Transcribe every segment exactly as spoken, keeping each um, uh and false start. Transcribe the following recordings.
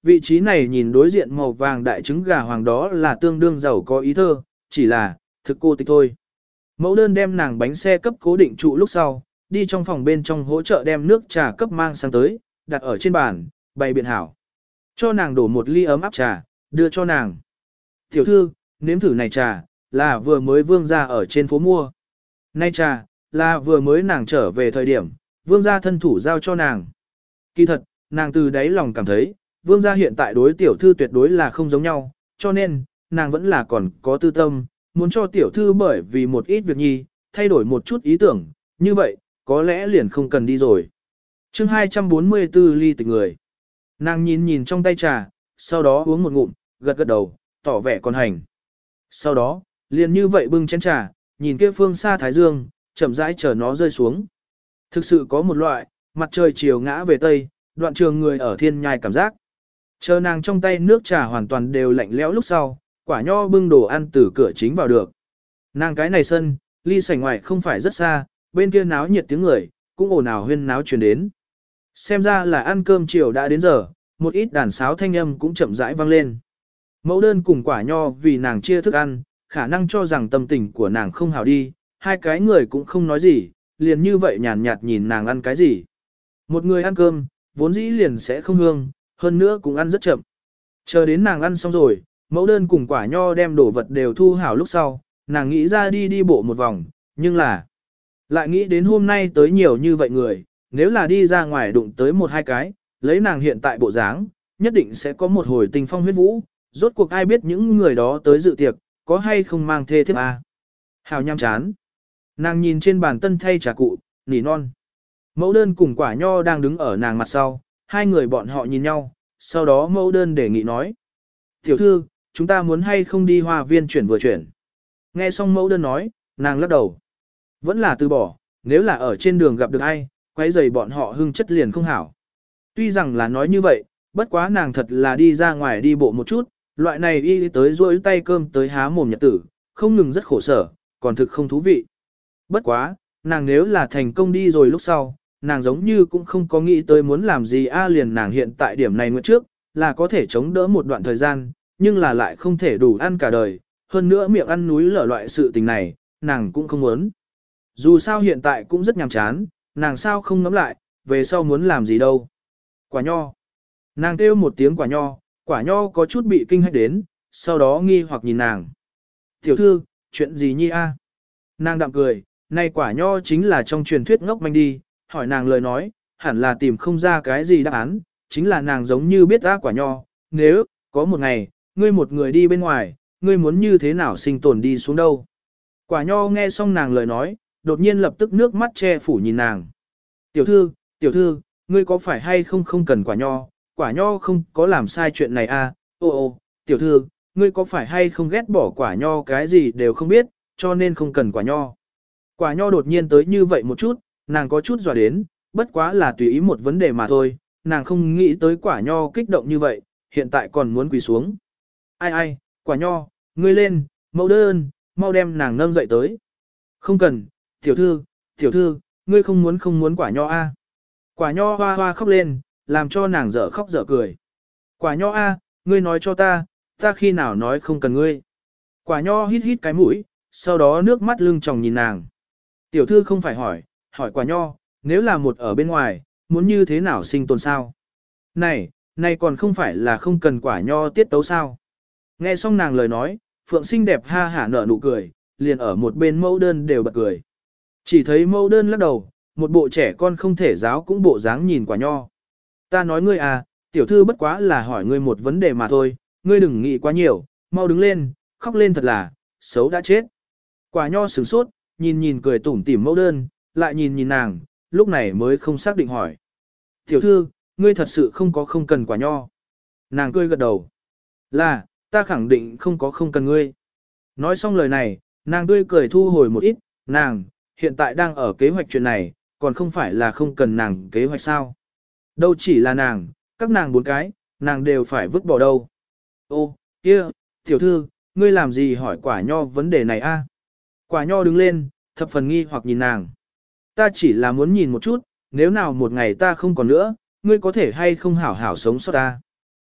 Vị trí này nhìn đối diện màu vàng đại trứng gà hoàng đó là tương đương giàu có ý thơ, chỉ là, thực cô tịch thôi. Mẫu đơn đem nàng bánh xe cấp cố định trụ lúc sau, đi trong phòng bên trong hỗ trợ đem nước trà cấp mang sang tới, đặt ở trên bàn, bày biện hảo. Cho nàng đổ một ly ấm áp trà, đưa cho nàng. Tiểu thư, nếm thử này trà, là vừa mới vương ra ở trên phố mua. Nay trà, là vừa mới nàng trở về thời điểm, vương gia thân thủ giao cho nàng. Kỳ thật, nàng từ đáy lòng cảm thấy, vương gia hiện tại đối tiểu thư tuyệt đối là không giống nhau, cho nên, nàng vẫn là còn có tư tâm, muốn cho tiểu thư bởi vì một ít việc nhi, thay đổi một chút ý tưởng, như vậy, có lẽ liền không cần đi rồi. chương hai trăm bốn mươi tư ly tịch người. Nàng nhìn nhìn trong tay trà, sau đó uống một ngụm, gật gật đầu, tỏ vẻ còn hành. Sau đó, liền như vậy bưng chén trà, nhìn kia phương xa thái dương, chậm rãi chờ nó rơi xuống. Thực sự có một loại, mặt trời chiều ngã về tây, đoạn trường người ở thiên nhai cảm giác. Chờ nàng trong tay nước trà hoàn toàn đều lạnh lẽo lúc sau, quả nho bưng đồ ăn từ cửa chính vào được. Nàng cái này sân, ly sảnh ngoài không phải rất xa, bên kia náo nhiệt tiếng người, cũng ồn ào huyên náo truyền đến. Xem ra là ăn cơm chiều đã đến giờ, một ít đàn sáo thanh âm cũng chậm rãi vang lên. Mẫu đơn cùng quả nho vì nàng chia thức ăn, khả năng cho rằng tâm tình của nàng không hảo đi, hai cái người cũng không nói gì, liền như vậy nhàn nhạt nhìn nàng ăn cái gì. Một người ăn cơm, vốn dĩ liền sẽ không hương, hơn nữa cũng ăn rất chậm. Chờ đến nàng ăn xong rồi, mẫu đơn cùng quả nho đem đồ vật đều thu hảo lúc sau, nàng nghĩ ra đi đi bộ một vòng, nhưng là lại nghĩ đến hôm nay tới nhiều như vậy người, nếu là đi ra ngoài đụng tới một hai cái, lấy nàng hiện tại bộ dáng, nhất định sẽ có một hồi tình phong huyết vũ, rốt cuộc ai biết những người đó tới dự tiệc, có hay không mang thê thiếp à. Hào nhăm chán. Nàng nhìn trên bàn tân thay trà cụ, nỉ non. Mẫu đơn cùng quả nho đang đứng ở nàng mặt sau, hai người bọn họ nhìn nhau, sau đó mẫu đơn đề nghị nói. Tiểu thư, chúng ta muốn hay không đi hoa viên chuyển vừa chuyển. Nghe xong mẫu đơn nói, nàng lắc đầu. Vẫn là từ bỏ, nếu là ở trên đường gặp được ai, quấy rầy bọn họ hưng chất liền không hảo. Tuy rằng là nói như vậy, bất quá nàng thật là đi ra ngoài đi bộ một chút, loại này y tới rôi tay cơm tới há mồm nhật tử, không ngừng rất khổ sở, còn thực không thú vị. Bất quá, nàng nếu là thành công đi rồi lúc sau, nàng giống như cũng không có nghĩ tới muốn làm gì a liền nàng hiện tại điểm này nguyện trước, là có thể chống đỡ một đoạn thời gian, nhưng là lại không thể đủ ăn cả đời, hơn nữa miệng ăn núi lở loại sự tình này, nàng cũng không muốn. Dù sao hiện tại cũng rất nhàm chán, nàng sao không ngẫm lại, về sau muốn làm gì đâu. Quả nho. Nàng kêu một tiếng quả nho, quả nho có chút bị kinh hách đến, sau đó nghi hoặc nhìn nàng. Tiểu thư, chuyện gì nhi a? Nàng đạm cười, này quả nho chính là trong truyền thuyết ngốc manh đi, hỏi nàng lời nói, hẳn là tìm không ra cái gì đáp án, chính là nàng giống như biết ra quả nho, nếu, có một ngày, ngươi một người đi bên ngoài, ngươi muốn như thế nào sinh tồn đi xuống đâu. Quả nho nghe xong nàng lời nói, đột nhiên lập tức nước mắt che phủ nhìn nàng. Tiểu thư, tiểu thư, ngươi có phải hay không không cần quả nho, quả nho không có làm sai chuyện này à, ô ô, tiểu thư, ngươi có phải hay không ghét bỏ quả nho cái gì đều không biết, cho nên không cần quả nho. Quả nho đột nhiên tới như vậy một chút, nàng có chút dọa đến, bất quá là tùy ý một vấn đề mà thôi, nàng không nghĩ tới quả nho kích động như vậy, hiện tại còn muốn quỳ xuống. Ai ai, quả nho, ngươi lên, mẫu đơn, mau đem nàng nâng dậy tới. Không cần, tiểu thư, tiểu thư, ngươi không muốn không muốn quả nho a. Quả nho hoa hoa khóc lên, làm cho nàng dở khóc dở cười. Quả nho a, ngươi nói cho ta, ta khi nào nói không cần ngươi. Quả nho hít hít cái mũi, sau đó nước mắt lưng tròng nhìn nàng. Tiểu thư không phải hỏi, hỏi quả nho, nếu là một ở bên ngoài, muốn như thế nào sinh tồn sao? Này, này còn không phải là không cần quả nho tiết tấu sao? Nghe xong nàng lời nói, Phượng xinh đẹp ha hả nở nụ cười, liền ở một bên mẫu đơn đều bật cười. Chỉ thấy mẫu đơn lắc đầu, một bộ trẻ con không thể giáo cũng bộ dáng nhìn quả nho. Ta nói ngươi à, tiểu thư bất quá là hỏi ngươi một vấn đề mà thôi, ngươi đừng nghĩ quá nhiều, mau đứng lên, khóc lên thật là, xấu đã chết. Quả nho sửng sốt, nhìn nhìn cười tủm tỉm mẫu đơn, lại nhìn nhìn nàng, lúc này mới không xác định hỏi. Tiểu thư, ngươi thật sự không có không cần quả nho. Nàng cười gật đầu. Là, ta khẳng định không có không cần ngươi. Nói xong lời này, nàng tươi cười thu hồi một ít, nàng, hiện tại đang ở kế hoạch chuyện này, còn không phải là không cần nàng kế hoạch sao. Đâu chỉ là nàng, các nàng bốn cái, nàng đều phải vứt bỏ đâu. Ô, kia, tiểu thư, ngươi làm gì hỏi quả nho vấn đề này a? Quả nho đứng lên, thập phần nghi hoặc nhìn nàng. Ta chỉ là muốn nhìn một chút, nếu nào một ngày ta không còn nữa, ngươi có thể hay không hảo hảo sống sót ta.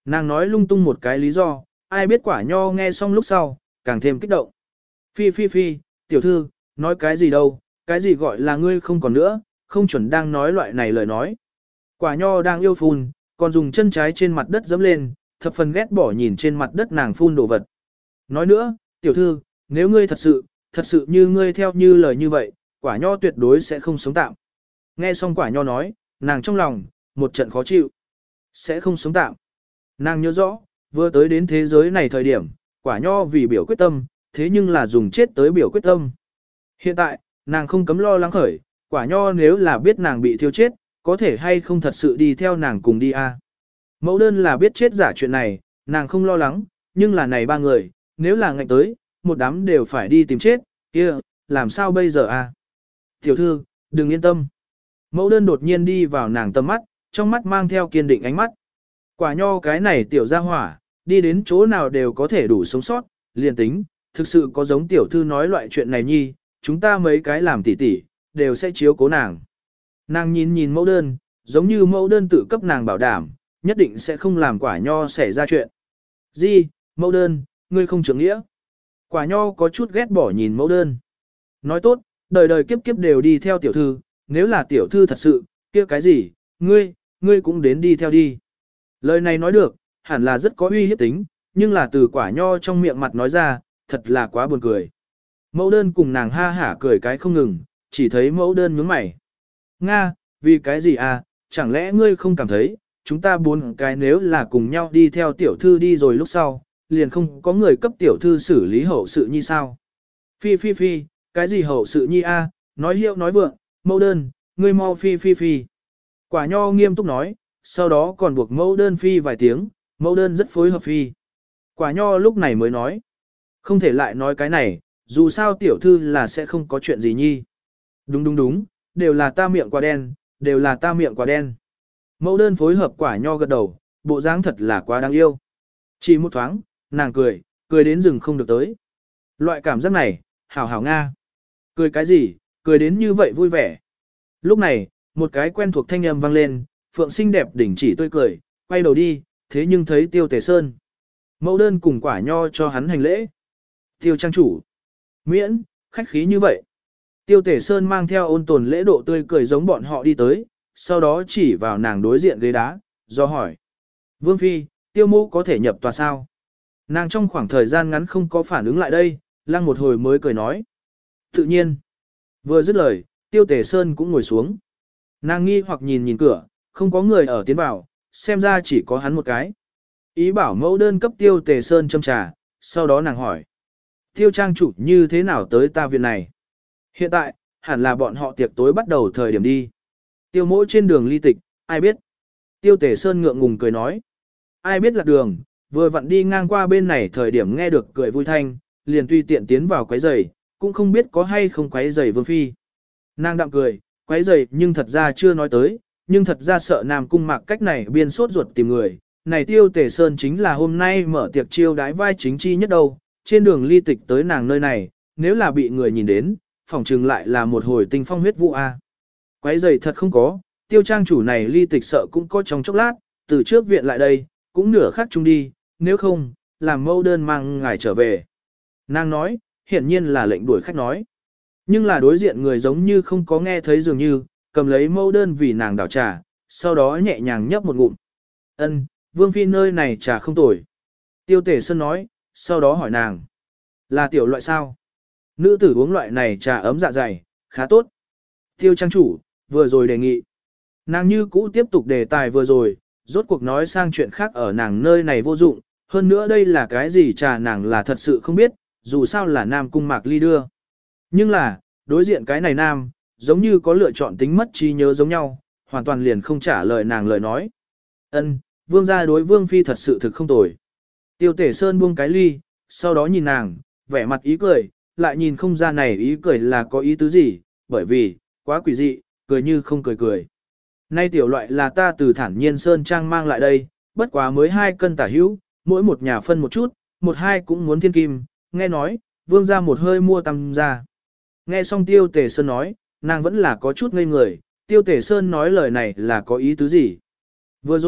Nàng nói lung tung một cái lý do, ai biết quả nho nghe xong lúc sau, càng thêm kích động. Phi phi phi, tiểu thư, nói cái gì đâu, cái gì gọi là ngươi không còn nữa, không chuẩn đang nói loại này lời nói. Quả nho đang yêu phun, còn dùng chân trái trên mặt đất dẫm lên, thập phần ghét bỏ nhìn trên mặt đất nàng phun đồ vật. Nói nữa, tiểu thư, nếu ngươi thật sự, thật sự như ngươi theo như lời như vậy, quả nho tuyệt đối sẽ không sống tạm. Nghe xong quả nho nói, nàng trong lòng, một trận khó chịu. Sẽ không sống tạm. Nàng nhớ rõ, vừa tới đến thế giới này thời điểm, quả nho vì biểu quyết tâm, thế nhưng là dùng chết tới biểu quyết tâm. Hiện tại, nàng không cấm lo lắng khởi, quả nho nếu là biết nàng bị thiêu chết, có thể hay không thật sự đi theo nàng cùng đi a. À. Mẫu đơn là biết chết giả chuyện này, nàng không lo lắng, nhưng là này ba người, nếu là ngạnh tới, một đám đều phải đi tìm chết, kia, làm sao bây giờ a? À? Tiểu thư, đừng yên tâm. Mẫu đơn đột nhiên đi vào nàng tầm mắt, trong mắt mang theo kiên định ánh mắt. Quả nho cái này tiểu gia hỏa, đi đến chỗ nào đều có thể đủ sống sót, liền tính, thực sự có giống tiểu thư nói loại chuyện này nhi, chúng ta mấy cái làm tỉ tỉ, đều sẽ chiếu cố nàng. Nàng nhìn nhìn mẫu đơn, giống như mẫu đơn tự cấp nàng bảo đảm, nhất định sẽ không làm quả nho xảy ra chuyện. Gì, mẫu đơn, ngươi không trưởng nghĩa. Quả nho có chút ghét bỏ nhìn mẫu đơn. Nói tốt, đời đời kiếp kiếp đều đi theo tiểu thư, nếu là tiểu thư thật sự, kia cái gì, ngươi, ngươi cũng đến đi theo đi. Lời này nói được, hẳn là rất có uy hiếp tính, nhưng là từ quả nho trong miệng mặt nói ra, thật là quá buồn cười. Mẫu đơn cùng nàng ha hả cười cái không ngừng, chỉ thấy mẫu đơn nhướng mày. Nga, vì cái gì à, chẳng lẽ ngươi không cảm thấy, chúng ta bốn cái nếu là cùng nhau đi theo tiểu thư đi rồi lúc sau, liền không có người cấp tiểu thư xử lý hậu sự như sao? Phi phi phi, cái gì hậu sự nhi a? Nói hiệu nói vượng, mẫu đơn, ngươi mau phi phi phi. Quả nho nghiêm túc nói, sau đó còn buộc mẫu đơn phi vài tiếng, mẫu đơn rất phối hợp phi. Quả nho lúc này mới nói, không thể lại nói cái này, dù sao tiểu thư là sẽ không có chuyện gì nhi. Đúng đúng đúng, đều là ta miệng quá đen, đều là ta miệng quá đen. Mẫu đơn phối hợp quả nho gật đầu, bộ dáng thật là quá đáng yêu. Chỉ một thoáng, nàng cười, cười đến rừng không được tới. Loại cảm giác này, hảo hảo Nga. Cười cái gì, cười đến như vậy vui vẻ. Lúc này, một cái quen thuộc thanh âm vang lên, Phượng xinh đẹp đỉnh chỉ tươi cười, quay đầu đi, thế nhưng thấy Tiêu Tề Sơn. Mẫu đơn cùng quả nho cho hắn hành lễ. Tiêu trang chủ. Miễn, khách khí như vậy. Tiêu Tề Sơn mang theo ôn tồn lễ độ tươi cười giống bọn họ đi tới, sau đó chỉ vào nàng đối diện ghế đá, do hỏi. Vương Phi, Tiêu mô có thể nhập tòa sao? Nàng trong khoảng thời gian ngắn không có phản ứng lại đây, lăng một hồi mới cười nói. Tự nhiên. Vừa dứt lời, Tiêu Tề Sơn cũng ngồi xuống. Nàng nghi hoặc nhìn nhìn cửa, không có người ở tiến vào, xem ra chỉ có hắn một cái. Ý bảo mẫu đơn cấp Tiêu Tề Sơn châm trà, sau đó nàng hỏi. Tiêu trang chủ như thế nào tới ta viện này? Hiện tại, hẳn là bọn họ tiệc tối bắt đầu thời điểm đi. Tiêu mỗ trên đường ly tịch, ai biết? Tiêu Tề Sơn ngượng ngùng cười nói. Ai biết lạc đường, vừa vặn đi ngang qua bên này thời điểm nghe được cười vui thanh, liền tùy tiện tiến vào quấy giày, cũng không biết có hay không quấy giày Vương Phi. Nàng đạm cười, quấy giày nhưng thật ra chưa nói tới, nhưng thật ra sợ Nam Cung Mạc cách này biên sốt ruột tìm người. Này Tiêu Tề Sơn chính là hôm nay mở tiệc chiêu đái vai chính chi nhất đâu, trên đường ly tịch tới nàng nơi này, nếu là bị người nhìn đến, phỏng chừng lại là một hồi tinh phong huyết vụ a. Quấy giày thật không có, Tiêu trang chủ này ly tịch sợ cũng có trong chốc lát, từ trước viện lại đây, cũng nửa khắc chung đi, nếu không, làm mẫu đơn mang ngài trở về. Nàng nói, hiển nhiên là lệnh đuổi khách nói. Nhưng là đối diện người giống như không có nghe thấy dường như, cầm lấy mẫu đơn vì nàng đảo trà, sau đó nhẹ nhàng nhấp một ngụm. Ân, Vương Phi nơi này trà không tồi. Tiêu Tề Sơn nói, sau đó hỏi nàng. Là tiểu loại sao? Nữ tử uống loại này trà ấm dạ dày, khá tốt. Tiêu trang chủ, vừa rồi đề nghị. Nàng như cũ tiếp tục đề tài vừa rồi, rốt cuộc nói sang chuyện khác ở nàng nơi này vô dụng, hơn nữa đây là cái gì trà nàng là thật sự không biết, dù sao là Nam Cung Mạc Ly đưa. Nhưng là, đối diện cái này nam, giống như có lựa chọn tính mất trí nhớ giống nhau, hoàn toàn liền không trả lời nàng lời nói. Ân, vương gia đối vương phi thật sự thực không tồi. Tiêu Tể Sơn buông cái ly, sau đó nhìn nàng, vẻ mặt ý cười, lại nhìn không ra này ý cười là có ý tứ gì, bởi vì, quá quỷ dị, cười như không cười cười. Nay tiểu loại là ta từ Thản Nhiên Sơn Trang mang lại đây, bất quá mới hai cân tả hữu, mỗi một nhà phân một chút, một hai cũng muốn thiên kim, nghe nói, vương gia một hơi mua tăm ra. Nghe xong Tiêu Tề Sơn nói, nàng vẫn là có chút ngây người, Tiêu Tề Sơn nói lời này là có ý tứ gì. Vừa rồi,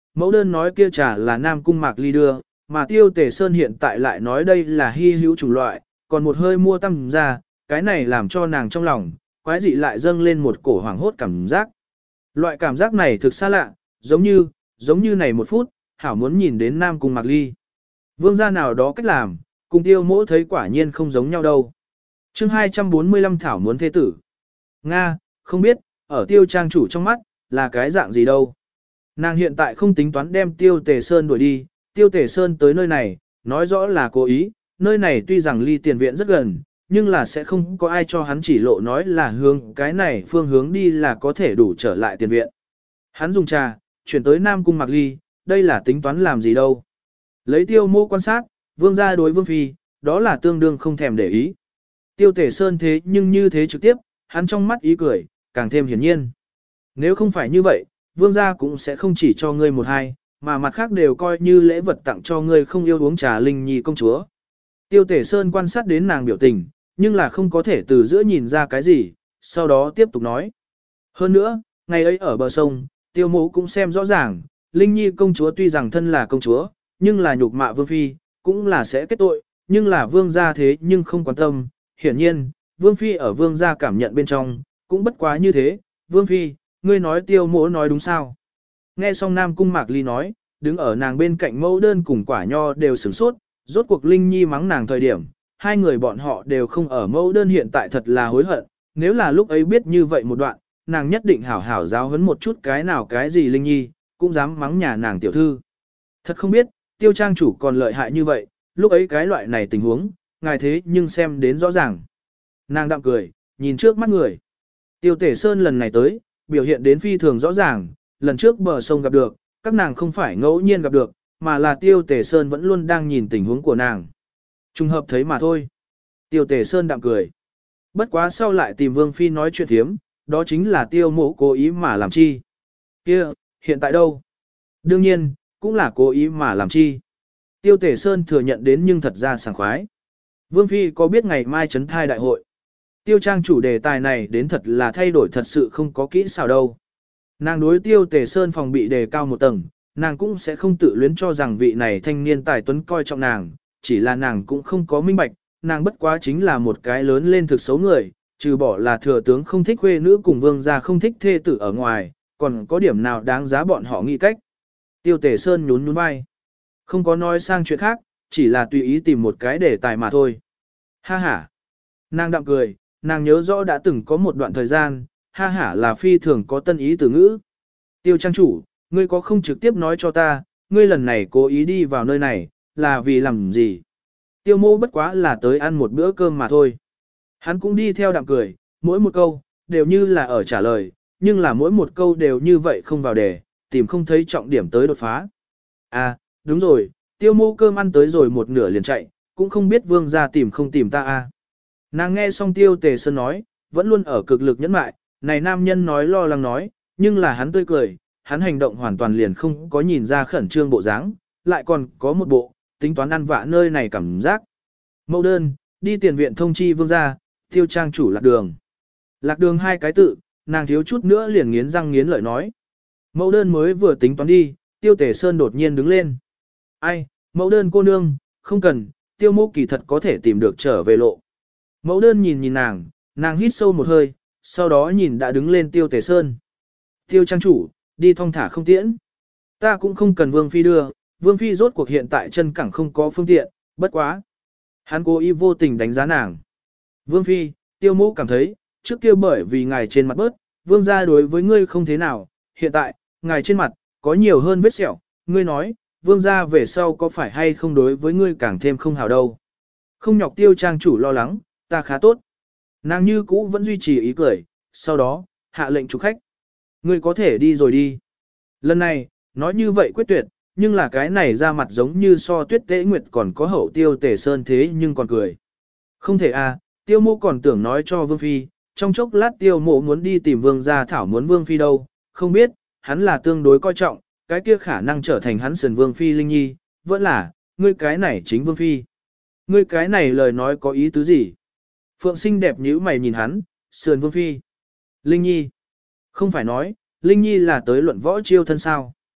mẫu đơn nói kia trà là Nam Cung Mạc Ly đưa, mà Tiêu Tề Sơn hiện tại lại nói đây là hy hữu chủng loại, còn một hơi mua tăm ra, cái này làm cho nàng trong lòng, quái dị lại dâng lên một cổ hoảng hốt cảm giác. Loại cảm giác này thực xa lạ, giống như, giống như này một phút, hảo muốn nhìn đến Nam Cung Mạc Ly. Vương gia nào đó cách làm, cùng Tiêu Mỗ thấy quả nhiên không giống nhau đâu. Chương hai trăm bốn mươi lăm Thảo muốn thế tử. Nga, không biết, ở Tiêu trang chủ trong mắt, là cái dạng gì đâu. Nàng hiện tại không tính toán đem Tiêu Tề Sơn đuổi đi, Tiêu Tề Sơn tới nơi này, nói rõ là cố ý, nơi này tuy rằng ly tiền viện rất gần, nhưng là sẽ không có ai cho hắn chỉ lộ nói là hướng cái này phương hướng đi là có thể đủ trở lại tiền viện. Hắn dùng trà, chuyển tới Nam Cung Mạc Ly, đây là tính toán làm gì đâu. Lấy Tiêu Mô quan sát, vương gia đối vương phi, đó là tương đương không thèm để ý. Tiêu Tề Sơn thế nhưng như thế trực tiếp, hắn trong mắt ý cười, càng thêm hiển nhiên. Nếu không phải như vậy, vương gia cũng sẽ không chỉ cho ngươi một hai, mà mặt khác đều coi như lễ vật tặng cho ngươi không yêu uống trà Linh Nhi công chúa. Tiêu Tề Sơn quan sát đến nàng biểu tình, nhưng là không có thể từ giữa nhìn ra cái gì, sau đó tiếp tục nói. Hơn nữa, ngày ấy ở bờ sông, Tiêu Mẫu cũng xem rõ ràng, Linh Nhi công chúa tuy rằng thân là công chúa, nhưng là nhục mạ vương phi, cũng là sẽ kết tội, nhưng là vương gia thế nhưng không quan tâm. Hiển nhiên, vương phi ở vương gia cảm nhận bên trong, cũng bất quá như thế. Vương phi, ngươi nói Tiêu Mẫu nói đúng sao? Nghe xong Nam Cung Mạc Ly nói, đứng ở nàng bên cạnh mẫu đơn cùng quả nho đều sửng sốt, rốt cuộc Linh Nhi mắng nàng thời điểm, hai người bọn họ đều không ở mẫu đơn hiện tại thật là hối hận, nếu là lúc ấy biết như vậy một đoạn, nàng nhất định hảo hảo giáo huấn một chút cái nào cái gì Linh Nhi, cũng dám mắng nhà nàng tiểu thư. Thật không biết, Tiêu trang chủ còn lợi hại như vậy, lúc ấy cái loại này tình huống, ngài thế nhưng xem đến rõ ràng. Nàng đạm cười, nhìn trước mắt người. Tiêu Tể Sơn lần này tới, biểu hiện đến phi thường rõ ràng, lần trước bờ sông gặp được, các nàng không phải ngẫu nhiên gặp được, mà là Tiêu Tề Sơn vẫn luôn đang nhìn tình huống của nàng. Trùng hợp thấy mà thôi. Tiêu Tề Sơn đạm cười. Bất quá sau lại tìm Vương Phi nói chuyện thiếm, đó chính là Tiêu Mộ cố ý mà làm chi. Kia, hiện tại đâu? Đương nhiên, cũng là cố ý mà làm chi. Tiêu Tề Sơn thừa nhận đến nhưng thật ra sảng khoái. Vương Phi có biết ngày mai trấn thai đại hội? Tiêu trang chủ đề tài này đến thật là thay đổi thật sự không có kỹ xảo đâu. Nàng đối Tiêu Tề Sơn phòng bị đề cao một tầng, nàng cũng sẽ không tự luyến cho rằng vị này thanh niên tài tuấn coi trọng nàng, chỉ là nàng cũng không có minh bạch, nàng bất quá chính là một cái lớn lên thực xấu người, trừ bỏ là thừa tướng không thích khuê nữ cùng vương gia không thích thê tử ở ngoài, còn có điểm nào đáng giá bọn họ nghĩ cách. Tiêu Tề Sơn nhún nhún vai, không có nói sang chuyện khác, chỉ là tùy ý tìm một cái đề tài mà thôi. Ha ha. Nàng đạm cười, nàng nhớ rõ đã từng có một đoạn thời gian, ha ha là phi thường có tân ý từ ngữ. Tiêu trang chủ, ngươi có không trực tiếp nói cho ta, ngươi lần này cố ý đi vào nơi này, là vì làm gì? Tiêu mô bất quá là tới ăn một bữa cơm mà thôi. Hắn cũng đi theo đạm cười, mỗi một câu, đều như là ở trả lời, nhưng là mỗi một câu đều như vậy không vào đề, tìm không thấy trọng điểm tới đột phá. À, đúng rồi, tiêu mô cơm ăn tới rồi một nửa liền chạy, cũng không biết vương gia tìm không tìm ta à. Nàng nghe xong Tiêu Tề Sơn nói, vẫn luôn ở cực lực nhẫn mại, này nam nhân nói lo lắng nói, nhưng là hắn tươi cười, hắn hành động hoàn toàn liền không có nhìn ra khẩn trương bộ dáng, lại còn có một bộ, tính toán ăn vạ nơi này cảm giác. Mẫu đơn, đi tiền viện thông chi vương gia, Tiêu trang chủ lạc đường. Lạc đường hai cái tự, nàng thiếu chút nữa liền nghiến răng nghiến lợi nói. Mẫu đơn mới vừa tính toán đi, Tiêu Tề Sơn đột nhiên đứng lên. Ai, mẫu đơn cô nương, không cần, Tiêu mô kỳ thật có thể tìm được trở về lộ. Mẫu đơn nhìn nhìn nàng, nàng hít sâu một hơi, sau đó nhìn đã đứng lên Tiêu Tề Sơn. Tiêu trang chủ, đi thong thả không tiễn. Ta cũng không cần Vương Phi đưa, Vương Phi rốt cuộc hiện tại chân cẳng không có phương tiện, bất quá. Hắn cố ý vô tình đánh giá nàng. Vương Phi, Tiêu mẫu cảm thấy, trước kia bởi vì ngài trên mặt bớt, Vương gia đối với ngươi không thế nào, hiện tại, ngài trên mặt, có nhiều hơn vết sẹo, ngươi nói, Vương gia về sau có phải hay không đối với ngươi càng thêm không hào đâu. Không nhọc Tiêu trang chủ lo lắng, ta khá tốt. Nàng như cũ vẫn duy trì ý cười, sau đó, hạ lệnh chủ khách. Ngươi có thể đi rồi đi. Lần này, nói như vậy quyết tuyệt, nhưng là cái này ra mặt giống như so tuyết tế nguyệt còn có hậu Tiêu Tề Sơn thế nhưng còn cười. Không thể à, Tiêu mô còn tưởng nói cho Vương Phi, trong chốc lát Tiêu mộ muốn đi tìm Vương gia thảo muốn Vương Phi đâu, không biết, hắn là tương đối coi trọng, cái kia khả năng trở thành hắn sườn Vương Phi Linh Nhi, vẫn là, ngươi cái này chính Vương Phi. Ngươi cái này lời nói có ý tứ gì? Phượng xinh đẹp nhíu mày nhìn hắn, sườn Vương Phi. Linh Nhi. Không phải nói, Linh Nhi là tới luận võ chiêu thân sao.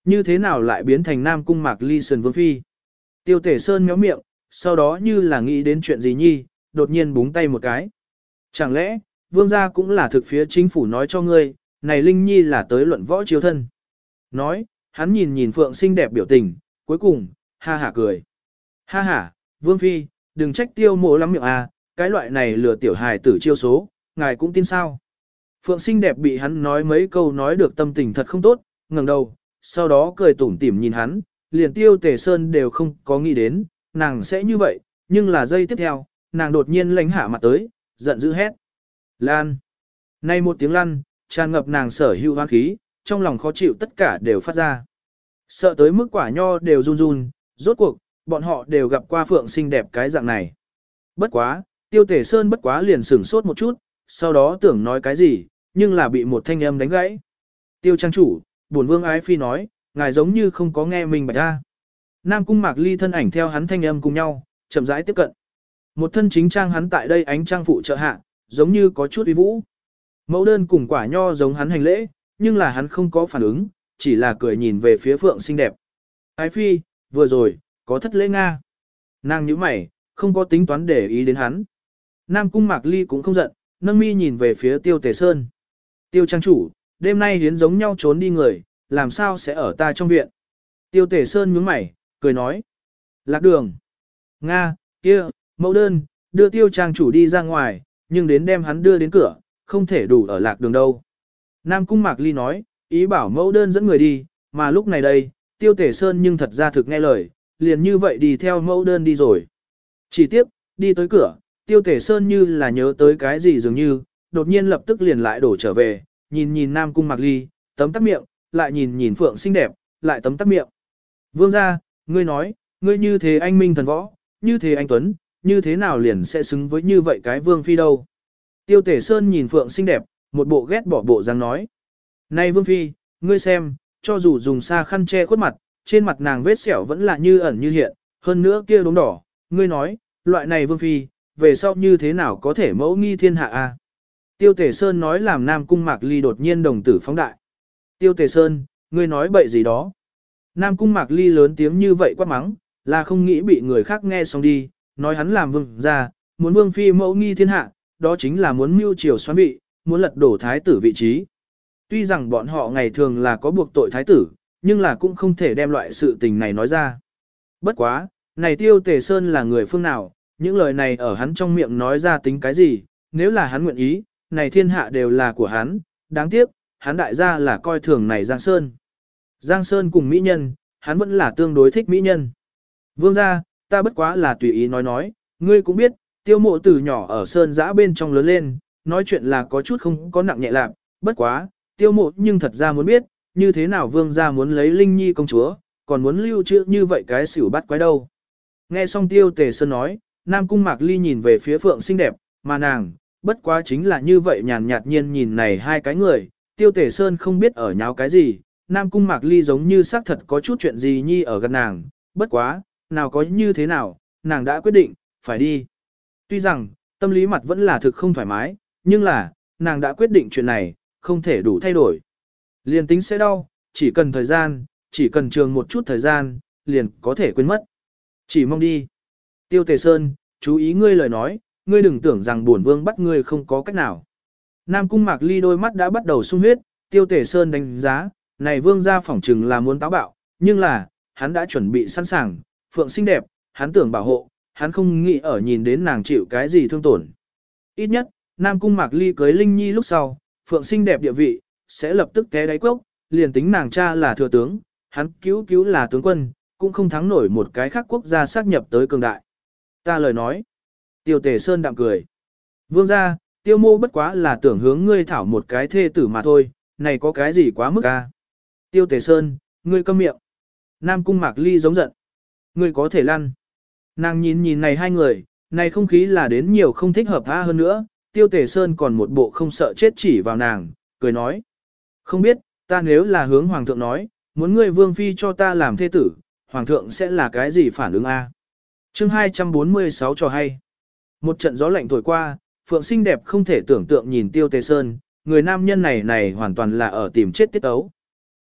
như thế nào lại biến thành Nam Cung Mạc Ly sườn vương phi. Tiêu Tể Sơn méo miệng, sau đó như là nghĩ đến chuyện gì nhi, đột nhiên búng tay một cái. Chẳng lẽ, vương gia cũng là thực phía chính phủ nói cho ngươi, này Linh Nhi là tới luận võ chiếu thân. Nói, hắn nhìn nhìn Phượng xinh đẹp biểu tình, cuối cùng, ha hả cười. Ha hả, vương phi, đừng trách tiêu mộ lắm miệng à, cái loại này lừa tiểu hài tử chiêu số, ngài cũng tin sao. Phượng xinh đẹp bị hắn nói mấy câu nói được tâm tình thật không tốt, ngẩng đầu, sau đó cười tủm tỉm nhìn hắn, liền Tiêu Tề Sơn đều không có nghĩ đến, nàng sẽ như vậy, nhưng là giây tiếp theo, nàng đột nhiên lánh hạ mặt tới, giận dữ hét. Lan! Nay một tiếng lăn, tràn ngập nàng sở hữu hoang khí, trong lòng khó chịu tất cả đều phát ra. Sợ tới mức quả nho đều run run, rốt cuộc, bọn họ đều gặp qua Phượng xinh đẹp cái dạng này. Bất quá, Tiêu Tề Sơn bất quá liền sửng sốt một chút, sau đó tưởng nói cái gì, nhưng là bị một thanh âm đánh gãy. Tiêu trang chủ, bổn vương ái phi nói, ngài giống như không có nghe mình bạch ra. Nam Cung Mạc Ly thân ảnh theo hắn thanh âm cùng nhau, chậm rãi tiếp cận. Một thân chính trang hắn tại đây ánh trang phụ trợ hạ, giống như có chút uy vũ. Mẫu đơn cùng quả nho giống hắn hành lễ, nhưng là hắn không có phản ứng, chỉ là cười nhìn về phía Phượng xinh đẹp. Ái phi, vừa rồi, có thất lễ Nga. Nàng nhíu mày, không có tính toán để ý đến hắn. Nam Cung Mạc Ly cũng không giận, nâng mi nhìn về phía Tiêu Tề Sơn. Tiêu trang chủ, đêm nay hiến giống nhau trốn đi người, làm sao sẽ ở ta trong viện. Tiêu Tề Sơn nhướng mày, cười nói. Lạc đường. Nga, kia, mẫu đơn, đưa tiêu trang chủ đi ra ngoài, nhưng đến đem hắn đưa đến cửa, không thể đủ ở lạc đường đâu. Nam Cung Mạc Ly nói, ý bảo mẫu đơn dẫn người đi, mà lúc này đây, Tiêu Tề Sơn nhưng thật ra thực nghe lời, liền như vậy đi theo mẫu đơn đi rồi. Chỉ tiếc, đi tới cửa, Tiêu Tề Sơn như là nhớ tới cái gì dường như, đột nhiên lập tức liền lại đổ trở về, nhìn nhìn Nam Cung Mạc Ly, tấm tắc miệng, lại nhìn nhìn Phượng xinh đẹp, lại tấm tắc miệng. Vương gia, ngươi nói, ngươi như thế anh minh thần võ, như thế anh Tuấn, như thế nào liền sẽ xứng với như vậy cái vương phi đâu. Tiêu Tể Sơn nhìn Phượng xinh đẹp, một bộ ghét bỏ bộ dáng nói. Này vương phi, ngươi xem, cho dù dùng xa khăn che khuất mặt, trên mặt nàng vết sẹo vẫn là như ẩn như hiện, hơn nữa kia đốm đỏ, ngươi nói, loại này vương phi, về sau như thế nào có thể mẫu nghi thiên hạ a? Tiêu Tể Sơn nói làm Nam Cung Mạc Ly đột nhiên đồng tử phóng đại. Tiêu Tề Sơn, ngươi nói bậy gì đó. Nam Cung Mạc Ly lớn tiếng như vậy quát mắng, là không nghĩ bị người khác nghe xong đi, nói hắn làm vương ra, muốn vương phi mẫu nghi thiên hạ, đó chính là muốn mưu triều xoán vị, muốn lật đổ thái tử vị trí. Tuy rằng bọn họ ngày thường là có buộc tội thái tử, nhưng là cũng không thể đem loại sự tình này nói ra. Bất quá, này Tiêu Tề Sơn là người phương nào, những lời này ở hắn trong miệng nói ra tính cái gì, nếu là hắn nguyện ý, này thiên hạ đều là của hắn, đáng tiếc, hắn đại gia là coi thường này Giang Sơn. Giang Sơn cùng mỹ nhân, hắn vẫn là tương đối thích mỹ nhân. Vương gia, ta bất quá là tùy ý nói nói, ngươi cũng biết, Tiêu Mộ từ nhỏ ở Sơn giã bên trong lớn lên, nói chuyện là có chút không có nặng nhẹ lạc, bất quá, Tiêu Mộ nhưng thật ra muốn biết, như thế nào vương gia muốn lấy Linh Nhi công chúa, còn muốn lưu trữ như vậy cái xỉu bắt quái đâu. Nghe xong Tiêu Tề Sơn nói, Nam Cung Mạc Ly nhìn về phía Phượng xinh đẹp, mà nàng, bất quá chính là như vậy nhàn nhạt nhiên nhìn này hai cái người, Tiêu Tề Sơn không biết ở nháo cái gì, Nam Cung Mạc Ly giống như xác thật có chút chuyện gì nhi ở gần nàng, bất quá, nào có như thế nào, nàng đã quyết định, phải đi. Tuy rằng, tâm lý mặt vẫn là thực không thoải mái, nhưng là, nàng đã quyết định chuyện này, không thể đủ thay đổi. Liền tính sẽ đau, chỉ cần thời gian, chỉ cần trường một chút thời gian, liền có thể quên mất. Chỉ mong đi. Tiêu Tề Sơn, chú ý ngươi lời nói, ngươi đừng tưởng rằng bổn vương bắt ngươi không có cách nào. Nam Cung Mạc Ly đôi mắt đã bắt đầu sung huyết, Tiêu Tề Sơn đánh giá, này vương gia phỏng trừng là muốn táo bạo, nhưng là, hắn đã chuẩn bị sẵn sàng, Phượng xinh đẹp, hắn tưởng bảo hộ, hắn không nghĩ ở nhìn đến nàng chịu cái gì thương tổn. Ít nhất, Nam Cung Mạc Ly cưới Linh Nhi lúc sau, Phượng xinh đẹp địa vị, sẽ lập tức té đáy cốc, liền tính nàng cha là thừa tướng, hắn cứu cứu là tướng quân, cũng không thắng nổi một cái khác quốc gia xác nhập tới cường đại. Ta lời nói. Tiêu Tề Sơn đạm cười. Vương gia, Tiêu Mô bất quá là tưởng hướng ngươi thảo một cái thê tử mà thôi, này có cái gì quá mức a? Tiêu Tề Sơn, ngươi câm miệng. Nam Cung Mạc Ly giống giận. Ngươi có thể lăn. Nàng nhìn nhìn này hai người, này không khí là đến nhiều không thích hợp tha hơn nữa, Tiêu Tề Sơn còn một bộ không sợ chết chỉ vào nàng, cười nói. Không biết, ta nếu là hướng Hoàng thượng nói, muốn ngươi vương phi cho ta làm thê tử, Hoàng thượng sẽ là cái gì phản ứng a? Chương hai trăm bốn mươi sáu trò hay. Một trận gió lạnh thổi qua, Phượng xinh đẹp không thể tưởng tượng nhìn Tiêu Tề Sơn, người nam nhân này này hoàn toàn là ở tìm chết tiết ấu.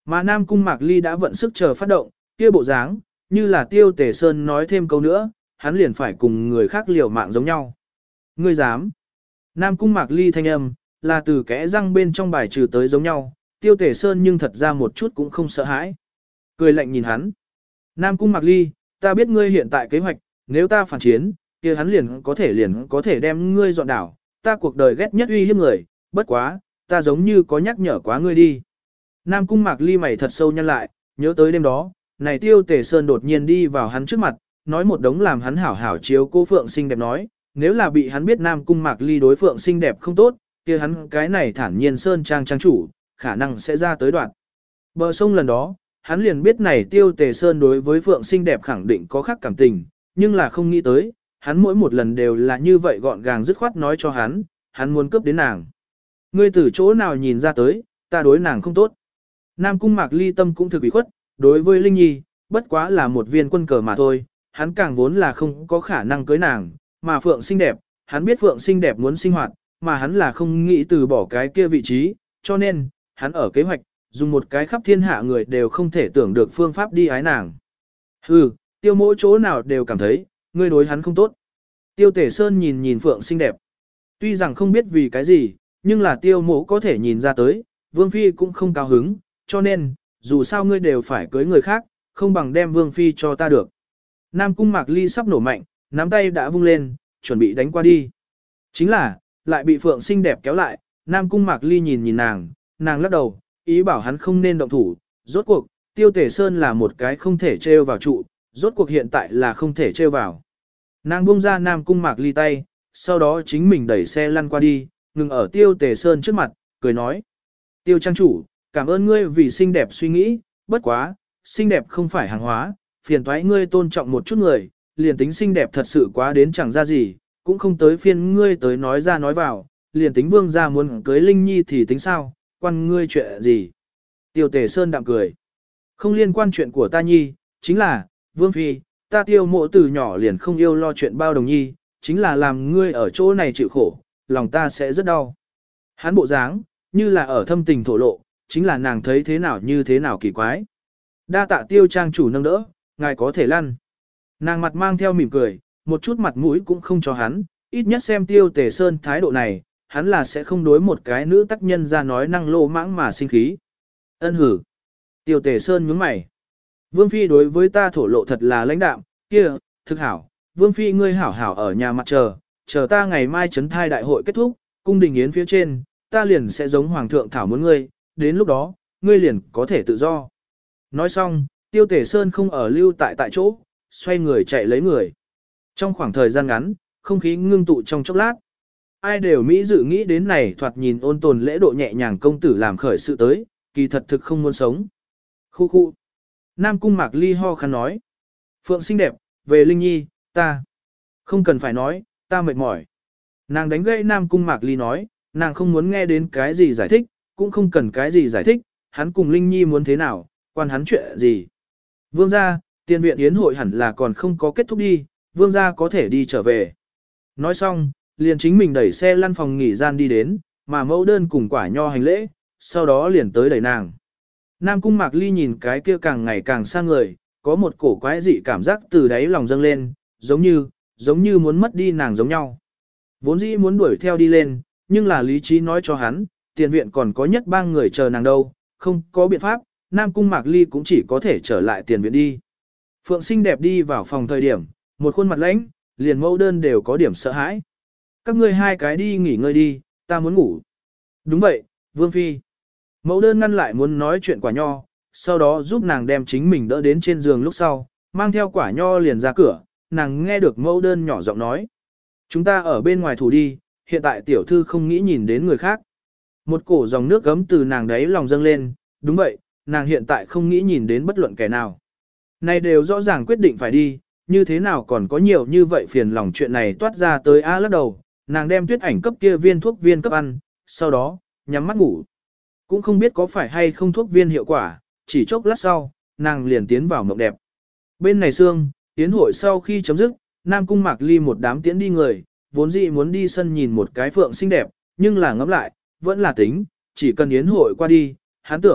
Mà Nam Cung Mạc Ly đã vận sức chờ phát động, kia bộ dáng, như là Tiêu Tề Sơn nói thêm câu nữa, hắn liền phải cùng người khác liều mạng giống nhau. Ngươi dám? Nam Cung Mạc Ly thanh âm, là từ kẽ răng bên trong bài trừ tới giống nhau, Tiêu Tề Sơn nhưng thật ra một chút cũng không sợ hãi. Cười lạnh nhìn hắn. Nam Cung Mạc Ly, ta biết ngươi hiện tại kế hoạch, nếu ta phản chiến, kia hắn liền có thể liền có thể đem ngươi dọn đảo, ta cuộc đời ghét nhất uy hiếp người, bất quá, ta giống như có nhắc nhở quá ngươi đi. Nam Cung Mạc Ly mày thật sâu nhăn lại, nhớ tới đêm đó, này Tiêu Tề Sơn đột nhiên đi vào hắn trước mặt, nói một đống làm hắn hảo hảo chiếu cô Phượng xinh đẹp nói, nếu là bị hắn biết Nam Cung Mạc Ly đối Phượng xinh đẹp không tốt, kia hắn cái này thản nhiên Sơn trang trang chủ, khả năng sẽ ra tới đoạn. Bờ sông lần đó, hắn liền biết này Tiêu Tề Sơn đối với Phượng xinh đẹp khẳng định có khác cảm tình, nhưng là không nghĩ tới, hắn mỗi một lần đều là như vậy gọn gàng dứt khoát nói cho hắn, hắn muốn cướp đến nàng. Ngươi từ chỗ nào nhìn ra tới, ta đối nàng không tốt. Nam Cung Mạc Ly tâm cũng thực bị khuất, đối với Linh Nhi, bất quá là một viên quân cờ mà thôi, hắn càng vốn là không có khả năng cưới nàng, mà Phượng xinh đẹp, hắn biết Phượng xinh đẹp muốn sinh hoạt, mà hắn là không nghĩ từ bỏ cái kia vị trí, cho nên, hắn ở kế hoạch, dùng một cái khắp thiên hạ người đều không thể tưởng được phương pháp đi ái nàng. Hừ, Tiêu mỗi chỗ nào đều cảm thấy, ngươi đối hắn không tốt. Tiêu Tể Sơn nhìn nhìn Phượng xinh đẹp. Tuy rằng không biết vì cái gì, nhưng là Tiêu mộ có thể nhìn ra tới, Vương Phi cũng không cao hứng, cho nên, dù sao ngươi đều phải cưới người khác, không bằng đem Vương Phi cho ta được. Nam Cung Mạc Ly sắp nổ mạnh, nắm tay đã vung lên, chuẩn bị đánh qua đi. Chính là, lại bị Phượng xinh đẹp kéo lại, Nam Cung Mạc Ly nhìn nhìn nàng, nàng lắc đầu, ý bảo hắn không nên động thủ, rốt cuộc, Tiêu Tể Sơn là một cái không thể trêu vào trụ, rốt cuộc hiện tại là không thể trêu vào. Nàng buông ra Nam Cung Mạc Ly tay, sau đó chính mình đẩy xe lăn qua đi, ngừng ở Tiêu Tề Sơn trước mặt, cười nói. Tiêu trang chủ, cảm ơn ngươi vì xinh đẹp suy nghĩ, bất quá, xinh đẹp không phải hàng hóa, phiền toái ngươi tôn trọng một chút người, liền tính xinh đẹp thật sự quá đến chẳng ra gì, cũng không tới phiên ngươi tới nói ra nói vào, liền tính vương gia muốn cưới Linh Nhi thì tính sao, quan ngươi chuyện gì. Tiêu Tề Sơn đạm cười. Không liên quan chuyện của ta nhi, chính là, Vương Phi, ta Tiêu mộ từ nhỏ liền không yêu lo chuyện bao đồng nhi, chính là làm ngươi ở chỗ này chịu khổ, lòng ta sẽ rất đau. Hắn bộ dáng, như là ở thâm tình thổ lộ, chính là nàng thấy thế nào như thế nào kỳ quái. Đa tạ Tiêu trang chủ nâng đỡ, ngài có thể lăn. Nàng mặt mang theo mỉm cười, một chút mặt mũi cũng không cho hắn, ít nhất xem Tiêu Tề Sơn thái độ này, hắn là sẽ không đối một cái nữ tác nhân ra nói năng lô mãng mà sinh khí. Ân hử. Tiêu Tề Sơn nhướng mày. Vương Phi đối với ta thổ lộ thật là lãnh đạm, kia, thực hảo, Vương Phi ngươi hảo hảo ở nhà mặt chờ, chờ ta ngày mai chấn thai đại hội kết thúc, cung đình yến phía trên, ta liền sẽ giống Hoàng thượng thảo muốn ngươi, đến lúc đó, ngươi liền có thể tự do. Nói xong, Tiêu Tề Sơn không ở lưu tại tại chỗ, xoay người chạy lấy người. Trong khoảng thời gian ngắn, không khí ngưng tụ trong chốc lát. Ai đều Mỹ dự nghĩ đến này thoạt nhìn ôn tồn lễ độ nhẹ nhàng công tử làm khởi sự tới, kỳ thật thực không muốn sống. Khu khu. Nam Cung Mạc Ly ho khăn nói. Phượng xinh đẹp, về Linh Nhi, ta. Không cần phải nói, ta mệt mỏi. Nàng đánh gãy Nam Cung Mạc Ly nói, nàng không muốn nghe đến cái gì giải thích, cũng không cần cái gì giải thích, hắn cùng Linh Nhi muốn thế nào, quan hắn chuyện gì. Vương gia, tiên viện yến hội hẳn là còn không có kết thúc đi, vương gia có thể đi trở về. Nói xong, liền chính mình đẩy xe lăn phòng nghỉ gian đi đến, mà mẫu đơn cùng quả nho hành lễ, sau đó liền tới đẩy nàng. Nam Cung Mạc Ly nhìn cái kia càng ngày càng xa người, có một cổ quái dị cảm giác từ đáy lòng dâng lên, giống như, giống như muốn mất đi nàng giống nhau. Vốn dĩ muốn đuổi theo đi lên, nhưng là lý trí nói cho hắn, tiền viện còn có nhất ba người chờ nàng đâu, không có biện pháp, Nam Cung Mạc Ly cũng chỉ có thể trở lại tiền viện đi. Phượng xinh đẹp đi vào phòng thời điểm, một khuôn mặt lãnh, liền mẫu đơn đều có điểm sợ hãi. Các ngươi hai cái đi nghỉ ngơi đi, ta muốn ngủ. Đúng vậy, Vương Phi. Mẫu đơn ngăn lại muốn nói chuyện quả nho, sau đó giúp nàng đem chính mình đỡ đến trên giường lúc sau, mang theo quả nho liền ra cửa, nàng nghe được mẫu đơn nhỏ giọng nói. Chúng ta ở bên ngoài thủ đi, hiện tại tiểu thư không nghĩ nhìn đến người khác. Một cổ dòng nước gấm từ nàng đấy lòng dâng lên, đúng vậy, nàng hiện tại không nghĩ nhìn đến bất luận kẻ nào. Này đều rõ ràng quyết định phải đi, như thế nào còn có nhiều như vậy phiền lòng chuyện này toát ra tới A lắc đầu, nàng đem tuyết ảnh cấp kia viên thuốc viên cấp ăn, sau đó, nhắm mắt ngủ. Cũng không biết có phải hay không thuốc viên hiệu quả, chỉ chốc lát sau, nàng liền tiến vào mộng đẹp. Bên này xương, tiến hội sau khi chấm dứt, Nam Cung Mạc Ly một đám tiến đi người, vốn dĩ muốn đi sân nhìn một cái phượng xinh đẹp, nhưng là ngẫm lại, vẫn là tính, chỉ cần yến hội qua đi, hắn tưởng,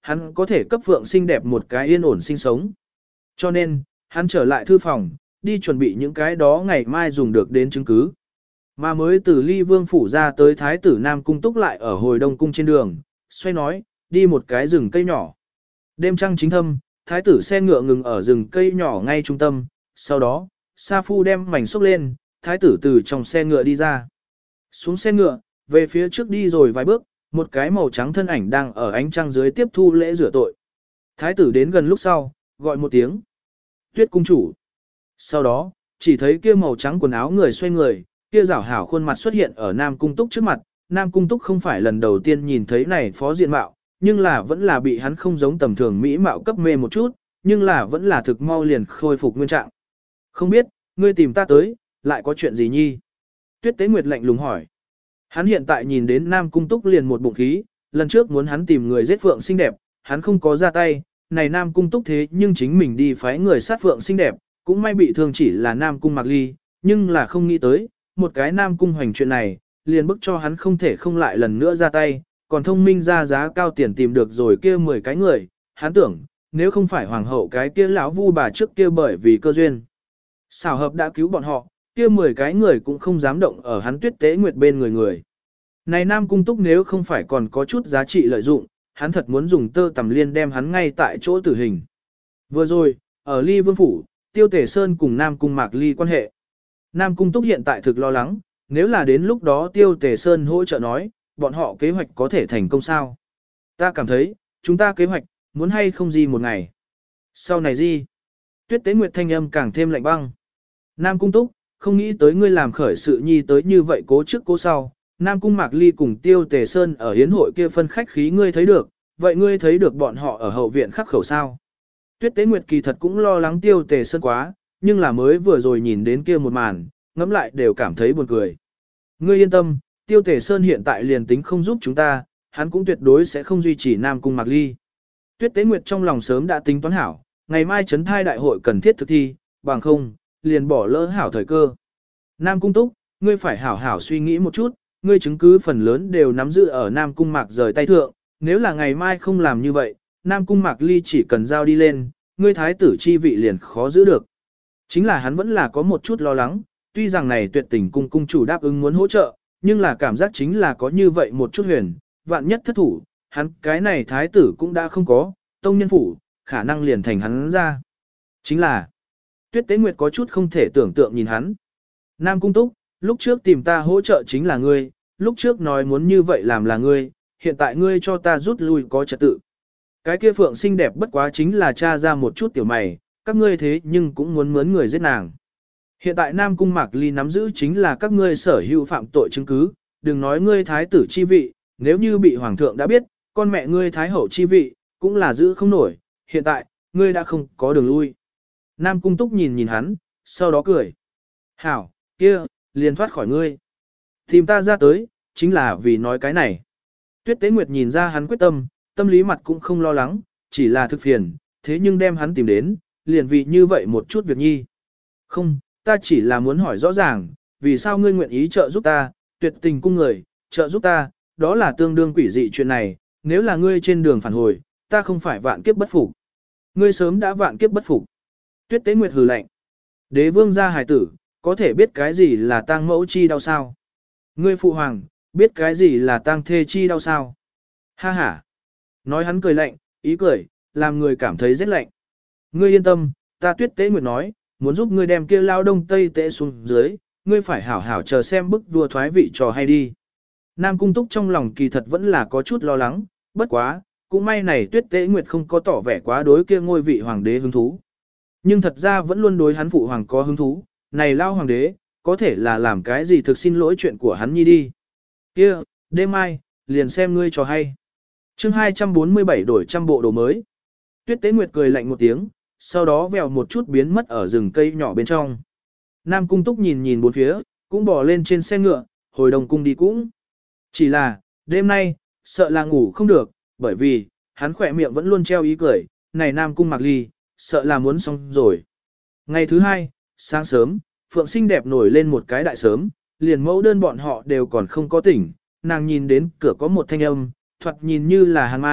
hắn có thể cấp Phượng xinh đẹp một cái yên ổn sinh sống. Cho nên, hắn trở lại thư phòng, đi chuẩn bị những cái đó ngày mai dùng được đến chứng cứ. Mà mới từ Ly Vương phủ ra tới Thái tử Nam Cung Túc lại ở hồi Đông Cung trên đường, xoay nói, đi một cái rừng cây nhỏ. Đêm trăng chính thâm, Thái tử xe ngựa ngừng ở rừng cây nhỏ ngay trung tâm, sau đó, Sa Phu đem mảnh xốc lên, Thái tử từ trong xe ngựa đi ra. Xuống xe ngựa, về phía trước đi rồi vài bước, một cái màu trắng thân ảnh đang ở ánh trăng dưới tiếp thu lễ rửa tội. Thái tử đến gần lúc sau, gọi một tiếng. Tuyết cung chủ. Sau đó, chỉ thấy kia màu trắng quần áo người xoay người, kia rảo hảo khuôn mặt xuất hiện ở Nam Cung Túc trước mặt. Nam Cung Túc không phải lần đầu tiên nhìn thấy này phó diện mạo, nhưng là vẫn là bị hắn không giống tầm thường mỹ mạo cấp mê một chút, nhưng là vẫn là thực mau liền khôi phục nguyên trạng. Không biết, ngươi tìm ta tới, lại có chuyện gì nhi? Tuyết Tế Nguyệt lạnh lùng hỏi. Hắn hiện tại nhìn đến Nam Cung Túc liền một bụng khí, lần trước muốn hắn tìm người giết Phượng xinh đẹp, hắn không có ra tay, này Nam Cung Túc thế nhưng chính mình đi phái người sát Phượng xinh đẹp, cũng may bị thương chỉ là Nam Cung Mạc Ly, nhưng là không nghĩ tới, một cái Nam Cung Hoành chuyện này, liền bức cho hắn không thể không lại lần nữa ra tay, còn thông minh ra giá cao tiền tìm được rồi kia mười cái người, hắn tưởng, nếu không phải hoàng hậu cái kia lão vu bà trước kia bởi vì cơ duyên. Xảo hợp đã cứu bọn họ, kia mười cái người cũng không dám động ở hắn Tuyết Tế Nguyệt bên người người. Này Nam Cung Túc nếu không phải còn có chút giá trị lợi dụng, hắn thật muốn dùng tơ tằm liên đem hắn ngay tại chỗ tử hình. Vừa rồi, ở Ly Vương Phủ, Tiêu Tể Sơn cùng Nam Cung Mạc Ly quan hệ. Nam Cung Túc hiện tại thực lo lắng, nếu là đến lúc đó Tiêu Tể Sơn hỗ trợ nói, bọn họ kế hoạch có thể thành công sao. Ta cảm thấy, chúng ta kế hoạch, muốn hay không gì một ngày. Sau này gì? Tuyết Tế Nguyệt thanh âm càng thêm lạnh băng. Nam Cung Túc, không nghĩ tới ngươi làm khởi sự nhi tới như vậy cố trước cố sau. Nam Cung Mạc Ly cùng Tiêu Tề Sơn ở hiến hội kia phân khách khí ngươi thấy được, vậy ngươi thấy được bọn họ ở hậu viện khắc khẩu sao? Tuyết Tế Nguyệt kỳ thật cũng lo lắng Tiêu Tề Sơn quá, nhưng là mới vừa rồi nhìn đến kia một màn, ngẫm lại đều cảm thấy buồn cười. Ngươi yên tâm, Tiêu Tề Sơn hiện tại liền tính không giúp chúng ta, hắn cũng tuyệt đối sẽ không duy trì Nam Cung Mạc Ly. Tuyết Tế Nguyệt trong lòng sớm đã tính toán hảo, ngày mai trấn thai đại hội cần thiết thực thi, bằng không, liền bỏ lỡ hảo thời cơ. Nam Cung Túc, ngươi phải hảo hảo suy nghĩ một chút, ngươi chứng cứ phần lớn đều nắm giữ ở Nam Cung Mạc rời tay thượng, nếu là ngày mai không làm như vậy, Nam Cung Mạc Ly chỉ cần giao đi lên, ngươi thái tử chi vị liền khó giữ được. Chính là hắn vẫn là có một chút lo lắng, tuy rằng này Tuyệt Tình cung cung chủ đáp ứng muốn hỗ trợ, nhưng là cảm giác chính là có như vậy một chút huyền, vạn nhất thất thủ, hắn cái này thái tử cũng đã không có, tông nhân phủ, khả năng liền thành hắn ra. Chính là, Tuyết Tế Nguyệt có chút không thể tưởng tượng nhìn hắn. Nam Cung Túc, lúc trước tìm ta hỗ trợ chính là ngươi, lúc trước nói muốn như vậy làm là ngươi, hiện tại ngươi cho ta rút lui có trật tự. Cái kia Phượng xinh đẹp bất quá chính là cha ra một chút tiểu mày, các ngươi thế nhưng cũng muốn mướn người giết nàng. Hiện tại Nam Cung Mạc Ly nắm giữ chính là các ngươi sở hữu phạm tội chứng cứ, đừng nói ngươi thái tử chi vị, nếu như bị hoàng thượng đã biết, con mẹ ngươi thái hậu chi vị, cũng là giữ không nổi, hiện tại, ngươi đã không có đường lui. Nam Cung Túc nhìn nhìn hắn, sau đó cười. Hảo, kia, liền thoát khỏi ngươi. Tìm ta ra tới, chính là vì nói cái này. Tuyết Tế Nguyệt nhìn ra hắn quyết tâm, tâm lý mặt cũng không lo lắng, chỉ là thực phiền, thế nhưng đem hắn tìm đến, liền vì như vậy một chút việc nhi. Không, ta chỉ là muốn hỏi rõ ràng, vì sao ngươi nguyện ý trợ giúp ta, Tuyệt Tình cung người, trợ giúp ta, đó là tương đương quỷ dị chuyện này, nếu là ngươi trên đường phản hồi, ta không phải vạn kiếp bất phục. Ngươi sớm đã vạn kiếp bất phục. Tuyết Tế Nguyệt hừ lạnh. Đế vương gia hài tử, có thể biết cái gì là tang mẫu chi đau sao? Ngươi phụ hoàng, biết cái gì là tang thê chi đau sao? Ha ha. Nói hắn cười lạnh, ý cười, làm người cảm thấy rất lạnh. Ngươi yên tâm, ta Tuyết Tế Nguyệt nói, muốn giúp ngươi đem kia lao đông tây tễ xuống dưới, ngươi phải hảo hảo chờ xem bức vua thoái vị trò hay đi. Nam Cung Túc trong lòng kỳ thật vẫn là có chút lo lắng, bất quá, cũng may này Tuyết Tế Nguyệt không có tỏ vẻ quá đối kia ngôi vị hoàng đế hứng thú. Nhưng thật ra vẫn luôn đối hắn phụ hoàng có hứng thú, này lao hoàng đế, có thể là làm cái gì thực xin lỗi chuyện của hắn nhi đi. Kia, đêm mai, liền xem ngươi trò hay. Chương hai trăm bốn mươi bảy đổi trăm bộ đồ mới. Tuyết Tế Nguyệt cười lạnh một tiếng, sau đó vèo một chút biến mất ở rừng cây nhỏ bên trong. Nam Cung Túc nhìn nhìn bốn phía, cũng bò lên trên xe ngựa, hồi Đông cung đi cũng. Chỉ là, đêm nay, sợ là ngủ không được, bởi vì, hắn khỏe miệng vẫn luôn treo ý cười, này Nam Cung Mạc Ly, sợ là muốn xong rồi. Ngày thứ hai, sáng sớm, Phượng xinh đẹp nổi lên một cái đại sớm, liền mẫu đơn bọn họ đều còn không có tỉnh, nàng nhìn đến cửa có một thanh âm, thoạt nhìn như là Hàn Mai,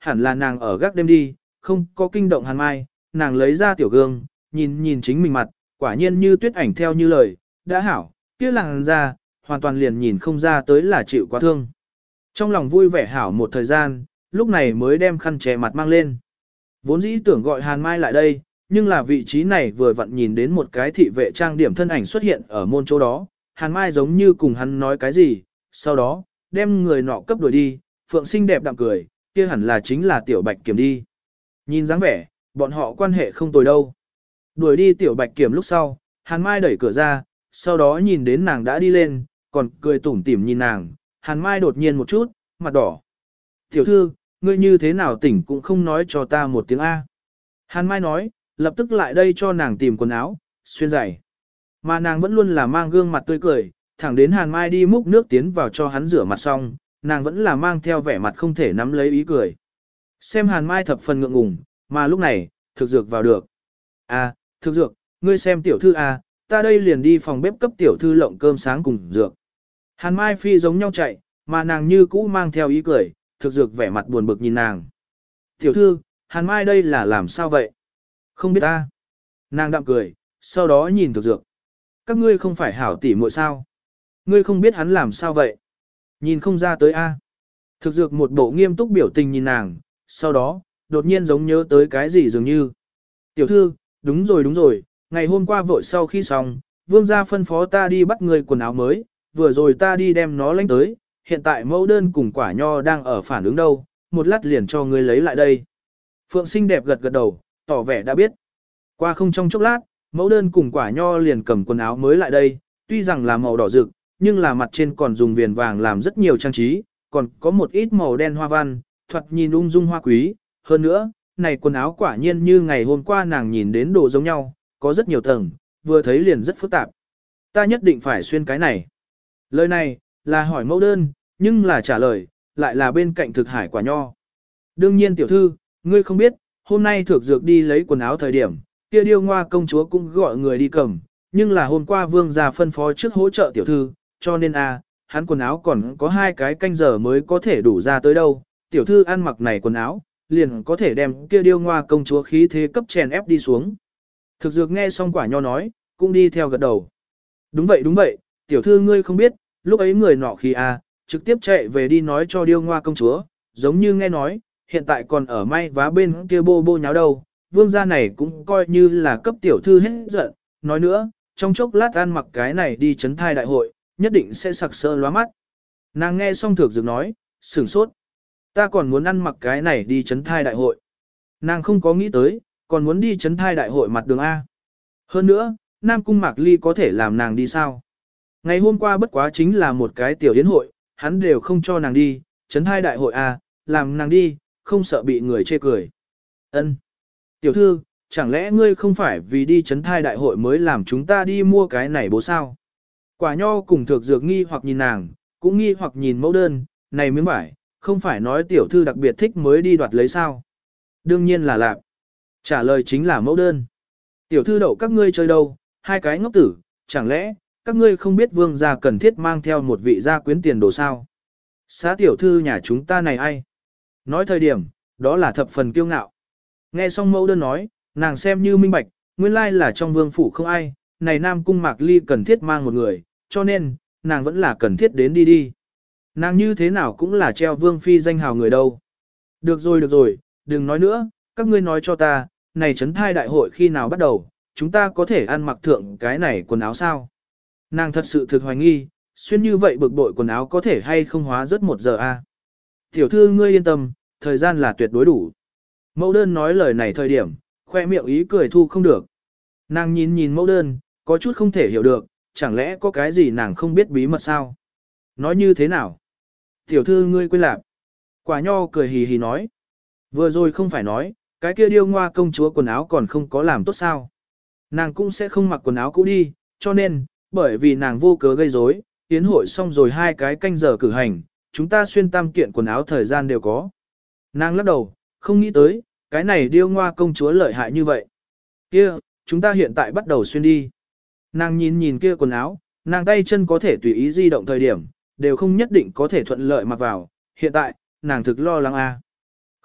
hẳn là nàng ở gác đêm đi, không có kinh động Hàn Mai, nàng lấy ra tiểu gương, nhìn nhìn chính mình mặt, quả nhiên như tuyết ảnh theo như lời, đã hảo, kia làng ra, hoàn toàn liền nhìn không ra tới là chịu quá thương. Trong lòng vui vẻ hảo một thời gian, lúc này mới đem khăn che mặt mang lên. Vốn dĩ tưởng gọi Hàn Mai lại đây, nhưng là vị trí này vừa vặn nhìn đến một cái thị vệ trang điểm thân ảnh xuất hiện ở môn chỗ đó, Hàn Mai giống như cùng hắn nói cái gì, sau đó, đem người nọ cấp đuổi đi, Phượng xinh đẹp đạm cười, kia hẳn là chính là Tiểu Bạch Kiểm đi. Nhìn dáng vẻ, bọn họ quan hệ không tồi đâu. Đuổi đi Tiểu Bạch Kiểm lúc sau, Hàn Mai đẩy cửa ra, sau đó nhìn đến nàng đã đi lên, còn cười tủm tỉm nhìn nàng, Hàn Mai đột nhiên một chút, mặt đỏ. Tiểu thư, ngươi như thế nào tỉnh cũng không nói cho ta một tiếng A. Hàn Mai nói, lập tức lại đây cho nàng tìm quần áo, xuyên giày. Mà nàng vẫn luôn là mang gương mặt tươi cười, thẳng đến Hàn Mai đi múc nước tiến vào cho hắn rửa mặt xong, nàng vẫn là mang theo vẻ mặt không thể nắm lấy ý cười. Xem Hàn Mai thập phần ngượng ngùng, mà lúc này, thực dược vào được. À, thực dược, ngươi xem tiểu thư à, ta đây liền đi phòng bếp cấp tiểu thư lộng cơm sáng cùng dược. Hàn Mai phi giống nhau chạy, mà nàng như cũ mang theo ý cười, thực dược vẻ mặt buồn bực nhìn nàng. Tiểu thư, Hàn Mai đây là làm sao vậy? Không biết ta. Nàng đạm cười, sau đó nhìn thực dược. Các ngươi không phải hảo tỉ muội sao? Ngươi không biết hắn làm sao vậy? Nhìn không ra tới a. Thực dược một bộ nghiêm túc biểu tình nhìn nàng, sau đó, đột nhiên giống nhớ tới cái gì dường như. Tiểu thư, đúng rồi đúng rồi, ngày hôm qua vội sau khi xong, vương gia phân phó ta đi bắt người quần áo mới, vừa rồi ta đi đem nó lãnh tới, hiện tại mẫu đơn cùng quả nho đang ở phản ứng đâu, một lát liền cho ngươi lấy lại đây. Phượng xinh đẹp gật gật đầu, tỏ vẻ đã biết. Qua không trong chốc lát, mẫu đơn cùng quả nho liền cầm quần áo mới lại đây, tuy rằng là màu đỏ rực, nhưng là mặt trên còn dùng viền vàng làm rất nhiều trang trí, còn có một ít màu đen hoa văn, thoạt nhìn ung dung hoa quý. Hơn nữa, này quần áo quả nhiên như ngày hôm qua nàng nhìn đến đồ giống nhau, có rất nhiều tầng, vừa thấy liền rất phức tạp. Ta nhất định phải xuyên cái này. Lời này, là hỏi mẫu đơn, nhưng là trả lời, lại là bên cạnh thực hải quả nho. Đương nhiên tiểu thư, ngươi không biết, hôm nay thực dược đi lấy quần áo thời điểm, kia điêu ngoa công chúa cũng gọi người đi cầm, nhưng là hôm qua vương gia phân phó trước hỗ trợ tiểu thư, cho nên a, hắn quần áo còn có hai cái canh giờ mới có thể đủ ra tới đâu, tiểu thư ăn mặc này quần áo, liền có thể đem kia điêu ngoa công chúa khí thế cấp chèn ép đi xuống. Thực dược nghe xong quả nho nói, cũng đi theo gật đầu. Đúng vậy đúng vậy, tiểu thư ngươi không biết, lúc ấy người nọ khí a, trực tiếp chạy về đi nói cho điêu ngoa công chúa, giống như nghe nói, hiện tại còn ở may vá bên kia bô bô nháo đâu, vương gia này cũng coi như là cấp tiểu thư hết giận, nói nữa, trong chốc lát ăn mặc cái này đi chấn thai đại hội, nhất định sẽ sặc sỡ lóa mắt. Nàng nghe xong thực dược nói, sửng sốt. Ta còn muốn ăn mặc cái này đi chấn thai đại hội. Nàng không có nghĩ tới, còn muốn đi chấn thai đại hội mặt đường A. Hơn nữa, Nam Cung Mạc Ly có thể làm nàng đi sao? Ngày hôm qua bất quá chính là một cái tiểu yến hội, hắn đều không cho nàng đi, chấn thai đại hội A, làm nàng đi, không sợ bị người chê cười. Ân, tiểu thư, chẳng lẽ ngươi không phải vì đi chấn thai đại hội mới làm chúng ta đi mua cái này bố sao? Quả nho cùng thực dược nghi hoặc nhìn nàng, cũng nghi hoặc nhìn mẫu đơn, này miếng vải, không phải nói tiểu thư đặc biệt thích mới đi đoạt lấy sao? Đương nhiên là lạc. Trả lời chính là mẫu đơn. Tiểu thư đậu các ngươi chơi đâu, hai cái ngốc tử, chẳng lẽ, các ngươi không biết vương gia cần thiết mang theo một vị gia quyến tiền đồ sao? Xá tiểu thư nhà chúng ta này ai? Nói thời điểm, đó là thập phần kiêu ngạo. Nghe xong mẫu đơn nói, nàng xem như minh bạch, nguyên lai là trong vương phủ không ai, này Nam Cung Mạc Ly cần thiết mang một người, cho nên, nàng vẫn là cần thiết đến đi đi. Nàng như thế nào cũng là treo vương phi danh hào người đâu. Được rồi được rồi, đừng nói nữa, các ngươi nói cho ta, này chấn thai đại hội khi nào bắt đầu, chúng ta có thể ăn mặc thượng cái này quần áo sao? Nàng thật sự thực hoài nghi, xuyên như vậy bực bội quần áo có thể hay không hóa rất một giờ a? À? Tiểu thư ngươi yên tâm, thời gian là tuyệt đối đủ. Mẫu đơn nói lời này thời điểm, khoe miệng ý cười thu không được. Nàng nhìn nhìn mẫu đơn, có chút không thể hiểu được, chẳng lẽ có cái gì nàng không biết bí mật sao? Nói như thế nào? Tiểu thư ngươi quên lạc. Quả nho cười hì hì nói. Vừa rồi không phải nói, cái kia điêu ngoa công chúa quần áo còn không có làm tốt sao? Nàng cũng sẽ không mặc quần áo cũ đi, cho nên, bởi vì nàng vô cớ gây rối, tiến hội xong rồi hai cái canh giờ cử hành, chúng ta xuyên tam kiện quần áo thời gian đều có. Nàng lắc đầu, không nghĩ tới, cái này điêu ngoa công chúa lợi hại như vậy. Kia, chúng ta hiện tại bắt đầu xuyên đi. Nàng nhìn nhìn kia quần áo, nàng tay chân có thể tùy ý di động thời điểm, đều không nhất định có thể thuận lợi mặc vào. Hiện tại, nàng thực lo lắng a.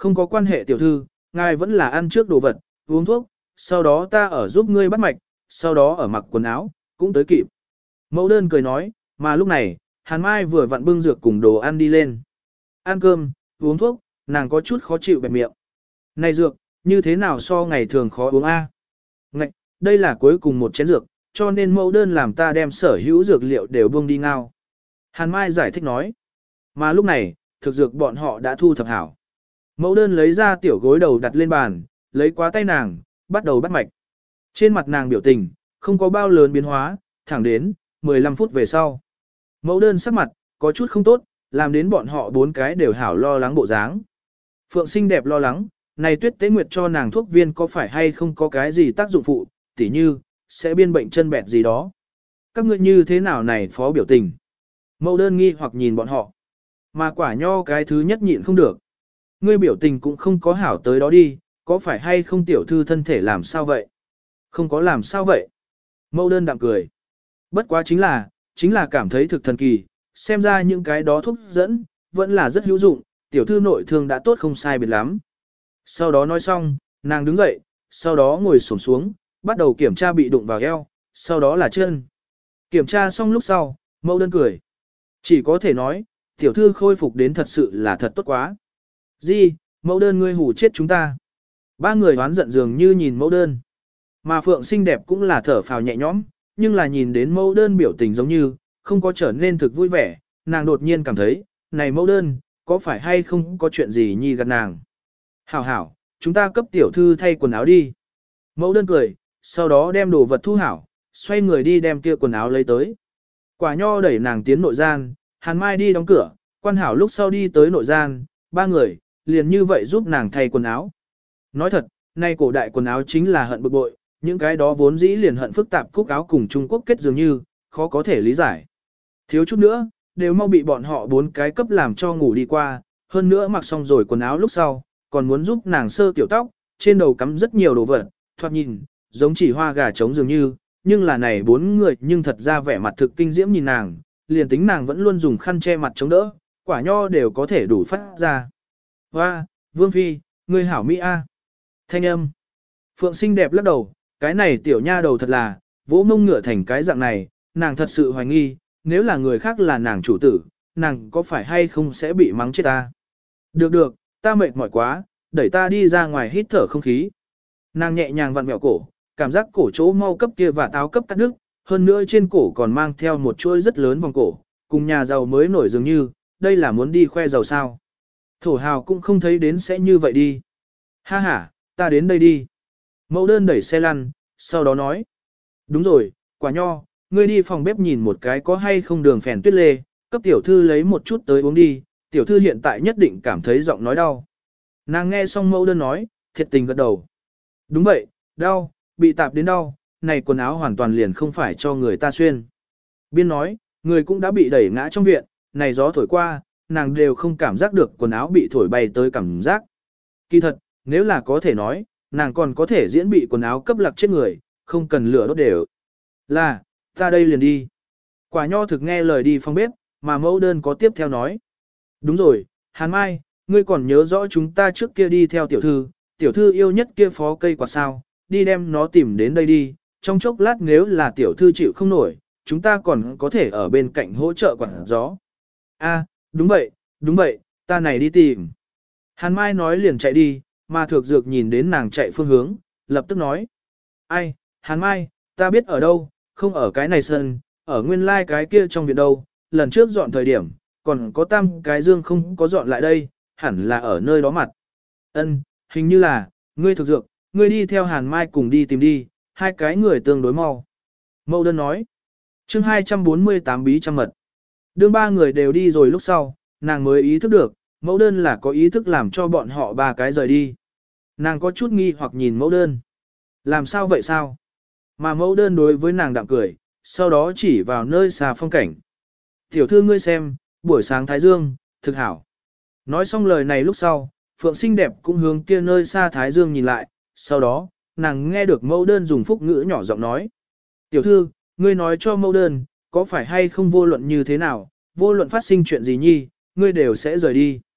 Không có quan hệ tiểu thư, ngài vẫn là ăn trước đồ vật, uống thuốc, sau đó ta ở giúp ngươi bắt mạch, sau đó ở mặc quần áo, cũng tới kịp. Mẫu đơn cười nói, mà lúc này, Hàn Mai vừa vặn bưng dược cùng đồ ăn đi lên. Ăn cơm, uống thuốc, nàng có chút khó chịu bẹp miệng. Này dược, như thế nào so ngày thường khó uống a? Ngạch, đây là cuối cùng một chén dược, cho nên mẫu đơn làm ta đem sở hữu dược liệu đều buông đi ngao. Hàn Mai giải thích nói. Mà lúc này, thực dược bọn họ đã thu thập hảo. Mẫu đơn lấy ra tiểu gối đầu đặt lên bàn, lấy quá tay nàng, bắt đầu bắt mạch. Trên mặt nàng biểu tình, không có bao lớn biến hóa, thẳng đến, mười lăm phút về sau. Mẫu đơn sắc mặt, có chút không tốt, làm đến bọn họ bốn cái đều hảo lo lắng bộ dáng. Phượng xinh đẹp lo lắng, này tuyết tế nguyệt cho nàng thuốc viên có phải hay không có cái gì tác dụng phụ, tỉ như, sẽ biên bệnh chân bẹt gì đó. Các ngươi như thế nào này phó biểu tình. Mẫu đơn nghi hoặc nhìn bọn họ. Mà quả nho cái thứ nhất nhịn không được. Ngươi biểu tình cũng không có hảo tới đó đi, có phải hay không tiểu thư thân thể làm sao vậy? Không có làm sao vậy? Mẫu đơn đạm cười. Bất quá chính là, chính là cảm thấy thực thần kỳ, xem ra những cái đó thuốc dẫn, vẫn là rất hữu dụng, tiểu thư nội thương đã tốt không sai biệt lắm. Sau đó nói xong, nàng đứng dậy, sau đó ngồi xổm xuống, bắt đầu kiểm tra bị đụng vào eo, sau đó là chân. Kiểm tra xong lúc sau, mẫu đơn cười. Chỉ có thể nói, tiểu thư khôi phục đến thật sự là thật tốt quá. Gì, mẫu đơn ngươi hù chết chúng ta. Ba người hoán giận dường như nhìn mẫu đơn. Mà Phượng xinh đẹp cũng là thở phào nhẹ nhõm, nhưng là nhìn đến mẫu đơn biểu tình giống như, không có trở nên thực vui vẻ, nàng đột nhiên cảm thấy, này mẫu đơn, có phải hay không có chuyện gì nhi gạt nàng. Hảo hảo, chúng ta cấp tiểu thư thay quần áo đi. Mẫu đơn cười, sau đó đem đồ vật thu hảo, xoay người đi đem kia quần áo lấy tới. Quả nho đẩy nàng tiến nội gian, Hàn Mai đi đóng cửa, quan hảo lúc sau đi tới nội gian, ba người, liền như vậy giúp nàng thay quần áo. Nói thật, nay cổ đại quần áo chính là hận bực bội, những cái đó vốn dĩ liền hận phức tạp cúc áo cùng Trung Quốc kết dường như, khó có thể lý giải. Thiếu chút nữa, đều mau bị bọn họ bốn cái cấp làm cho ngủ đi qua, hơn nữa mặc xong rồi quần áo lúc sau, còn muốn giúp nàng sơ tiểu tóc, trên đầu cắm rất nhiều đồ vật, thoạt nhìn, giống chỉ hoa gà trống dường như, nhưng là này bốn người nhưng thật ra vẻ mặt thực kinh diễm nhìn nàng, liền tính nàng vẫn luôn dùng khăn che mặt chống đỡ, quả nho đều có thể đủ phát ra. Hoa, Vương Phi, ngươi hảo Mỹ A. Thanh âm. Phượng xinh đẹp lắc đầu, cái này tiểu nha đầu thật là, vỗ mông ngựa thành cái dạng này, nàng thật sự hoài nghi, nếu là người khác là nàng chủ tử, nàng có phải hay không sẽ bị mắng chết ta. Được được, ta mệt mỏi quá, đẩy ta đi ra ngoài hít thở không khí. Nàng nhẹ nhàng vặn vẹo cổ, cảm giác cổ chỗ mau cấp kia và táo cấp cắt đứt, hơn nữa trên cổ còn mang theo một chuỗi rất lớn vòng cổ, cùng nhà giàu mới nổi dường như, đây là muốn đi khoe giàu sao. Thổ hào cũng không thấy đến sẽ như vậy đi. Ha ha, ta đến đây đi. Mẫu đơn đẩy xe lăn, sau đó nói. Đúng rồi, quả nho, ngươi đi phòng bếp nhìn một cái có hay không đường phèn tuyết lê, cấp tiểu thư lấy một chút tới uống đi, tiểu thư hiện tại nhất định cảm thấy giọng nói đau. Nàng nghe xong mẫu đơn nói, thiệt tình gật đầu. Đúng vậy, đau, bị tạp đến đau, này quần áo hoàn toàn liền không phải cho người ta xuyên. Biên nói, người cũng đã bị đẩy ngã trong viện, này gió thổi qua, nàng đều không cảm giác được quần áo bị thổi bay tới cảm giác. Kỳ thật, nếu là có thể nói, nàng còn có thể diễn bị quần áo cấp lặc chết người, không cần lửa đốt đều. Là, ta đây liền đi. Quả nho thực nghe lời đi phòng bếp, mà mẫu đơn có tiếp theo nói. Đúng rồi, Hàn Mai, ngươi còn nhớ rõ chúng ta trước kia đi theo tiểu thư, tiểu thư yêu nhất kia phó cây quạt sao, đi đem nó tìm đến đây đi, trong chốc lát nếu là tiểu thư chịu không nổi, chúng ta còn có thể ở bên cạnh hỗ trợ quạt gió. A, đúng vậy, đúng vậy, ta này đi tìm. Hàn Mai nói liền chạy đi, mà Thược Dược nhìn đến nàng chạy phương hướng, lập tức nói. Ai, Hàn Mai, ta biết ở đâu, không ở cái này sân, ở nguyên lai like cái kia trong viện đâu, lần trước dọn thời điểm, còn có tam cái dương không có dọn lại đây, hẳn là ở nơi đó mặt. Ân, hình như là, ngươi Thược Dược, ngươi đi theo Hàn Mai cùng đi tìm đi, hai cái người tương đối mau. Mẫu đơn nói. Chương hai trăm bốn mươi tám bí trăm mật. Đương ba người đều đi rồi lúc sau, nàng mới ý thức được, mẫu đơn là có ý thức làm cho bọn họ ba cái rời đi. Nàng có chút nghi hoặc nhìn mẫu đơn. Làm sao vậy sao? Mà mẫu đơn đối với nàng đạm cười, sau đó chỉ vào nơi xa phong cảnh. Tiểu thư ngươi xem, buổi sáng Thái Dương, thực hảo. Nói xong lời này lúc sau, Phượng xinh đẹp cũng hướng kia nơi xa Thái Dương nhìn lại, sau đó, nàng nghe được mẫu đơn dùng phúc ngữ nhỏ giọng nói. Tiểu thư, ngươi nói cho mẫu đơn, có phải hay không vô luận như thế nào, vô luận phát sinh chuyện gì nhi, ngươi đều sẽ rời đi.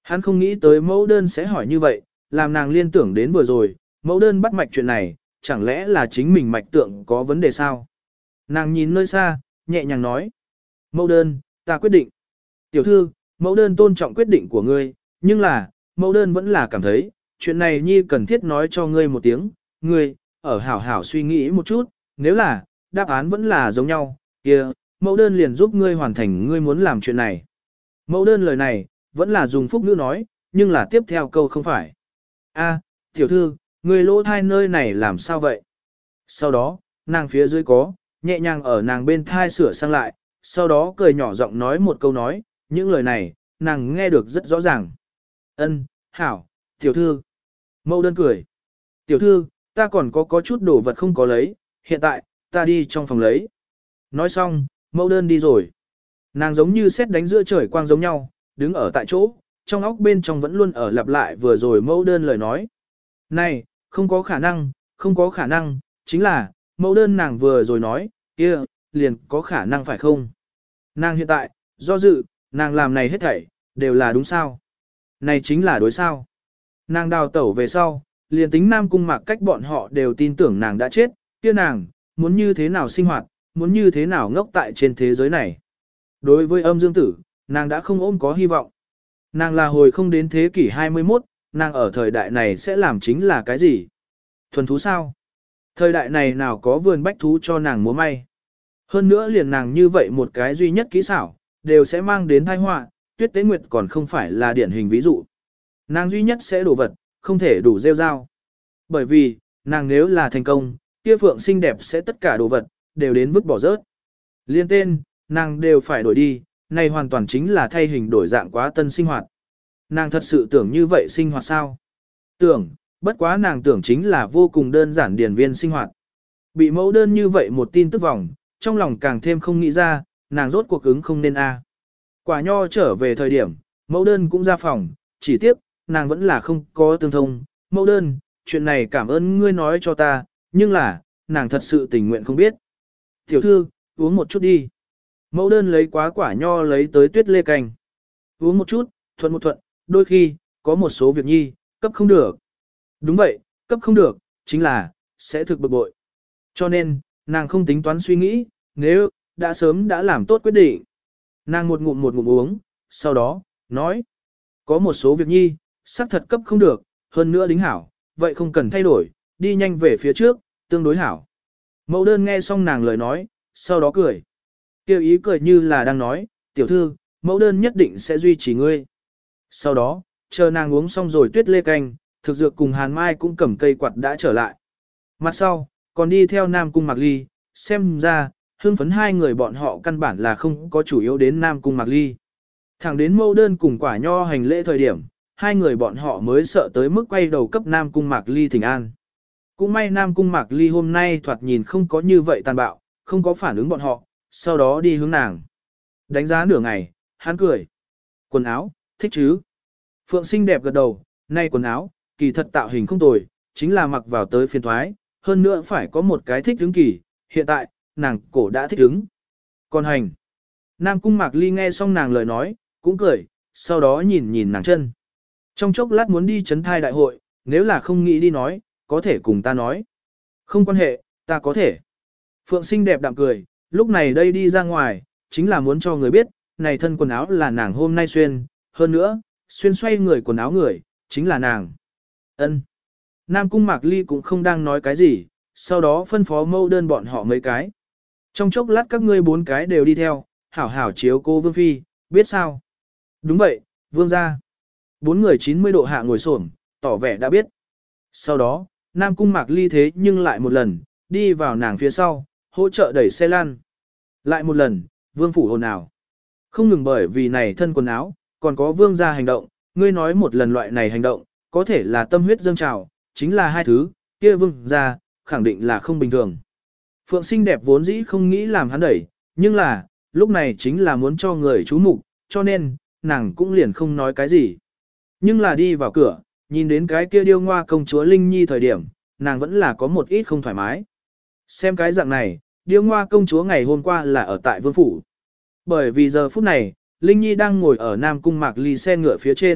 Hắn không nghĩ tới mẫu đơn sẽ hỏi như vậy, làm nàng liên tưởng đến vừa rồi, mẫu đơn bắt mạch chuyện này, chẳng lẽ là chính mình mạch tượng có vấn đề sao? Nàng nhìn nơi xa, nhẹ nhàng nói. Mẫu đơn, ta quyết định. Tiểu thư, mẫu đơn tôn trọng quyết định của ngươi, nhưng là, mẫu đơn vẫn là cảm thấy, chuyện này nhi cần thiết nói cho ngươi một tiếng, ngươi, ở hảo hảo suy nghĩ một chút, nếu là, đáp án vẫn là giống nhau, kia, mẫu đơn liền giúp ngươi hoàn thành ngươi muốn làm chuyện này. Mẫu đơn lời này, vẫn là dùng phúc ngữ nói, nhưng là tiếp theo câu không phải. A, tiểu thư, ngươi lỗ thai nơi này làm sao vậy? Sau đó, nàng phía dưới có, nhẹ nhàng ở nàng bên thai sửa sang lại, sau đó cười nhỏ giọng nói một câu nói, những lời này, nàng nghe được rất rõ ràng. Ân, hảo, tiểu thư. Mẫu đơn cười. Tiểu thư, ta còn có có chút đồ vật không có lấy, hiện tại, ta đi trong phòng lấy. Nói xong, mẫu đơn đi rồi. Nàng giống như sét đánh giữa trời quang giống nhau, đứng ở tại chỗ, trong óc bên trong vẫn luôn ở lặp lại vừa rồi mẫu đơn lời nói. Này, không có khả năng, không có khả năng, chính là, mẫu đơn nàng vừa rồi nói, kia, liền có khả năng phải không? Nàng hiện tại, do dự, nàng làm này hết thảy, đều là đúng sao? Này chính là đối sao? Nàng đào tẩu về sau, liền tính Nam Cung Mạc cách bọn họ đều tin tưởng nàng đã chết, kia nàng, muốn như thế nào sinh hoạt, muốn như thế nào ngốc tại trên thế giới này. Đối với âm dương tử, nàng đã không ôm có hy vọng. Nàng là hồi không đến thế kỷ hai mươi mốt, nàng ở thời đại này sẽ làm chính là cái gì? Thuần thú sao? Thời đại này nào có vườn bách thú cho nàng múa may. Hơn nữa liền nàng như vậy một cái duy nhất kỹ xảo, đều sẽ mang đến tai họa, Tuyết Tế Nguyệt còn không phải là điển hình ví dụ. Nàng duy nhất sẽ đổ vật, không thể đủ rêu rao. Bởi vì, nàng nếu là thành công, kia phượng xinh đẹp sẽ tất cả đồ vật, đều đến vứt bỏ rớt. Liên tên, nàng đều phải đổi đi, này hoàn toàn chính là thay hình đổi dạng quá tân sinh hoạt. Nàng thật sự tưởng như vậy sinh hoạt sao? Tưởng, bất quá nàng tưởng chính là vô cùng đơn giản điển viên sinh hoạt. Bị mẫu đơn như vậy một tin tức vòng, trong lòng càng thêm không nghĩ ra, nàng rốt cuộc ứng không nên a. Quả nho trở về thời điểm, mẫu đơn cũng ra phòng, chỉ tiếc, nàng vẫn là không có tương thông. Mẫu đơn, chuyện này cảm ơn ngươi nói cho ta, nhưng là, nàng thật sự tình nguyện không biết. Tiểu thư, uống một chút đi. Mẫu đơn lấy quá quả nho lấy tới tuyết lê canh. Uống một chút, thuận một thuận, đôi khi, có một số việc nhi, cấp không được. Đúng vậy, cấp không được, chính là, sẽ thực bực bội. Cho nên, nàng không tính toán suy nghĩ, nếu, đã sớm đã làm tốt quyết định. Nàng một ngụm một ngụm uống, sau đó, nói. Có một số việc nhi, xác thật cấp không được, hơn nữa đính hảo, vậy không cần thay đổi, đi nhanh về phía trước, tương đối hảo. Mẫu đơn nghe xong nàng lời nói, sau đó cười. Kêu ý cười như là đang nói, tiểu thư, mẫu đơn nhất định sẽ duy trì ngươi. Sau đó, chờ nàng uống xong rồi tuyết lê canh, thực dược cùng Hàn Mai cũng cầm cây quạt đã trở lại. Mặt sau, còn đi theo Nam Cung Mạc Ly, xem ra, hưng phấn hai người bọn họ căn bản là không có chủ yếu đến Nam Cung Mạc Ly. Thẳng đến mẫu đơn cùng quả nho hành lễ thời điểm, hai người bọn họ mới sợ tới mức quay đầu cấp Nam Cung Mạc Ly thỉnh an. Cũng may Nam Cung Mạc Ly hôm nay thoạt nhìn không có như vậy tàn bạo, không có phản ứng bọn họ, sau đó đi hướng nàng. Đánh giá nửa ngày, hắn cười. Quần áo, thích chứ? Phượng xinh đẹp gật đầu, nay quần áo, kỳ thật tạo hình không tồi, chính là mặc vào tới phiền thoái, hơn nữa phải có một cái thích ứng kỳ, hiện tại, nàng cổ đã thích ứng. Còn hành. Nam Cung Mạc Ly nghe xong nàng lời nói, cũng cười, sau đó nhìn nhìn nàng chân. Trong chốc lát muốn đi chấn thai đại hội, nếu là không nghĩ đi nói, có thể cùng ta nói. Không quan hệ, ta có thể. Phượng xinh đẹp đạm cười, lúc này đây đi ra ngoài, chính là muốn cho người biết, này thân quần áo là nàng hôm nay xuyên, hơn nữa, xuyên xoay người quần áo người, chính là nàng. Ân. Nam Cung Mạc Ly cũng không đang nói cái gì, sau đó phân phó mâu đơn bọn họ mấy cái. Trong chốc lát các ngươi bốn cái đều đi theo, hảo hảo chiếu cô Vương Phi, biết sao? Đúng vậy, Vương gia. Bốn người chín mươi độ hạ ngồi xổm, tỏ vẻ đã biết. Sau đó, Nam Cung Mạc Ly thế nhưng lại một lần, đi vào nàng phía sau, hỗ trợ đẩy xe lan. Lại một lần, Vương phủ hồn ào. Không ngừng bởi vì này thân quần áo, còn có Vương gia hành động, ngươi nói một lần loại này hành động, có thể là tâm huyết dâng trào, chính là hai thứ, kia Vương gia, khẳng định là không bình thường. Phượng xinh đẹp vốn dĩ không nghĩ làm hắn đẩy, nhưng là, lúc này chính là muốn cho người chú mục, cho nên, nàng cũng liền không nói cái gì. Nhưng là đi vào cửa, nhìn đến cái kia điêu ngoa công chúa Linh Nhi thời điểm, nàng vẫn là có một ít không thoải mái. Xem cái dạng này, điêu ngoa công chúa ngày hôm qua là ở tại vương phủ. Bởi vì giờ phút này, Linh Nhi đang ngồi ở Nam Cung Mạc Ly xe ngựa phía trên,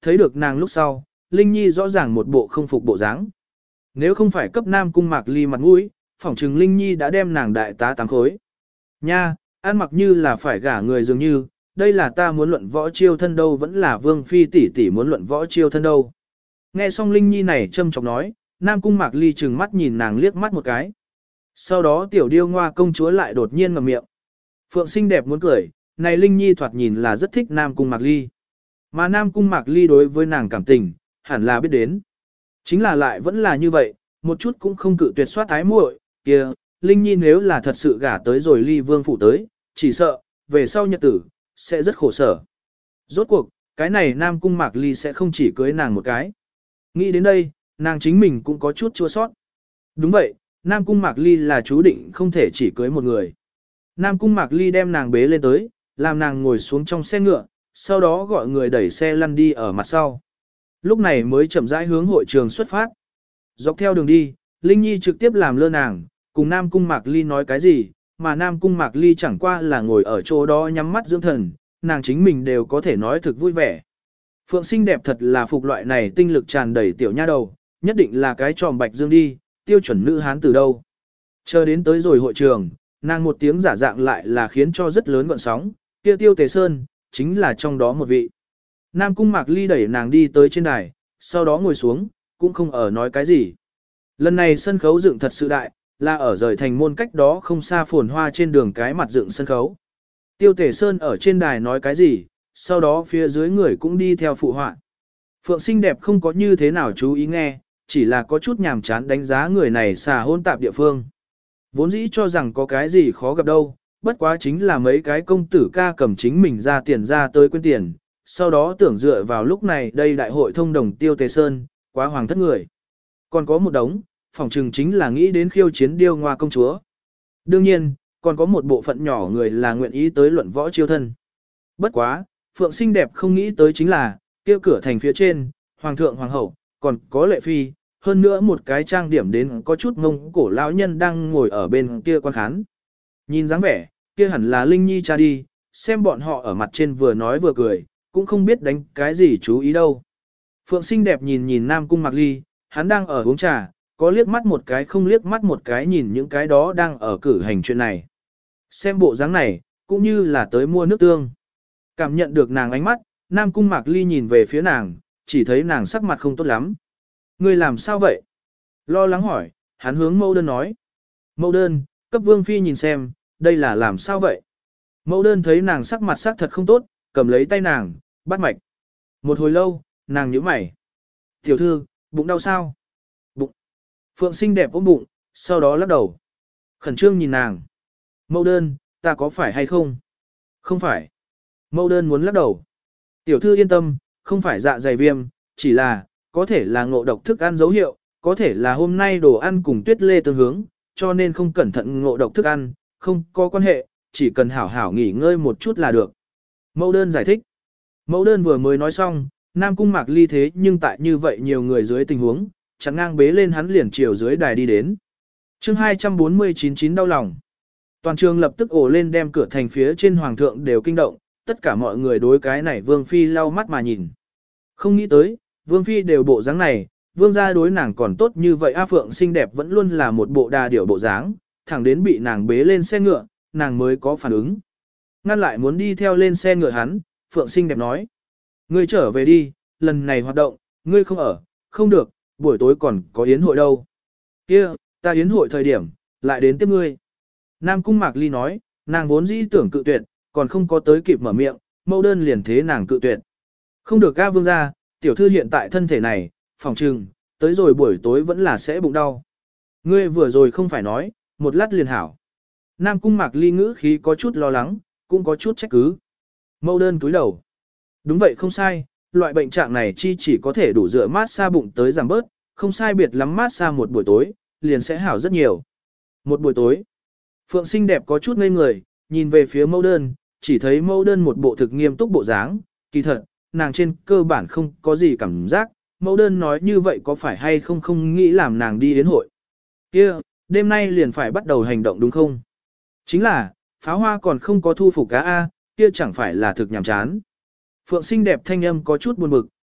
thấy được nàng lúc sau, Linh Nhi rõ ràng một bộ không phục bộ dáng. Nếu không phải cấp Nam Cung Mạc Ly mặt mũi, phỏng chừng Linh Nhi đã đem nàng đại tá tám khối. Nha, ăn mặc như là phải gả người dường như, đây là ta muốn luận võ chiêu thân đâu vẫn là Vương Phi tỷ tỷ muốn luận võ chiêu thân đâu. Nghe xong Linh Nhi này châm chọc nói, Nam Cung Mạc Ly trừng mắt nhìn nàng liếc mắt một cái. Sau đó tiểu điêu ngoa công chúa lại đột nhiên ngậm miệng. Phượng xinh đẹp muốn cười, này Linh Nhi thoạt nhìn là rất thích Nam Cung Mạc Ly. Mà Nam Cung Mạc Ly đối với nàng cảm tình, hẳn là biết đến. Chính là lại vẫn là như vậy, một chút cũng không cự tuyệt soát ái muội, kia, Linh Nhi nếu là thật sự gả tới rồi Ly Vương phủ tới, chỉ sợ, về sau nhật tử, sẽ rất khổ sở. Rốt cuộc, cái này Nam Cung Mạc Ly sẽ không chỉ cưới nàng một cái. Nghĩ đến đây, nàng chính mình cũng có chút chua sót. Đúng vậy, Nam Cung Mạc Ly là chú định không thể chỉ cưới một người. Nam Cung Mạc Ly đem nàng bế lên tới, làm nàng ngồi xuống trong xe ngựa, sau đó gọi người đẩy xe lăn đi ở mặt sau. Lúc này mới chậm rãi hướng hội trường xuất phát. Dọc theo đường đi, Linh Nhi trực tiếp làm lơ nàng, cùng Nam Cung Mạc Ly nói cái gì, mà Nam Cung Mạc Ly chẳng qua là ngồi ở chỗ đó nhắm mắt dưỡng thần, nàng chính mình đều có thể nói thực vui vẻ. Phượng xinh đẹp thật là phục loại này tinh lực tràn đầy tiểu nha đầu, nhất định là cái tròm bạch dương đi, tiêu chuẩn nữ hán từ đâu. Chờ đến tới rồi hội trường, nàng một tiếng giả dạng lại là khiến cho rất lớn gọn sóng, kia Tiêu Tề Sơn, chính là trong đó một vị. Nam Cung Mạc Ly đẩy nàng đi tới trên đài, sau đó ngồi xuống, cũng không ở nói cái gì. Lần này sân khấu dựng thật sự đại, là ở rời thành môn cách đó không xa phồn hoa trên đường cái mặt dựng sân khấu. Tiêu Tề Sơn ở trên đài nói cái gì, sau đó phía dưới người cũng đi theo phụ họa. Phượng xinh đẹp không có như thế nào chú ý nghe, chỉ là có chút nhàm chán đánh giá người này xà hôn tạp địa phương. Vốn dĩ cho rằng có cái gì khó gặp đâu, bất quá chính là mấy cái công tử ca cầm chính mình ra tiền ra tới quên tiền, sau đó tưởng dựa vào lúc này đây đại hội thông đồng Tiêu Tề Sơn, quá hoàng thất người. Còn có một đống, phỏng chừng chính là nghĩ đến khiêu chiến điêu ngoa công chúa. Đương nhiên, còn có một bộ phận nhỏ người là nguyện ý tới luận võ chiêu thân. Bất quá, Phượng xinh đẹp không nghĩ tới chính là, kia cửa thành phía trên, hoàng thượng hoàng hậu, còn có lệ phi, hơn nữa một cái trang điểm đến có chút ngông cổ lão nhân đang ngồi ở bên kia quan khán. Nhìn dáng vẻ, kia hẳn là Linh Nhi cha đi, xem bọn họ ở mặt trên vừa nói vừa cười, cũng không biết đánh cái gì chú ý đâu. Phượng xinh đẹp nhìn nhìn Nam Cung Mạc Ly, hắn đang ở uống trà, có liếc mắt một cái không liếc mắt một cái nhìn những cái đó đang ở cử hành chuyện này. Xem bộ dáng này, cũng như là tới mua nước tương. Cảm nhận được nàng ánh mắt, Nam Cung Mạc Ly nhìn về phía nàng, chỉ thấy nàng sắc mặt không tốt lắm. Ngươi làm sao vậy? Lo lắng hỏi, hắn hướng mẫu đơn nói. Mẫu đơn, cấp vương phi nhìn xem, đây là làm sao vậy? Mẫu đơn thấy nàng sắc mặt sắc thật không tốt, cầm lấy tay nàng, bắt mạch. Một hồi lâu, nàng nhíu mày. Tiểu thư, bụng đau sao? Bụng. Phượng xinh đẹp ôm bụng, sau đó lắc đầu. Khẩn trương nhìn nàng. Mẫu đơn, ta có phải hay không? Không phải. Mẫu đơn muốn lắc đầu. Tiểu thư yên tâm, không phải dạ dày viêm, chỉ là, có thể là ngộ độc thức ăn dấu hiệu, có thể là hôm nay đồ ăn cùng tuyết lê tương hướng, cho nên không cẩn thận ngộ độc thức ăn, không có quan hệ, chỉ cần hảo hảo nghỉ ngơi một chút là được. Mẫu đơn giải thích. Mẫu đơn vừa mới nói xong, Nam Cung Mạc Ly thế nhưng tại như vậy nhiều người dưới tình huống, chẳng ngang bế lên hắn liền chiều dưới đài đi đến. chương hai trăm bốn mươi chín chín đau lòng. Toàn trường lập tức ổ lên đem cửa thành phía trên hoàng thượng đều kinh động, tất cả mọi người đối cái này Vương Phi lau mắt mà nhìn. Không nghĩ tới, Vương Phi đều bộ dáng này, Vương gia đối nàng còn tốt như vậy A Phượng xinh đẹp vẫn luôn là một bộ đà điểu bộ dáng, thẳng đến bị nàng bế lên xe ngựa, nàng mới có phản ứng. Ngăn lại muốn đi theo lên xe ngựa hắn, Phượng xinh đẹp nói. Ngươi trở về đi, lần này hoạt động, ngươi không ở, không được, buổi tối còn có yến hội đâu. Kia, ta yến hội thời điểm, lại đến tiếp ngươi. Nam Cung Mạc Ly nói, nàng vốn dĩ tưởng cự tuyệt, còn không có tới kịp mở miệng, mẫu đơn liền thế nàng cự tuyệt. Không được ca vương gia, tiểu thư hiện tại thân thể này, phòng trừng, tới rồi buổi tối vẫn là sẽ bụng đau. Ngươi vừa rồi không phải nói, một lát liền hảo. Nam Cung Mạc Ly ngữ khí có chút lo lắng, cũng có chút trách cứ. Mẫu đơn túi đầu. Đúng vậy không sai, loại bệnh trạng này chi chỉ có thể đủ dựa mát xa bụng tới giảm bớt, không sai biệt lắm mát xa một buổi tối, liền sẽ hảo rất nhiều. Một buổi tối, Phượng xinh đẹp có chút ngây người, nhìn về phía mẫu đơn, chỉ thấy mẫu đơn một bộ thực nghiêm túc bộ dáng, kỳ thật, nàng trên cơ bản không có gì cảm giác, mẫu đơn nói như vậy có phải hay không không nghĩ làm nàng đi yến hội. Kia, đêm nay liền phải bắt đầu hành động đúng không? Chính là, pháo hoa còn không có thu phục cá A, kia chẳng phải là thực nhàm chán. Phượng xinh đẹp thanh âm có chút buồn bực,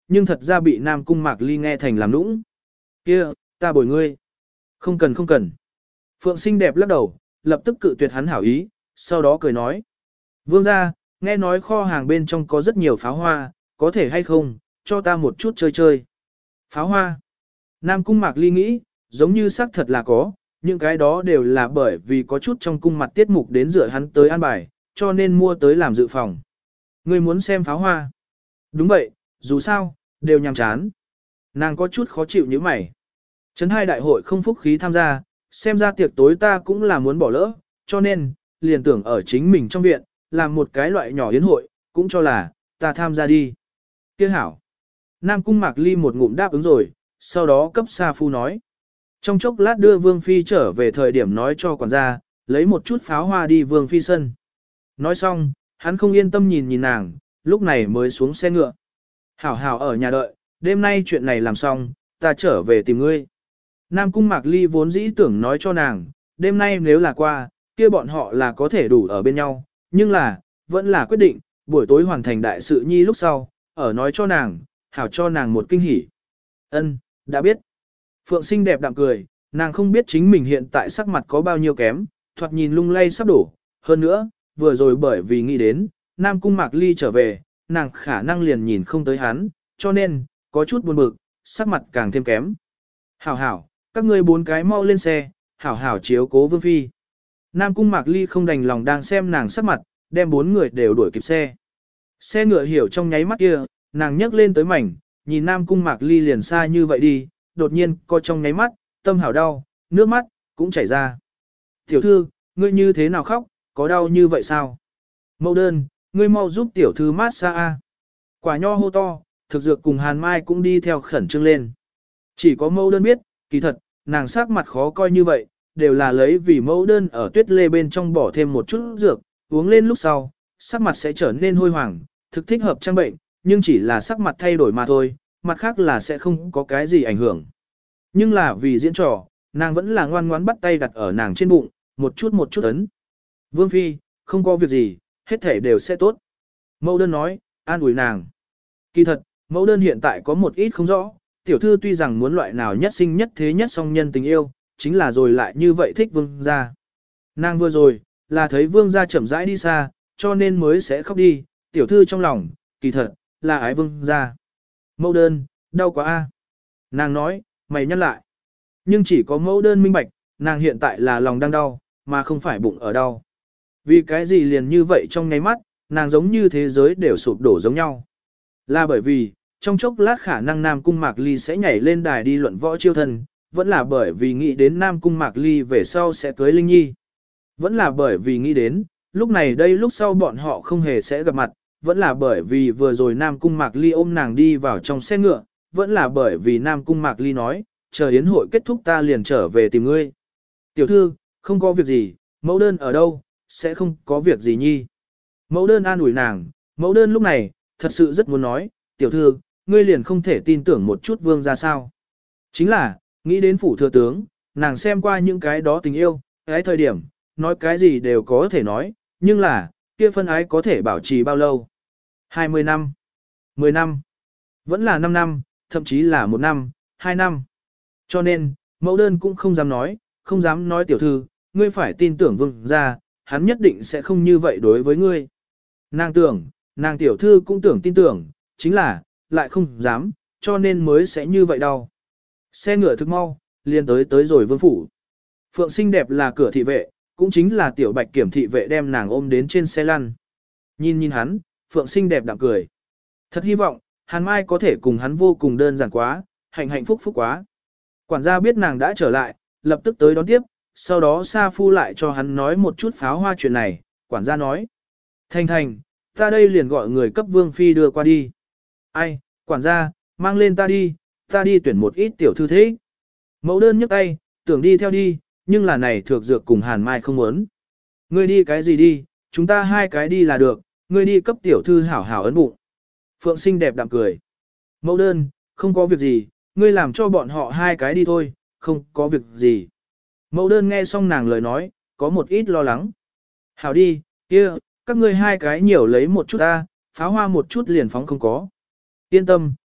nhưng thật ra bị Nam Cung Mạc Ly nghe thành làm nũng. Kia, ta bồi ngươi. Không cần không cần. Phượng xinh đẹp lắc đầu, lập tức cự tuyệt hắn hảo ý, sau đó cười nói. Vương gia, nghe nói kho hàng bên trong có rất nhiều pháo hoa, có thể hay không, cho ta một chút chơi chơi. Pháo hoa. Nam Cung Mạc Ly nghĩ, giống như xác thật là có, những cái đó đều là bởi vì có chút trong cung mặt tiết mục đến dựa hắn tới an bài, cho nên mua tới làm dự phòng. Ngươi muốn xem pháo hoa? Đúng vậy, dù sao, đều nhàm chán. Nàng có chút khó chịu như mày. Trấn hai đại hội không phúc khí tham gia, xem ra tiệc tối ta cũng là muốn bỏ lỡ, cho nên, liền tưởng ở chính mình trong viện, làm một cái loại nhỏ yến hội, cũng cho là, ta tham gia đi. Tiếc hảo. Nam Cung Mạc Ly một ngụm đáp ứng rồi, sau đó cấp Sa Phu nói. Trong chốc lát đưa Vương Phi trở về thời điểm nói cho quản gia, lấy một chút pháo hoa đi Vương Phi sân. Nói xong, hắn không yên tâm nhìn nhìn nàng, lúc này mới xuống xe ngựa. Hảo hảo ở nhà đợi, đêm nay chuyện này làm xong, ta trở về tìm ngươi. Nam Cung Mạc Ly vốn dĩ tưởng nói cho nàng, đêm nay nếu là qua, kia bọn họ là có thể đủ ở bên nhau, nhưng là, vẫn là quyết định, buổi tối hoàn thành đại sự nhi lúc sau, ở nói cho nàng, hảo cho nàng một kinh hỉ. Ân, đã biết. Phượng xinh đẹp đạm cười, nàng không biết chính mình hiện tại sắc mặt có bao nhiêu kém, thoạt nhìn lung lay sắp đổ. Hơn nữa, vừa rồi bởi vì nghĩ đến, Nam Cung Mạc Ly trở về, nàng khả năng liền nhìn không tới hắn, cho nên, có chút buồn bực, sắc mặt càng thêm kém. Hảo hảo, các ngươi bốn cái mau lên xe, hảo hảo chiếu cố Vương Phi. Nam Cung Mạc Ly không đành lòng đang xem nàng sắc mặt, đem bốn người đều đuổi kịp xe. Xe ngựa hiểu trong nháy mắt kia, nàng nhấc lên tới mảnh, nhìn Nam Cung Mạc Ly liền xa như vậy đi, đột nhiên có trong nháy mắt, tâm hảo đau, nước mắt cũng chảy ra. Tiểu thư, ngươi như thế nào khóc, có đau như vậy sao? Mẫu đơn, ngươi mau giúp tiểu thư mát xa a. Quả nho hô to, thực dược cùng Hàn Mai cũng đi theo khẩn trương lên. Chỉ có mẫu đơn biết, kỳ thật, nàng sắc mặt khó coi như vậy, đều là lấy vì mẫu đơn ở tuyết lê bên trong bỏ thêm một chút dược, uống lên lúc sau, sắc mặt sẽ trở nên hôi hoàng, thực thích hợp trang bệnh, nhưng chỉ là sắc mặt thay đổi mà thôi, mặt khác là sẽ không có cái gì ảnh hưởng. Nhưng là vì diễn trò, nàng vẫn là ngoan ngoãn bắt tay đặt ở nàng trên bụng, một chút một chút ấn. Vương Phi, không có việc gì, hết thể đều sẽ tốt. Mẫu đơn nói, an ủi nàng. Kỳ thật, mẫu đơn hiện tại có một ít không rõ, tiểu thư tuy rằng muốn loại nào nhất sinh nhất thế nhất song nhân tình yêu, chính là rồi lại như vậy thích vương gia. Nàng vừa rồi, là thấy vương gia chậm rãi đi xa, cho nên mới sẽ khóc đi, tiểu thư trong lòng, kỳ thật, là ái vương gia. Mẫu đơn, đau quá a. Nàng nói, mày nhắc lại. Nhưng chỉ có mẫu đơn minh bạch, nàng hiện tại là lòng đang đau, mà không phải bụng ở đau. Vì cái gì liền như vậy trong nháy mắt, nàng giống như thế giới đều sụp đổ giống nhau. Là bởi vì, trong chốc lát khả năng Nam Cung Mạc Ly sẽ nhảy lên đài đi luận võ chiêu thân, vẫn là bởi vì nghĩ đến Nam Cung Mạc Ly về sau sẽ cưới Linh Nhi. Vẫn là bởi vì nghĩ đến, lúc này đây lúc sau bọn họ không hề sẽ gặp mặt, vẫn là bởi vì vừa rồi Nam Cung Mạc Ly ôm nàng đi vào trong xe ngựa, vẫn là bởi vì Nam Cung Mạc Ly nói, chờ yến hội kết thúc ta liền trở về tìm ngươi. Tiểu thư, không có việc gì, mẫu đơn ở đâu, sẽ không có việc gì nhi. Mẫu đơn an ủi nàng, mẫu đơn lúc này, thật sự rất muốn nói, tiểu thư, ngươi liền không thể tin tưởng một chút vương ra sao. Chính là, nghĩ đến phủ thừa tướng, nàng xem qua những cái đó tình yêu, cái thời điểm, nói cái gì đều có thể nói, nhưng là, kia phân ái có thể bảo trì bao lâu? hai mươi năm, mười năm, vẫn là năm năm, thậm chí là một năm, hai năm. Cho nên, mẫu đơn cũng không dám nói, không dám nói tiểu thư, ngươi phải tin tưởng vương ra, hắn nhất định sẽ không như vậy đối với ngươi. Nàng tưởng, nàng tiểu thư cũng tưởng tin tưởng, chính là, lại không dám, cho nên mới sẽ như vậy đâu. Xe ngựa thực mau, liền tới tới rồi vương phủ. Phượng xinh đẹp là cửa thị vệ, cũng chính là tiểu bạch kiểm thị vệ đem nàng ôm đến trên xe lăn. Nhìn nhìn hắn, Phượng xinh đẹp đạm cười. Thật hy vọng, Hàn Mai có thể cùng hắn vô cùng đơn giản quá, hạnh hạnh phúc phúc quá. Quản gia biết nàng đã trở lại, lập tức tới đón tiếp, sau đó Sa Phu lại cho hắn nói một chút pháo hoa chuyện này, quản gia nói. Thành thành, ta đây liền gọi người cấp vương phi đưa qua đi. Ai, quản gia, mang lên ta đi, ta đi tuyển một ít tiểu thư thế. Mẫu đơn nhấc tay, tưởng đi theo đi, nhưng là này thược dược cùng Hàn Mai không muốn. Ngươi đi cái gì đi, chúng ta hai cái đi là được, ngươi đi cấp tiểu thư hảo hảo ấn bụng. Phượng xinh đẹp đạm cười. Mẫu đơn, không có việc gì, ngươi làm cho bọn họ hai cái đi thôi, không có việc gì. Mẫu đơn nghe xong nàng lời nói, có một ít lo lắng. Hảo đi, kia, các ngươi hai cái nhiều lấy một chút ta, pháo hoa một chút liền phóng không có. Yên tâm,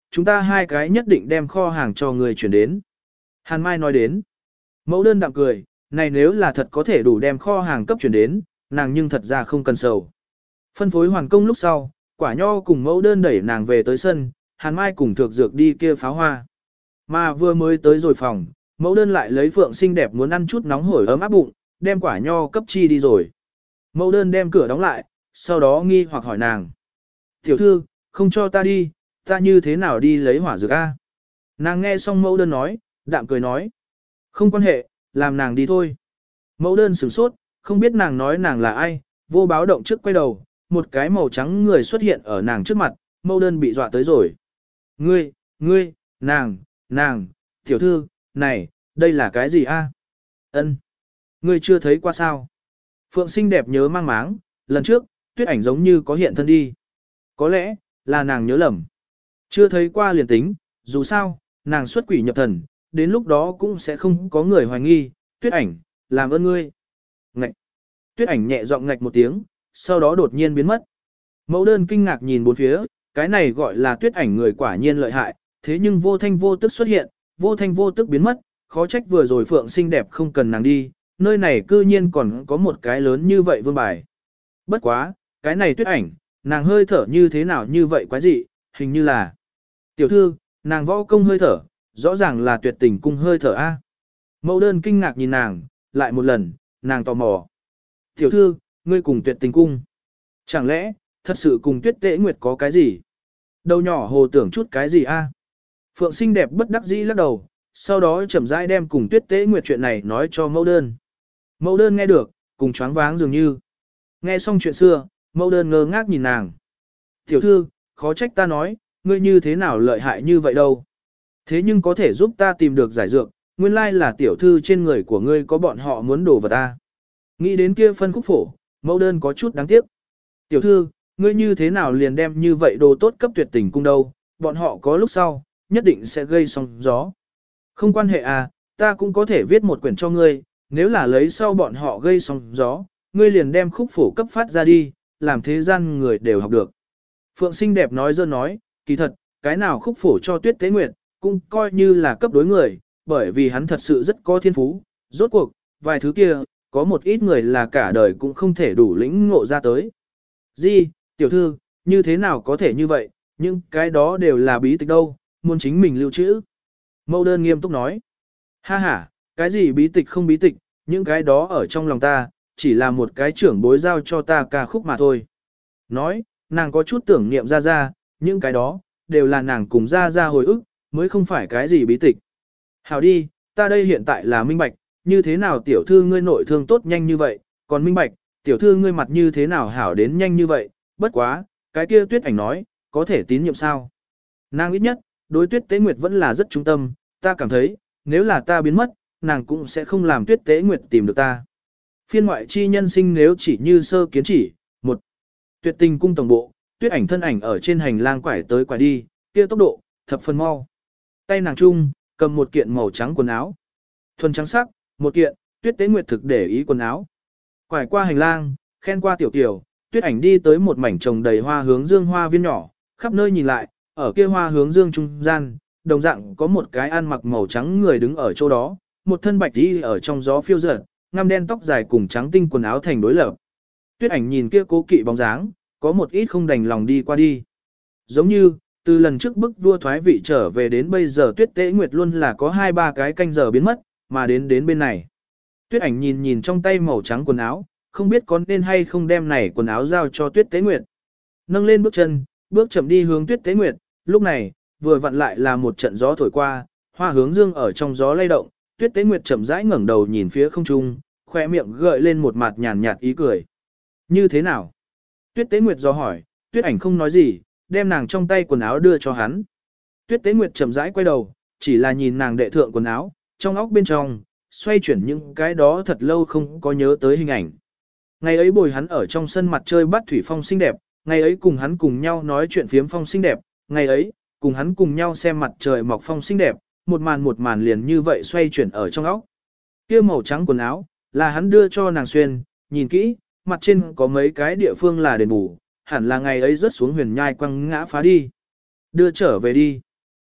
chúng ta hai cái nhất định đem kho hàng cho người chuyển đến. Hàn Mai nói đến. Mẫu đơn đạm cười, này nếu là thật có thể đủ đem kho hàng cấp chuyển đến, nàng nhưng thật ra không cần sầu. Phân phối hoàn công lúc sau, Quả Nho cùng mẫu đơn đẩy nàng về tới sân, Hàn Mai cùng Thược Dược đi kia pháo hoa. Mà vừa mới tới rồi phòng, mẫu đơn lại lấy Phượng xinh đẹp muốn ăn chút nóng hổi ấm áp bụng, đem Quả Nho cấp chi đi rồi. Mẫu đơn đem cửa đóng lại, sau đó nghi hoặc hỏi nàng. Tiểu thư, không cho ta đi, ta như thế nào đi lấy hỏa dược a? Nàng nghe xong mẫu đơn nói, đạm cười nói. Không quan hệ, làm nàng đi thôi. Mẫu đơn sửng sốt, không biết nàng nói nàng là ai, vô báo động trước quay đầu, một cái màu trắng người xuất hiện ở nàng trước mặt, mẫu đơn bị dọa tới rồi. Ngươi, ngươi, nàng, nàng, tiểu thư, này, đây là cái gì a? Ân, ngươi chưa thấy qua sao? Phượng xinh đẹp nhớ mang máng, lần trước, Tuyết Ảnh giống như có hiện thân đi. Có lẽ, là nàng nhớ lầm. Chưa thấy qua liền tính, dù sao, nàng xuất quỷ nhập thần, đến lúc đó cũng sẽ không có người hoài nghi, Tuyết Ảnh, làm ơn ngươi. Ngạch. Tuyết Ảnh nhẹ giọng ngạch một tiếng, sau đó đột nhiên biến mất. Mẫu đơn kinh ngạc nhìn bốn phía, cái này gọi là Tuyết Ảnh người quả nhiên lợi hại, thế nhưng vô thanh vô tức xuất hiện, vô thanh vô tức biến mất, khó trách vừa rồi Phượng xinh đẹp không cần nàng đi, nơi này cư nhiên còn có một cái lớn như vậy vương bài. Bất quá, cái này Tuyết Ảnh, nàng hơi thở như thế nào như vậy quái dị, hình như là tiểu thư, nàng võ công hơi thở, rõ ràng là Tuyệt Tình cung hơi thở A. Mẫu đơn kinh ngạc nhìn nàng, lại một lần, nàng tò mò. Tiểu thư, ngươi cùng Tuyệt Tình cung. Chẳng lẽ, thật sự cùng Tuyết Tế Nguyệt có cái gì? Đầu nhỏ hồ tưởng chút cái gì A? Phượng xinh đẹp bất đắc dĩ lắc đầu, sau đó chậm rãi đem cùng Tuyết Tế Nguyệt chuyện này nói cho mẫu đơn. Mẫu đơn nghe được, cùng choáng váng dường như. Nghe xong chuyện xưa, mẫu đơn ngơ ngác nhìn nàng. Tiểu thư, khó trách ta nói, ngươi như thế nào lợi hại như vậy đâu. Thế nhưng có thể giúp ta tìm được giải dược, nguyên lai là tiểu thư trên người của ngươi có bọn họ muốn đổ vào ta. Nghĩ đến kia phân khúc phổ, mẫu đơn có chút đáng tiếc. Tiểu thư, ngươi như thế nào liền đem như vậy đồ tốt cấp Tuyệt Tình cung đâu, bọn họ có lúc sau, nhất định sẽ gây sóng gió. Không quan hệ à, ta cũng có thể viết một quyển cho ngươi, nếu là lấy sau bọn họ gây sóng gió, ngươi liền đem khúc phổ cấp phát ra đi, làm thế gian người đều học được. Phượng xinh đẹp nói dơ nói, kỳ thật, cái nào khúc phổ cho Tuyết Tế Nguyệt, cũng coi như là cấp đối người, bởi vì hắn thật sự rất có thiên phú, rốt cuộc, vài thứ kia, có một ít người là cả đời cũng không thể đủ lĩnh ngộ ra tới. Di, tiểu thư, như thế nào có thể như vậy, nhưng cái đó đều là bí tịch đâu, muốn chính mình lưu trữ. Mẫu đơn nghiêm túc nói, ha ha, cái gì bí tịch không bí tịch, những cái đó ở trong lòng ta, chỉ là một cái trưởng bối giao cho ta ca khúc mà thôi. Nói, nàng có chút tưởng niệm ra ra, những cái đó, đều là nàng cùng ra ra hồi ức, mới không phải cái gì bí tịch. Hảo đi, ta đây hiện tại là minh bạch, như thế nào tiểu thư ngươi nội thương tốt nhanh như vậy, còn minh bạch, tiểu thư ngươi mặt như thế nào hảo đến nhanh như vậy, bất quá, cái kia Tuyết Ảnh nói, có thể tín nhiệm sao. Nàng ít nhất, đối Tuyết Tế Nguyệt vẫn là rất trung tâm, ta cảm thấy, nếu là ta biến mất, nàng cũng sẽ không làm Tuyết Tế Nguyệt tìm được ta. Phiên ngoại chi nhân sinh nếu chỉ như sơ kiến chỉ, một Tuyệt Tình cung tổng bộ, Tuyết Ảnh thân ảnh ở trên hành lang quải tới quải đi, kia tốc độ, thập phần mau. Tay nàng chung, cầm một kiện màu trắng quần áo. Thuần trắng sắc, một kiện, Tuyết Tế Nguyệt thực để ý quần áo. Quải qua hành lang, khen qua tiểu tiểu, Tuyết Ảnh đi tới một mảnh trồng đầy hoa hướng dương hoa viên nhỏ, khắp nơi nhìn lại, ở kia hoa hướng dương trung gian, đồng dạng có một cái ăn mặc màu trắng người đứng ở chỗ đó, một thân bạch y ở trong gió phiêu dật, ngăm đen tóc dài cùng trắng tinh quần áo thành đối lập. Tuyết Ảnh nhìn kia cố kỵ bóng dáng, có một ít không đành lòng đi qua đi. Giống như, từ lần trước bức vua thoái vị trở về đến bây giờ Tuyết Tế Nguyệt luôn là có hai ba cái canh giờ biến mất, mà đến đến bên này. Tuyết Ảnh nhìn nhìn trong tay màu trắng quần áo, không biết có nên hay không đem này quần áo giao cho Tuyết Tế Nguyệt. Nâng lên bước chân, bước chậm đi hướng Tuyết Tế Nguyệt, lúc này, vừa vặn lại là một trận gió thổi qua, hoa hướng dương ở trong gió lay động, Tuyết Tế Nguyệt chậm rãi ngẩng đầu nhìn phía không trung, khoe miệng gợi lên một mặt nhàn nhạt ý cười. Như thế nào? Tuyết Tế Nguyệt do hỏi, Tuyết Ảnh không nói gì, đem nàng trong tay quần áo đưa cho hắn. Tuyết Tế Nguyệt chậm rãi quay đầu, chỉ là nhìn nàng đệ thượng quần áo, trong óc bên trong, xoay chuyển những cái đó thật lâu không có nhớ tới hình ảnh. Ngày ấy bồi hắn ở trong sân mặt chơi bắt thủy phong xinh đẹp, ngày ấy cùng hắn cùng nhau nói chuyện phiếm phong xinh đẹp, ngày ấy, cùng hắn cùng nhau xem mặt trời mọc phong xinh đẹp, một màn một màn liền như vậy xoay chuyển ở trong óc. Kia màu trắng quần áo, là hắn đưa cho nàng xuyên, nhìn kỹ, mặt trên có mấy cái địa phương là đền bù, hẳn là ngày ấy rớt xuống huyền nhai quăng ngã phá đi. Đưa trở về đi.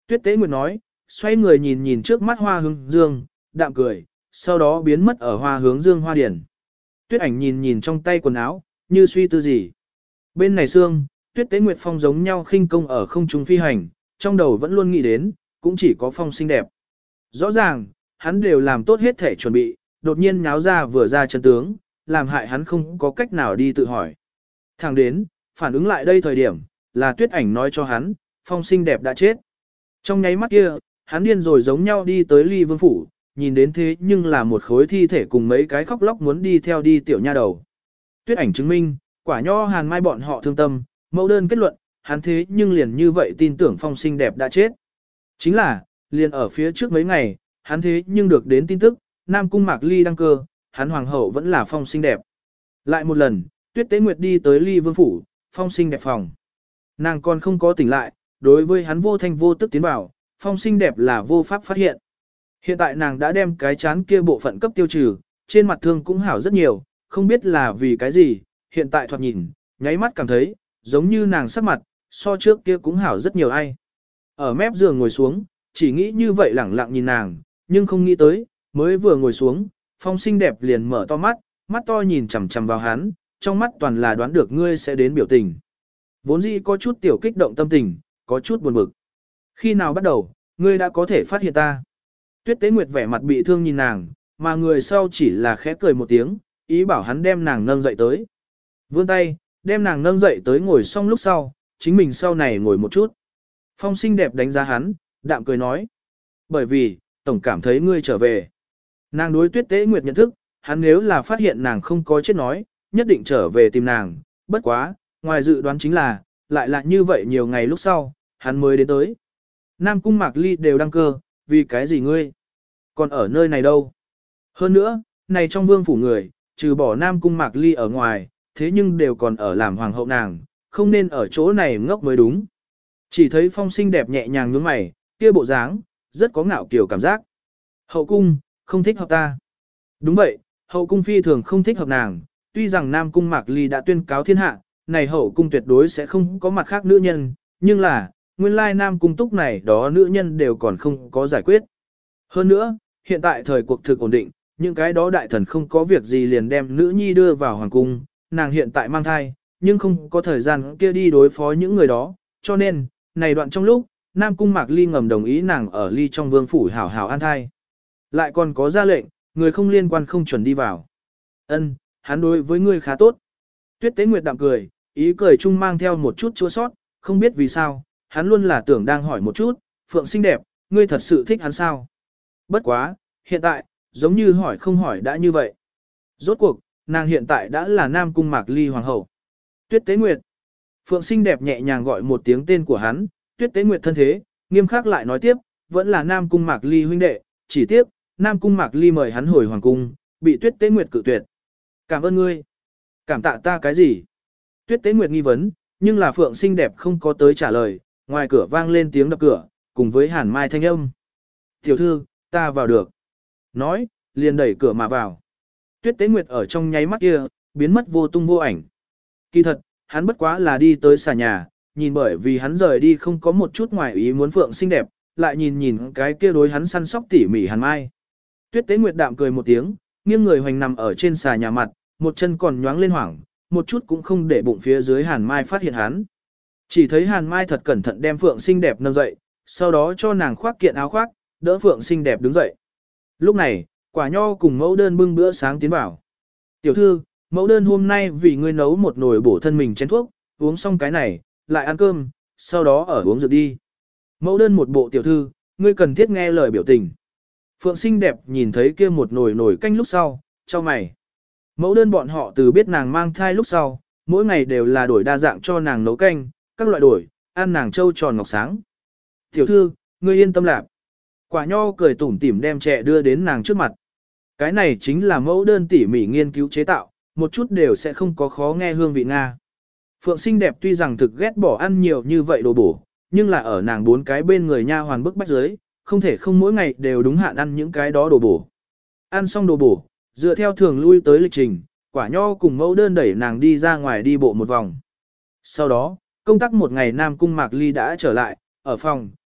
Tuyết Tế Nguyệt nói, xoay người nhìn nhìn trước mắt hoa hướng dương, đạm cười, sau đó biến mất ở hoa hướng dương hoa điển. Tuyết ảnh nhìn nhìn trong tay quần áo, như suy tư gì. Bên này xương, Tuyết Tế Nguyệt Phong giống nhau khinh công ở không trung phi hành, trong đầu vẫn luôn nghĩ đến, cũng chỉ có Phong xinh đẹp. Rõ ràng, hắn đều làm tốt hết thể chuẩn bị, đột nhiên nháo ra vừa ra chân tướng, làm hại hắn không có cách nào đi tự hỏi. Thẳng đến, phản ứng lại đây thời điểm, là Tuyết ảnh nói cho hắn, Phong xinh đẹp đã chết. Trong nháy mắt kia, hắn điên rồi giống nhau đi tới Ly Vương phủ, nhìn đến thế nhưng là một khối thi thể cùng mấy cái khóc lóc muốn đi theo đi tiểu nha đầu. Tuyết ảnh chứng minh, quả nho Hàn Mai bọn họ thương tâm, mẫu đơn kết luận, hắn thế nhưng liền như vậy tin tưởng Phong xinh đẹp đã chết. Chính là, liền ở phía trước mấy ngày, hắn thế nhưng được đến tin tức, Nam Cung Mạc Ly đăng cơ, hắn hoàng hậu vẫn là Phong xinh đẹp. Lại một lần, Tuyết Tế Nguyệt đi tới Ly Vương phủ, Phong xinh đẹp phòng. Nàng còn không có tỉnh lại, đối với hắn vô thanh vô tức tiến vào, Phong xinh đẹp là vô pháp phát hiện. Hiện tại nàng đã đem cái chán kia bộ phận cấp tiêu trừ, trên mặt thương cũng hảo rất nhiều, không biết là vì cái gì, hiện tại thoạt nhìn, nháy mắt cảm thấy, giống như nàng sắc mặt, so trước kia cũng hảo rất nhiều ai. Ở mép giường ngồi xuống, chỉ nghĩ như vậy lẳng lặng nhìn nàng, nhưng không nghĩ tới, mới vừa ngồi xuống, Phong xinh đẹp liền mở to mắt, mắt to nhìn chằm chằm vào hắn, trong mắt toàn là đoán được ngươi sẽ đến biểu tình. Vốn dĩ có chút tiểu kích động tâm tình, có chút buồn bực. Khi nào bắt đầu, ngươi đã có thể phát hiện ta. Tuyết Tế Nguyệt vẻ mặt bị thương nhìn nàng, mà người sau chỉ là khẽ cười một tiếng, ý bảo hắn đem nàng nâng dậy tới. Vươn tay, đem nàng nâng dậy tới ngồi xong lúc sau, chính mình sau này ngồi một chút. Phong xinh đẹp đánh giá hắn, đạm cười nói. Bởi vì, tổng cảm thấy ngươi trở về. Nàng đối Tuyết Tế Nguyệt nhận thức, hắn nếu là phát hiện nàng không có chết nói, nhất định trở về tìm nàng, bất quá, ngoài dự đoán chính là, lại là như vậy nhiều ngày lúc sau, hắn mới đến tới. Nam Cung Mạc Ly đều đăng cơ, vì cái gì ngươi? Còn ở nơi này đâu? Hơn nữa, này trong vương phủ người, trừ bỏ Nam Cung Mạc Ly ở ngoài, thế nhưng đều còn ở làm hoàng hậu nàng, không nên ở chỗ này ngốc mới đúng. Chỉ thấy Phong xinh đẹp nhẹ nhàng nhướng mày, kia bộ dáng, rất có ngạo kiều cảm giác. Hậu cung, không thích hợp ta. Đúng vậy, hậu cung phi thường không thích hợp nàng, tuy rằng Nam Cung Mạc Ly đã tuyên cáo thiên hạ, này hậu cung tuyệt đối sẽ không có mặt khác nữ nhân, nhưng là, nguyên lai Nam Cung túc này đó nữ nhân đều còn không có giải quyết. Hơn nữa, hiện tại thời cuộc thực ổn định, những cái đó đại thần không có việc gì liền đem nữ nhi đưa vào hoàng cung, nàng hiện tại mang thai, nhưng không có thời gian kia đi đối phó những người đó, cho nên, này đoạn trong lúc, Nam Cung Mạc Ly ngầm đồng ý nàng ở ly trong vương phủ hảo hảo an thai. Lại còn có ra lệnh, người không liên quan không chuẩn đi vào. Ân, hắn đối với ngươi khá tốt. Tuyết Tế Nguyệt đạm cười, ý cười chung mang theo một chút chua sót, không biết vì sao, hắn luôn là tưởng đang hỏi một chút, Phượng xinh đẹp, ngươi thật sự thích hắn sao? Bất quá, hiện tại, giống như hỏi không hỏi đã như vậy. Rốt cuộc, nàng hiện tại đã là Nam Cung Mạc Ly hoàng hậu. Tuyết Tế Nguyệt. Phượng xinh đẹp nhẹ nhàng gọi một tiếng tên của hắn, Tuyết Tế Nguyệt thân thế, nghiêm khắc lại nói tiếp, vẫn là Nam Cung Mạc Ly huynh đệ, chỉ tiếc, Nam Cung Mạc Ly mời hắn hồi hoàng cung, bị Tuyết Tế Nguyệt cự tuyệt. Cảm ơn ngươi. Cảm tạ ta cái gì? Tuyết Tế Nguyệt nghi vấn, nhưng là Phượng xinh đẹp không có tới trả lời, ngoài cửa vang lên tiếng đập cửa, cùng với Hàn Mai thanh âm. Tiểu thư, ta vào được. Nói, liền đẩy cửa mà vào. Tuyết Tế Nguyệt ở trong nháy mắt kia, biến mất vô tung vô ảnh. Kỳ thật, hắn bất quá là đi tới xà nhà, nhìn bởi vì hắn rời đi không có một chút ngoài ý muốn Phượng xinh đẹp, lại nhìn nhìn cái kia đối hắn săn sóc tỉ mỉ Hàn Mai. Tuyết Tế Nguyệt đạm cười một tiếng, nghiêng người hoành nằm ở trên xà nhà mặt, một chân còn nhoáng lên hoảng, một chút cũng không để bụng phía dưới Hàn Mai phát hiện hắn. Chỉ thấy Hàn Mai thật cẩn thận đem Phượng xinh đẹp nâng dậy, sau đó cho nàng khoác kiện áo khoác, đỡ Phượng xinh đẹp đứng dậy. Lúc này, Quả Nho cùng mẫu đơn bưng bữa sáng tiến vào. Tiểu thư, mẫu đơn hôm nay vì ngươi nấu một nồi bổ thân mình chén thuốc, uống xong cái này, lại ăn cơm, sau đó ở uống rượu đi. Mẫu đơn một bộ tiểu thư, ngươi cần thiết nghe lời biểu tình. Phượng xinh đẹp nhìn thấy kia một nồi nồi canh lúc sau, cho mày. Mẫu đơn bọn họ từ biết nàng mang thai lúc sau, mỗi ngày đều là đổi đa dạng cho nàng nấu canh, các loại đổi, ăn nàng trâu tròn ngọc sáng. Tiểu thư, ngươi yên tâm lạc. Quả Nho cười tủm tỉm đem chè đưa đến nàng trước mặt. Cái này chính là mẫu đơn tỉ mỉ nghiên cứu chế tạo, một chút đều sẽ không có khó nghe hương vị Nga. Phượng xinh đẹp tuy rằng thực ghét bỏ ăn nhiều như vậy đồ bổ, nhưng là ở nàng bốn cái bên người nha hoàn bức bách dưới, không thể không mỗi ngày đều đúng hạn ăn những cái đó đồ bổ. Ăn xong đồ bổ, dựa theo thường lui tới lịch trình, Quả Nho cùng mẫu đơn đẩy nàng đi ra ngoài đi bộ một vòng. Sau đó, công tác một ngày Nam Cung Mạc Ly đã trở lại, ở phòng,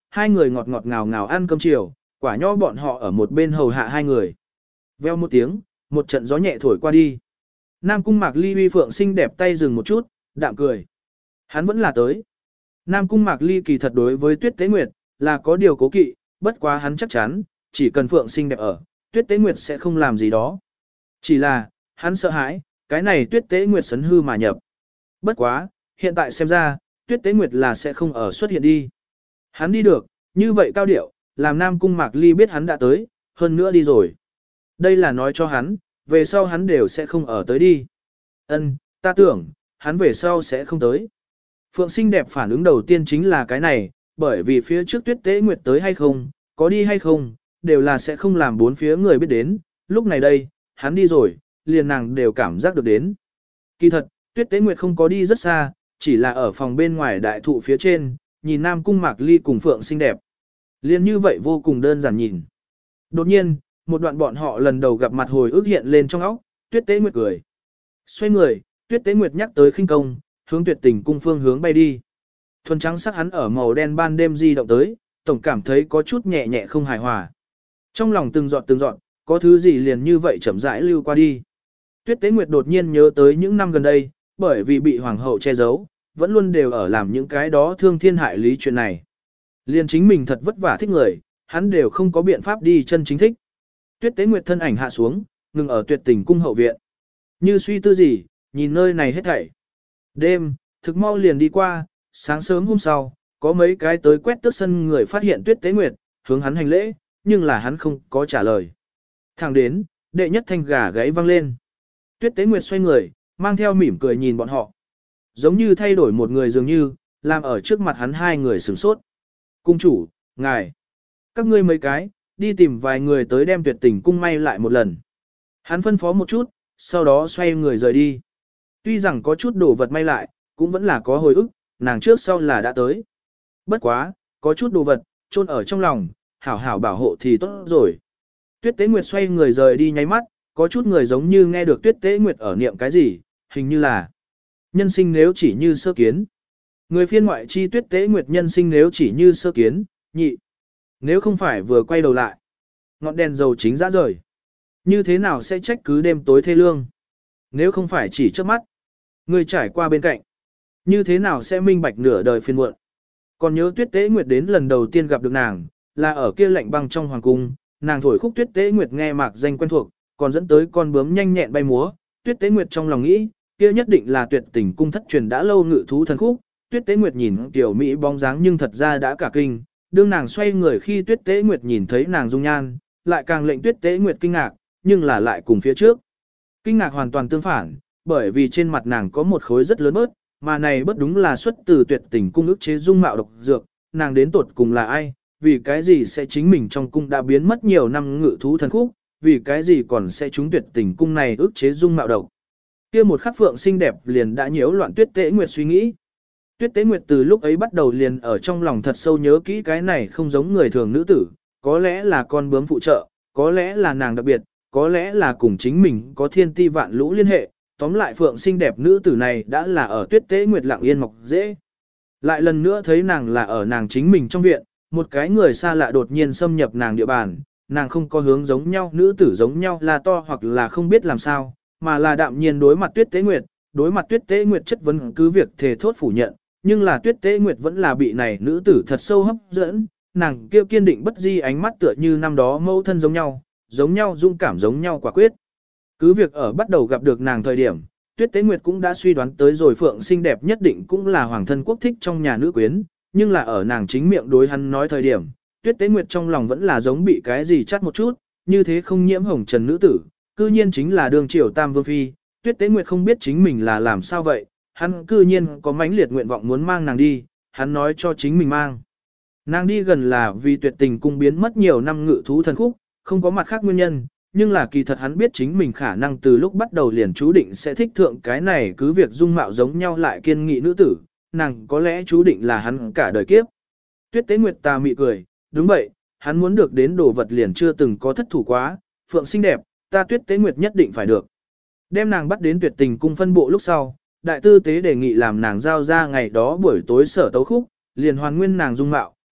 hai người ngọt ngọt ngào ngào ăn cơm chiều, quả nho bọn họ ở một bên hầu hạ hai người. Veo một tiếng, một trận gió nhẹ thổi qua đi. Nam Cung Mạc Ly uy phượng xinh đẹp tay dừng một chút, đạm cười. Hắn vẫn là tới. Nam Cung Mạc Ly kỳ thật đối với Tuyết Tế Nguyệt là có điều cố kỵ, bất quá hắn chắc chắn, chỉ cần phượng xinh đẹp ở, Tuyết Tế Nguyệt sẽ không làm gì đó. Chỉ là, hắn sợ hãi, cái này Tuyết Tế Nguyệt sấn hư mà nhập. Bất quá, hiện tại xem ra, Tuyết Tế Nguyệt là sẽ không ở xuất hiện đi. Hắn đi được, như vậy cao điệu, làm Nam Cung Mạc Ly biết hắn đã tới, hơn nữa đi rồi. Đây là nói cho hắn, về sau hắn đều sẽ không ở tới đi. Ân, ta tưởng, hắn về sau sẽ không tới. Phượng xinh đẹp phản ứng đầu tiên chính là cái này, bởi vì phía trước Tuyết Tế Nguyệt tới hay không, có đi hay không, đều là sẽ không làm bốn phía người biết đến, lúc này đây, hắn đi rồi, liền nàng đều cảm giác được đến. Kỳ thật, Tuyết Tế Nguyệt không có đi rất xa, chỉ là ở phòng bên ngoài đại thụ phía trên, nhìn Nam Cung Mạc Ly cùng Phượng xinh đẹp. Liền như vậy vô cùng đơn giản nhìn. Đột nhiên, một đoạn bọn họ lần đầu gặp mặt hồi ức hiện lên trong óc, Tuyết Tế Nguyệt cười. Xoay người, Tuyết Tế Nguyệt nhắc tới khinh công, hướng Tuyệt Tình cung phương hướng bay đi. Thuần trắng sắc hắn ở màu đen ban đêm di động tới, tổng cảm thấy có chút nhẹ nhẹ không hài hòa. Trong lòng từng giọt từng giọt, có thứ gì liền như vậy chậm rãi lưu qua đi. Tuyết Tế Nguyệt đột nhiên nhớ tới những năm gần đây, bởi vì bị hoàng hậu che giấu, vẫn luôn đều ở làm những cái đó thương thiên hại lý chuyện này. Liền chính mình thật vất vả thích người, hắn đều không có biện pháp đi chân chính thích. Tuyết Tế Nguyệt thân ảnh hạ xuống, ngừng ở Tuyệt Tình cung hậu viện. Như suy tư gì, nhìn nơi này hết thảy. Đêm, thực mau liền đi qua, sáng sớm hôm sau, có mấy cái tới quét tước sân người phát hiện Tuyết Tế Nguyệt, hướng hắn hành lễ, nhưng là hắn không có trả lời. Thẳng đến, đệ nhất thanh gà gáy vang lên. Tuyết Tế Nguyệt xoay người, mang theo mỉm cười nhìn bọn họ. Giống như thay đổi một người dường như, làm ở trước mặt hắn hai người sửng sốt. Cung chủ, ngài, các ngươi mấy cái, đi tìm vài người tới đem Tuyệt Tình cung may lại một lần. Hắn phân phó một chút, sau đó xoay người rời đi. Tuy rằng có chút đồ vật may lại, cũng vẫn là có hồi ức, nàng trước sau là đã tới. Bất quá, có chút đồ vật, chôn ở trong lòng, hảo hảo bảo hộ thì tốt rồi. Tuyết Tế Nguyệt xoay người rời đi nháy mắt, có chút người giống như nghe được Tuyết Tế Nguyệt ở niệm cái gì, hình như là nhân sinh nếu chỉ như sơ kiến. Người phiên ngoại chi Tuyết Tế Nguyệt nhân sinh nếu chỉ như sơ kiến, nhị. Nếu không phải vừa quay đầu lại, ngọn đèn dầu chính ra rời. Như thế nào sẽ trách cứ đêm tối thê lương? Nếu không phải chỉ trước mắt, người trải qua bên cạnh, như thế nào sẽ minh bạch nửa đời phiên muộn? Còn nhớ Tuyết Tế Nguyệt đến lần đầu tiên gặp được nàng, là ở kia lạnh băng trong hoàng cung, nàng thổi khúc Tuyết Tế Nguyệt nghe mạc danh quen thuộc, còn dẫn tới con bướm nhanh nhẹn bay múa. Tuyết Tế Nguyệt trong lòng nghĩ, kia nhất định là Tuyệt Tình cung thất truyền đã lâu ngự thú thần khúc. Tuyết Tế Nguyệt nhìn tiểu mỹ bóng dáng nhưng thật ra đã cả kinh, đương nàng xoay người khi Tuyết Tế Nguyệt nhìn thấy nàng dung nhan, lại càng lệnh Tuyết Tế Nguyệt kinh ngạc, nhưng là lại cùng phía trước. Kinh ngạc hoàn toàn tương phản, bởi vì trên mặt nàng có một khối rất lớn bớt, mà này bất đúng là xuất từ Tuyệt Tình cung ức chế dung mạo độc dược, nàng đến tột cùng là ai, vì cái gì sẽ chính mình trong cung đã biến mất nhiều năm ngự thú thần khúc, vì cái gì còn sẽ trúng Tuyệt Tình cung này ức chế dung mạo độc. Kia một khắc phượng xinh đẹp liền đã nhiễu loạn Tuyết Tế Nguyệt suy nghĩ. Tuyết Tế Nguyệt từ lúc ấy bắt đầu liền ở trong lòng thật sâu nhớ kỹ cái này không giống người thường nữ tử, có lẽ là con bướm phụ trợ, có lẽ là nàng đặc biệt, có lẽ là cùng chính mình có thiên ti vạn lũ liên hệ, tóm lại phượng xinh đẹp nữ tử này đã là ở Tuyết Tế Nguyệt lặng yên mọc dễ. Lại lần nữa thấy nàng là ở nàng chính mình trong viện, một cái người xa lạ đột nhiên xâm nhập nàng địa bàn, nàng không có hướng giống nhau nữ tử giống nhau là to hoặc là không biết làm sao, mà là đạm nhiên đối mặt Tuyết Tế Nguyệt, đối mặt Tuyết Tế Nguyệt chất vấn cứ việc thề thốt phủ nhận, nhưng là Tuyết Tế Nguyệt vẫn là bị này nữ tử thật sâu hấp dẫn, nàng kêu kiên định bất di ánh mắt tựa như năm đó mâu thân giống nhau, giống nhau dung cảm giống nhau quả quyết. Cứ việc ở bắt đầu gặp được nàng thời điểm, Tuyết Tế Nguyệt cũng đã suy đoán tới rồi phượng xinh đẹp nhất định cũng là hoàng thân quốc thích trong nhà nữ quyến, nhưng là ở nàng chính miệng đối hắn nói thời điểm, Tuyết Tế Nguyệt trong lòng vẫn là giống bị cái gì chắt một chút, như thế không nhiễm hồng trần nữ tử, cư nhiên chính là đường triều tam vương phi. Tuyết Tế Nguyệt không biết chính mình là làm sao vậy, hắn cư nhiên có mãnh liệt nguyện vọng muốn mang nàng đi, hắn nói cho chính mình mang. Nàng đi gần là vì Tuyệt Tình cung biến mất nhiều năm ngự thú thần khúc, không có mặt khác nguyên nhân, nhưng là kỳ thật hắn biết chính mình khả năng từ lúc bắt đầu liền chú định sẽ thích thượng cái này cứ việc dung mạo giống nhau lại kiên nghị nữ tử, nàng có lẽ chú định là hắn cả đời kiếp. Tuyết Tế Nguyệt ta mị cười, đúng vậy, hắn muốn được đến đồ vật liền chưa từng có thất thủ quá, phượng xinh đẹp, ta Tuyết Tế Nguyệt nhất định phải được. Đem nàng bắt đến Tuyệt Tình cung phân bộ lúc sau, đại tư tế đề nghị làm nàng giao ra ngày đó buổi tối sở tấu khúc, liền hoàn nguyên nàng dung mạo,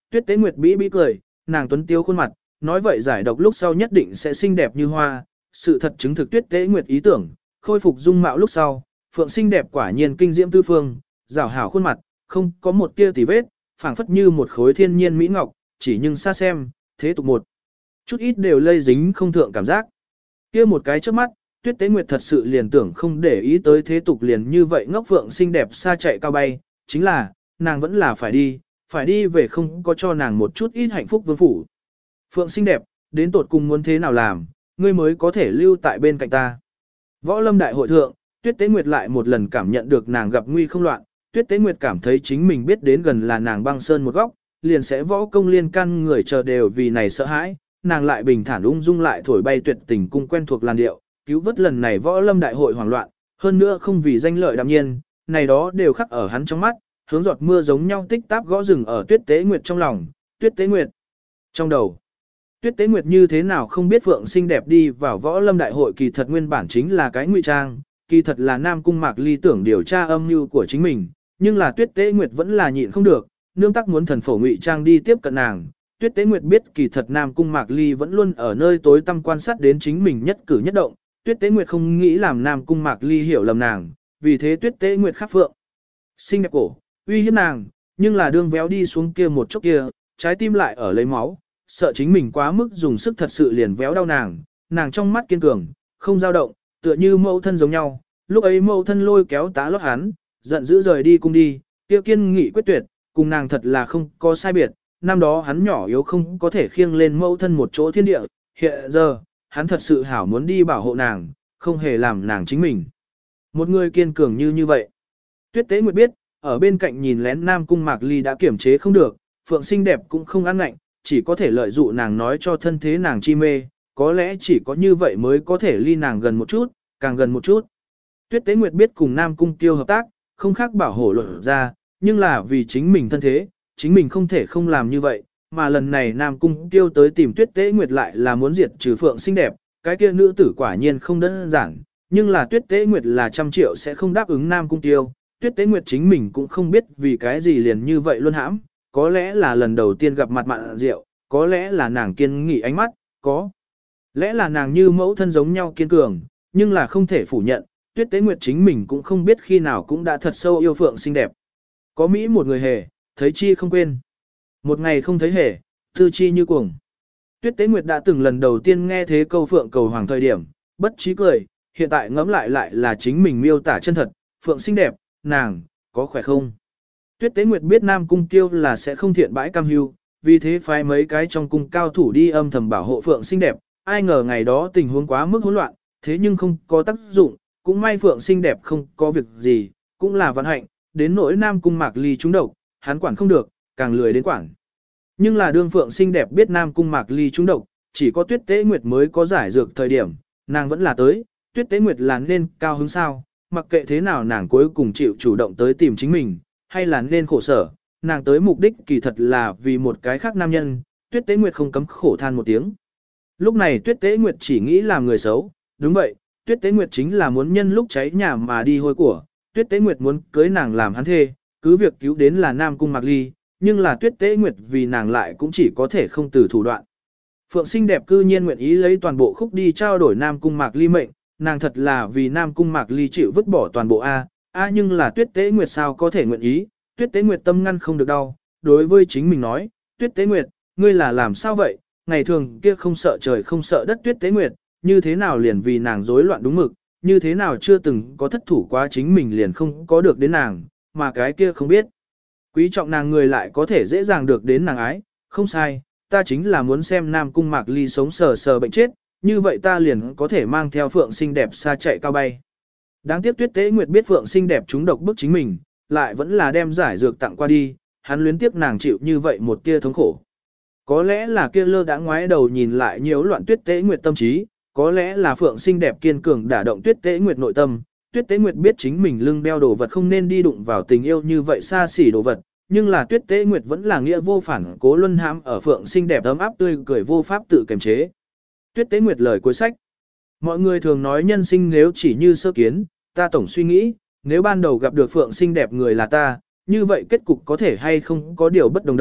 Tuyết Tế Nguyệt bĩ bĩ cười, nàng tuấn tiêu khuôn mặt, nói vậy giải độc lúc sau nhất định sẽ xinh đẹp như hoa, sự thật chứng thực Tuyết Tế Nguyệt ý tưởng, khôi phục dung mạo lúc sau, Phượng xinh đẹp quả nhiên kinh diễm tư phương, rảo hảo khuôn mặt, không có một tia tì vết, phảng phất như một khối thiên nhiên mỹ ngọc, chỉ nhưng xa xem, thế tục một chút ít đều lây dính không thượng cảm giác. Kia một cái trước mắt, Tuyết Tế Nguyệt thật sự liền tưởng không để ý tới thế tục liền như vậy ngốc Phượng xinh đẹp xa chạy cao bay, chính là, nàng vẫn là phải đi, phải đi về không có cho nàng một chút ít hạnh phúc vương phủ. Phượng xinh đẹp, đến tột cùng muốn thế nào làm, ngươi mới có thể lưu tại bên cạnh ta. Võ lâm đại hội thượng, Tuyết Tế Nguyệt lại một lần cảm nhận được nàng gặp nguy không loạn, Tuyết Tế Nguyệt cảm thấy chính mình biết đến gần là nàng băng sơn một góc, liền sẽ võ công liên căn người chờ đều vì này sợ hãi, nàng lại bình thản ung dung lại thổi bay tuyệt tình cung quen thuộc làn điệu, cứu vớt lần này võ lâm đại hội hoảng loạn, hơn nữa không vì danh lợi đạm nhiên, này đó đều khắc ở hắn trong mắt, hướng giọt mưa giống nhau tích táp gõ rừng ở Tuyết Tế Nguyệt trong lòng, Tuyết Tế Nguyệt trong đầu. Tuyết Tế Nguyệt như thế nào không biết Phượng xinh đẹp đi vào võ lâm đại hội kỳ thật nguyên bản chính là cái ngụy trang, kỳ thật là Nam Cung Mạc Ly tưởng điều tra âm mưu của chính mình, nhưng là Tuyết Tế Nguyệt vẫn là nhịn không được, nương tắc muốn thần phổ ngụy trang đi tiếp cận nàng. Tuyết Tế Nguyệt biết kỳ thật Nam Cung Mạc Ly vẫn luôn ở nơi tối tăm quan sát đến chính mình nhất cử nhất động, Tuyết Tế Nguyệt không nghĩ làm Nam Cung Mạc Ly hiểu lầm nàng, vì thế Tuyết Tế Nguyệt khắc Phượng xinh đẹp cổ, uy hiếp nàng, nhưng là đương véo đi xuống kia một chốc kia, trái tim lại ở lấy máu, sợ chính mình quá mức dùng sức thật sự liền véo đau nàng, nàng trong mắt kiên cường, không dao động, tựa như mẫu thân giống nhau, lúc ấy mẫu thân lôi kéo tá lót hắn, giận dữ rời đi cung đi, kia kiên nghị quyết tuyệt, cùng nàng thật là không có sai biệt, năm đó hắn nhỏ yếu không có thể khiêng lên mẫu thân một chỗ thiên địa, hiện giờ, hắn thật sự hảo muốn đi bảo hộ nàng, không hề làm nàng chính mình. Một người kiên cường như như vậy. Tuyết Tế Nguyệt biết, ở bên cạnh nhìn lén Nam Cung Mạc Ly đã kiểm chế không được, Phượng xinh đẹp cũng không ăn ngạnh, chỉ có thể lợi dụng nàng nói cho thân thế nàng chi mê, có lẽ chỉ có như vậy mới có thể ly nàng gần một chút, càng gần một chút. Tuyết Tế Nguyệt biết cùng Nam Cung Tiêu hợp tác, không khác bảo hộ luận ra, nhưng là vì chính mình thân thế, chính mình không thể không làm như vậy, mà lần này Nam Cung Tiêu tới tìm Tuyết Tế Nguyệt lại là muốn diệt trừ Phượng xinh đẹp, cái kia nữ tử quả nhiên không đơn giản, nhưng là Tuyết Tế Nguyệt là trăm triệu sẽ không đáp ứng Nam Cung Tiêu, Tuyết Tế Nguyệt chính mình cũng không biết vì cái gì liền như vậy luôn hãm, có lẽ là lần đầu tiên gặp mặt Mạn Diệu, có lẽ là nàng kiên nghị ánh mắt, có lẽ là nàng như mẫu thân giống nhau kiên cường, nhưng là không thể phủ nhận, Tuyết Tế Nguyệt chính mình cũng không biết khi nào cũng đã thật sâu yêu Phượng xinh đẹp. Có Mỹ một người hề, thấy chi không quên. Một ngày không thấy hề, tư chi như cuồng. Tuyết Tế Nguyệt đã từng lần đầu tiên nghe thế câu Phượng cầu hoàng thời điểm, bất trí cười, hiện tại ngẫm lại lại là chính mình miêu tả chân thật, Phượng xinh đẹp, nàng, có khỏe không? Tuyết Tế Nguyệt biết Nam Cung Tiêu là sẽ không thiện bãi cam hưu, vì thế phái mấy cái trong cung cao thủ đi âm thầm bảo hộ Phượng xinh đẹp, ai ngờ ngày đó tình huống quá mức hỗn loạn, thế nhưng không có tác dụng, cũng may Phượng xinh đẹp không có việc gì, cũng là vận hạnh, đến nỗi Nam Cung Mạc Ly trúng độc, hắn quản không được, càng lười đến quản. Nhưng là đương Phượng xinh đẹp biết Nam Cung Mạc Ly trúng độc, chỉ có Tuyết Tế Nguyệt mới có giải dược thời điểm, nàng vẫn là tới, Tuyết Tế Nguyệt là nên cao hứng sao, mặc kệ thế nào nàng cuối cùng chịu chủ động tới tìm chính mình, hay là nên khổ sở, nàng tới mục đích kỳ thật là vì một cái khác nam nhân, Tuyết Tế Nguyệt không cấm khổ than một tiếng. Lúc này Tuyết Tế Nguyệt chỉ nghĩ làm người xấu, đúng vậy, Tuyết Tế Nguyệt chính là muốn nhân lúc cháy nhà mà đi hôi của, Tuyết Tế Nguyệt muốn cưới nàng làm hắn thê, cứ việc cứu đến là Nam Cung Mạc Ly, nhưng là Tuyết Tế Nguyệt vì nàng lại cũng chỉ có thể không từ thủ đoạn. Phượng xinh đẹp cư nhiên nguyện ý lấy toàn bộ khúc đi trao đổi Nam Cung Mạc Ly mệnh, nàng thật là vì Nam Cung Mạc Ly chịu vứt bỏ toàn bộ A, A nhưng là Tuyết Tế Nguyệt sao có thể nguyện ý, Tuyết Tế Nguyệt tâm ngăn không được đau, đối với chính mình nói, Tuyết Tế Nguyệt, ngươi là làm sao vậy, ngày thường kia không sợ trời không sợ đất Tuyết Tế Nguyệt, như thế nào liền vì nàng rối loạn đúng mực, như thế nào chưa từng có thất thủ quá chính mình liền không có được đến nàng, mà cái kia không biết. Quý trọng nàng người lại có thể dễ dàng được đến nàng ái, không sai, ta chính là muốn xem Nam Cung Mạc Ly sống sờ sờ bệnh chết, như vậy ta liền có thể mang theo Phượng xinh đẹp xa chạy cao bay. Đáng tiếc Tuyết Tế Nguyệt biết Phượng xinh đẹp trúng độc bức chính mình, lại vẫn là đem giải dược tặng qua đi, hắn luyến tiếc nàng chịu như vậy một tia thống khổ. Có lẽ là kia lơ đã ngoái đầu nhìn lại nhiễu loạn Tuyết Tế Nguyệt tâm trí, có lẽ là Phượng xinh đẹp kiên cường đả động Tuyết Tế Nguyệt nội tâm. Tuyết Tế Nguyệt biết chính mình lưng đeo đồ vật không nên đi đụng vào tình yêu như vậy xa xỉ đồ vật, nhưng là Tuyết Tế Nguyệt vẫn là nghĩa vô phản cố luân hãm ở Phượng xinh đẹp ấm áp tươi cười vô pháp tự kiềm chế. Tuyết Tế Nguyệt lời cuối sách. Mọi người thường nói nhân sinh nếu chỉ như sơ kiến, ta tổng suy nghĩ, nếu ban đầu gặp được Phượng xinh đẹp người là ta, như vậy kết cục có thể hay không có điều bất đồng đâu.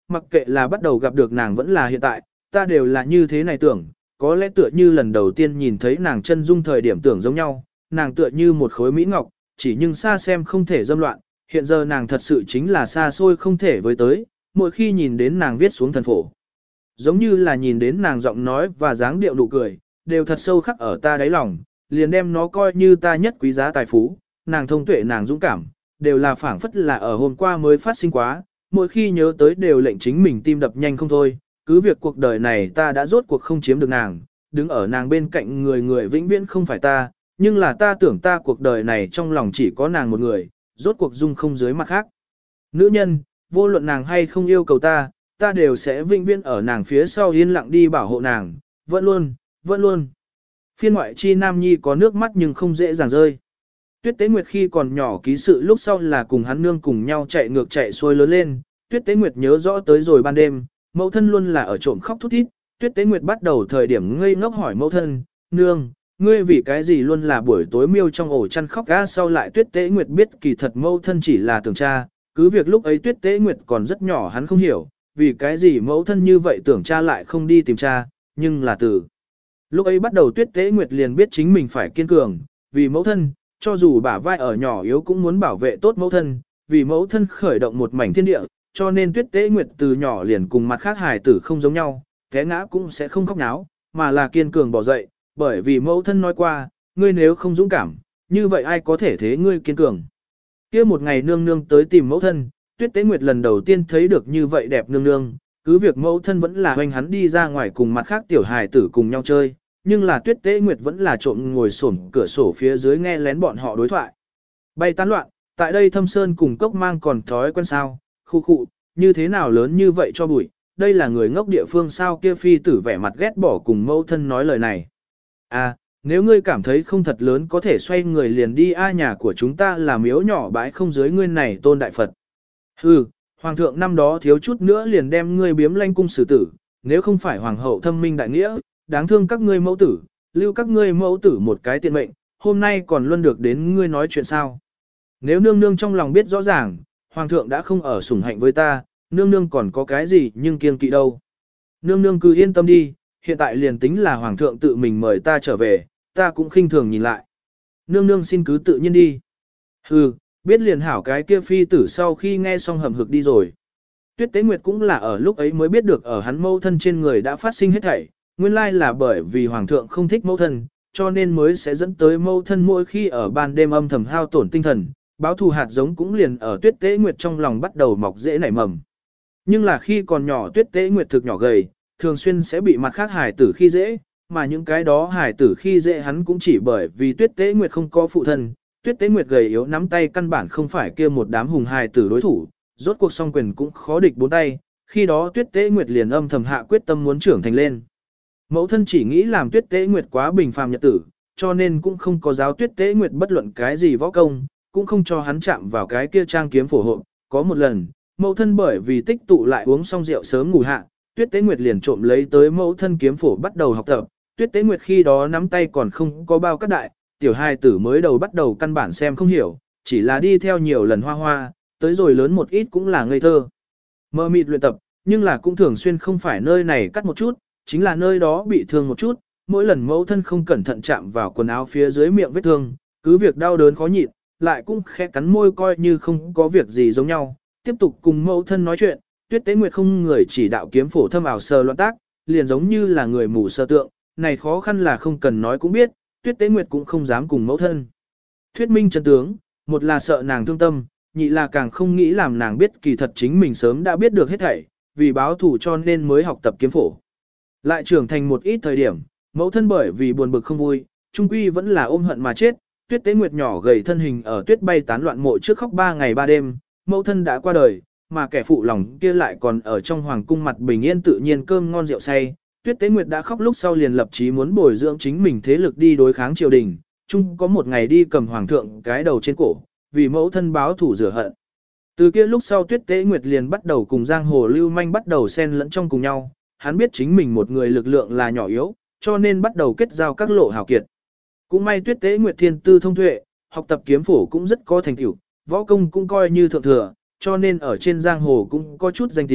mặc kệ là bắt đầu gặp được nàng vẫn là hiện tại, ta đều là như thế này tưởng, có lẽ tựa như lần đầu tiên nhìn thấy nàng chân dung thời điểm tưởng giống nhau, nàng tựa như một khối mỹ ngọc, chỉ nhưng xa xem không thể dâm loạn, hiện giờ nàng thật sự chính là xa xôi không thể với tới, mỗi khi nhìn đến nàng viết xuống thần phổ. Giống như là nhìn đến nàng giọng nói và dáng điệu nụ cười, đều thật sâu khắc ở ta đáy lòng, liền đem nó coi như ta nhất quý giá tài phú, nàng thông tuệ nàng dũng cảm, đều là phảng phất là ở hôm qua mới phát sinh quá, mỗi khi nhớ tới đều lệnh chính mình tim đập nhanh không thôi, cứ việc cuộc đời này ta đã rốt cuộc không chiếm được nàng, đứng ở nàng bên cạnh người người vĩnh viễn không phải ta, nhưng là ta tưởng ta cuộc đời này trong lòng chỉ có nàng một người, rốt cuộc dung không dưới mặt khác. Nữ nhân, vô luận nàng hay không yêu cầu ta, ta đều sẽ vĩnh viễn ở nàng phía sau yên lặng đi bảo hộ nàng, vẫn luôn, vẫn luôn. Phiên ngoại chi nam nhi có nước mắt nhưng không dễ dàng rơi. Tuyết Tế Nguyệt khi còn nhỏ ký sự lúc sau là cùng hắn nương cùng nhau chạy ngược chạy xuôi lớn lên, Tuyết Tế Nguyệt nhớ rõ tới rồi ban đêm, mẫu thân luôn là ở trộm khóc thút thít, Tuyết Tế Nguyệt bắt đầu thời điểm ngây ngốc hỏi mẫu thân, nương, ngươi vì cái gì luôn là buổi tối miêu trong ổ chăn khóc ga sau lại Tuyết Tế Nguyệt biết kỳ thật mẫu thân chỉ là tưởng cha, cứ việc lúc ấy Tuyết Tế Nguyệt còn rất nhỏ hắn không hiểu, vì cái gì mẫu thân như vậy tưởng cha lại không đi tìm cha, nhưng là từ lúc ấy bắt đầu Tuyết Tế Nguyệt liền biết chính mình phải kiên cường, vì mẫu thân, cho dù bả vai ở nhỏ yếu cũng muốn bảo vệ tốt mẫu thân, vì mẫu thân khởi động một mảnh thiên địa, cho nên Tuyết Tế Nguyệt từ nhỏ liền cùng mặt khác hài tử không giống nhau, té ngã cũng sẽ không khóc náo, mà là kiên cường bỏ dậy, bởi vì mẫu thân nói qua, ngươi nếu không dũng cảm, như vậy ai có thể thế ngươi kiên cường. Kia một ngày nương nương tới tìm mẫu thân, Tuyết Tế Nguyệt lần đầu tiên thấy được như vậy đẹp nương nương, cứ việc mẫu thân vẫn là hoành hắn đi ra ngoài cùng mặt khác tiểu hài tử cùng nhau chơi, nhưng là Tuyết Tế Nguyệt vẫn là trộm ngồi xổm cửa sổ phía dưới nghe lén bọn họ đối thoại. Bay tán loạn, tại đây Thâm Sơn cùng cốc mang còn thói quen sao, khu khụ, như thế nào lớn như vậy cho bụi, đây là người ngốc địa phương sao kia phi tử vẻ mặt ghét bỏ cùng mẫu thân nói lời này. À, nếu ngươi cảm thấy không thật lớn có thể xoay người liền đi a nhà của chúng ta là miếu nhỏ bãi không dưới ngươi này tôn đại Phật. Hừ, hoàng thượng năm đó thiếu chút nữa liền đem ngươi biếm lanh cung xử tử, nếu không phải hoàng hậu thâm minh đại nghĩa, đáng thương các ngươi mẫu tử, lưu các ngươi mẫu tử một cái tiện mệnh, hôm nay còn luôn được đến ngươi nói chuyện sao. Nếu nương nương trong lòng biết rõ ràng, hoàng thượng đã không ở sủng hạnh với ta, nương nương còn có cái gì nhưng kiêng kỵ đâu. Nương nương cứ yên tâm đi, hiện tại liền tính là hoàng thượng tự mình mời ta trở về, ta cũng khinh thường nhìn lại. Nương nương xin cứ tự nhiên đi. Hừ, biết liền hảo cái kia phi tử sau khi nghe xong hầm hực đi rồi. Tuyết Tế Nguyệt cũng là ở lúc ấy mới biết được ở hắn mâu thân trên người đã phát sinh hết thảy, nguyên lai là bởi vì hoàng thượng không thích mâu thân, cho nên mới sẽ dẫn tới mâu thân mỗi khi ở ban đêm âm thầm hao tổn tinh thần, báo thù hạt giống cũng liền ở Tuyết Tế Nguyệt trong lòng bắt đầu mọc rễ nảy mầm. Nhưng là khi còn nhỏ Tuyết Tế Nguyệt thực nhỏ gầy, thường xuyên sẽ bị mặt khác hài tử khi dễ, mà những cái đó hài tử khi dễ hắn cũng chỉ bởi vì Tuyết Tế Nguyệt không có phụ thân, Tuyết Tế Nguyệt gầy yếu nắm tay căn bản không phải kia một đám hùng hài tử đối thủ, rốt cuộc song quyền cũng khó địch bốn tay, khi đó Tuyết Tế Nguyệt liền âm thầm hạ quyết tâm muốn trưởng thành lên. Mẫu thân chỉ nghĩ làm Tuyết Tế Nguyệt quá bình phàm nhật tử, cho nên cũng không có giáo Tuyết Tế Nguyệt bất luận cái gì võ công, cũng không cho hắn chạm vào cái kia trang kiếm phổ hộ. Có một lần, mẫu thân bởi vì tích tụ lại uống xong rượu sớm ngủ hạ, Tuyết Tế Nguyệt liền trộm lấy tới mẫu thân kiếm phổ bắt đầu học tập. Tuyết Tế Nguyệt khi đó nắm tay còn không có bao cát đại, tiểu hai tử mới đầu bắt đầu căn bản xem không hiểu, chỉ là đi theo nhiều lần hoa hoa, tới rồi lớn một ít cũng là ngây thơ. Mơ mịt luyện tập, nhưng là cũng thường xuyên không phải nơi này cắt một chút, chính là nơi đó bị thương một chút, mỗi lần mẫu thân không cẩn thận chạm vào quần áo phía dưới miệng vết thương, cứ việc đau đớn khó nhịn, lại cũng khẽ cắn môi coi như không có việc gì giống nhau, tiếp tục cùng mẫu thân nói chuyện. Tuyết Tế Nguyệt không người chỉ đạo kiếm phổ thâm ảo sờ loạn tác, liền giống như là người mù sơ tượng, này khó khăn là không cần nói cũng biết, Tuyết Tế Nguyệt cũng không dám cùng mẫu thân thuyết minh chân tướng, một là sợ nàng thương tâm, nhị là càng không nghĩ làm nàng biết kỳ thật chính mình sớm đã biết được hết thảy, vì báo thù cho nên mới học tập kiếm phổ. Lại trưởng thành một ít thời điểm, mẫu thân bởi vì buồn bực không vui, trung quy vẫn là ôm hận mà chết, Tuyết Tế Nguyệt nhỏ gầy thân hình ở tuyết bay tán loạn mộ trước khóc ba ngày ba đêm, mẫu thân đã qua đời, mà kẻ phụ lòng kia lại còn ở trong hoàng cung mặt bình yên tự nhiên cơm ngon rượu say. Tuyết Tế Nguyệt đã khóc lúc sau liền lập chí muốn bồi dưỡng chính mình thế lực đi đối kháng triều đình, chung có một ngày đi cầm hoàng thượng cái đầu trên cổ, vì mẫu thân báo thủ rửa hận. Từ kia lúc sau Tuyết Tế Nguyệt liền bắt đầu cùng giang hồ lưu manh bắt đầu xen lẫn trong cùng nhau, hắn biết chính mình một người lực lượng là nhỏ yếu, cho nên bắt đầu kết giao các lộ hào kiệt. Cũng may Tuyết Tế Nguyệt thiên tư thông tuệ, học tập kiếm phổ cũng rất có thành tựu, võ công cũng coi như thượng thừa, cho nên ở trên giang hồ cũng có chút danh tiếng,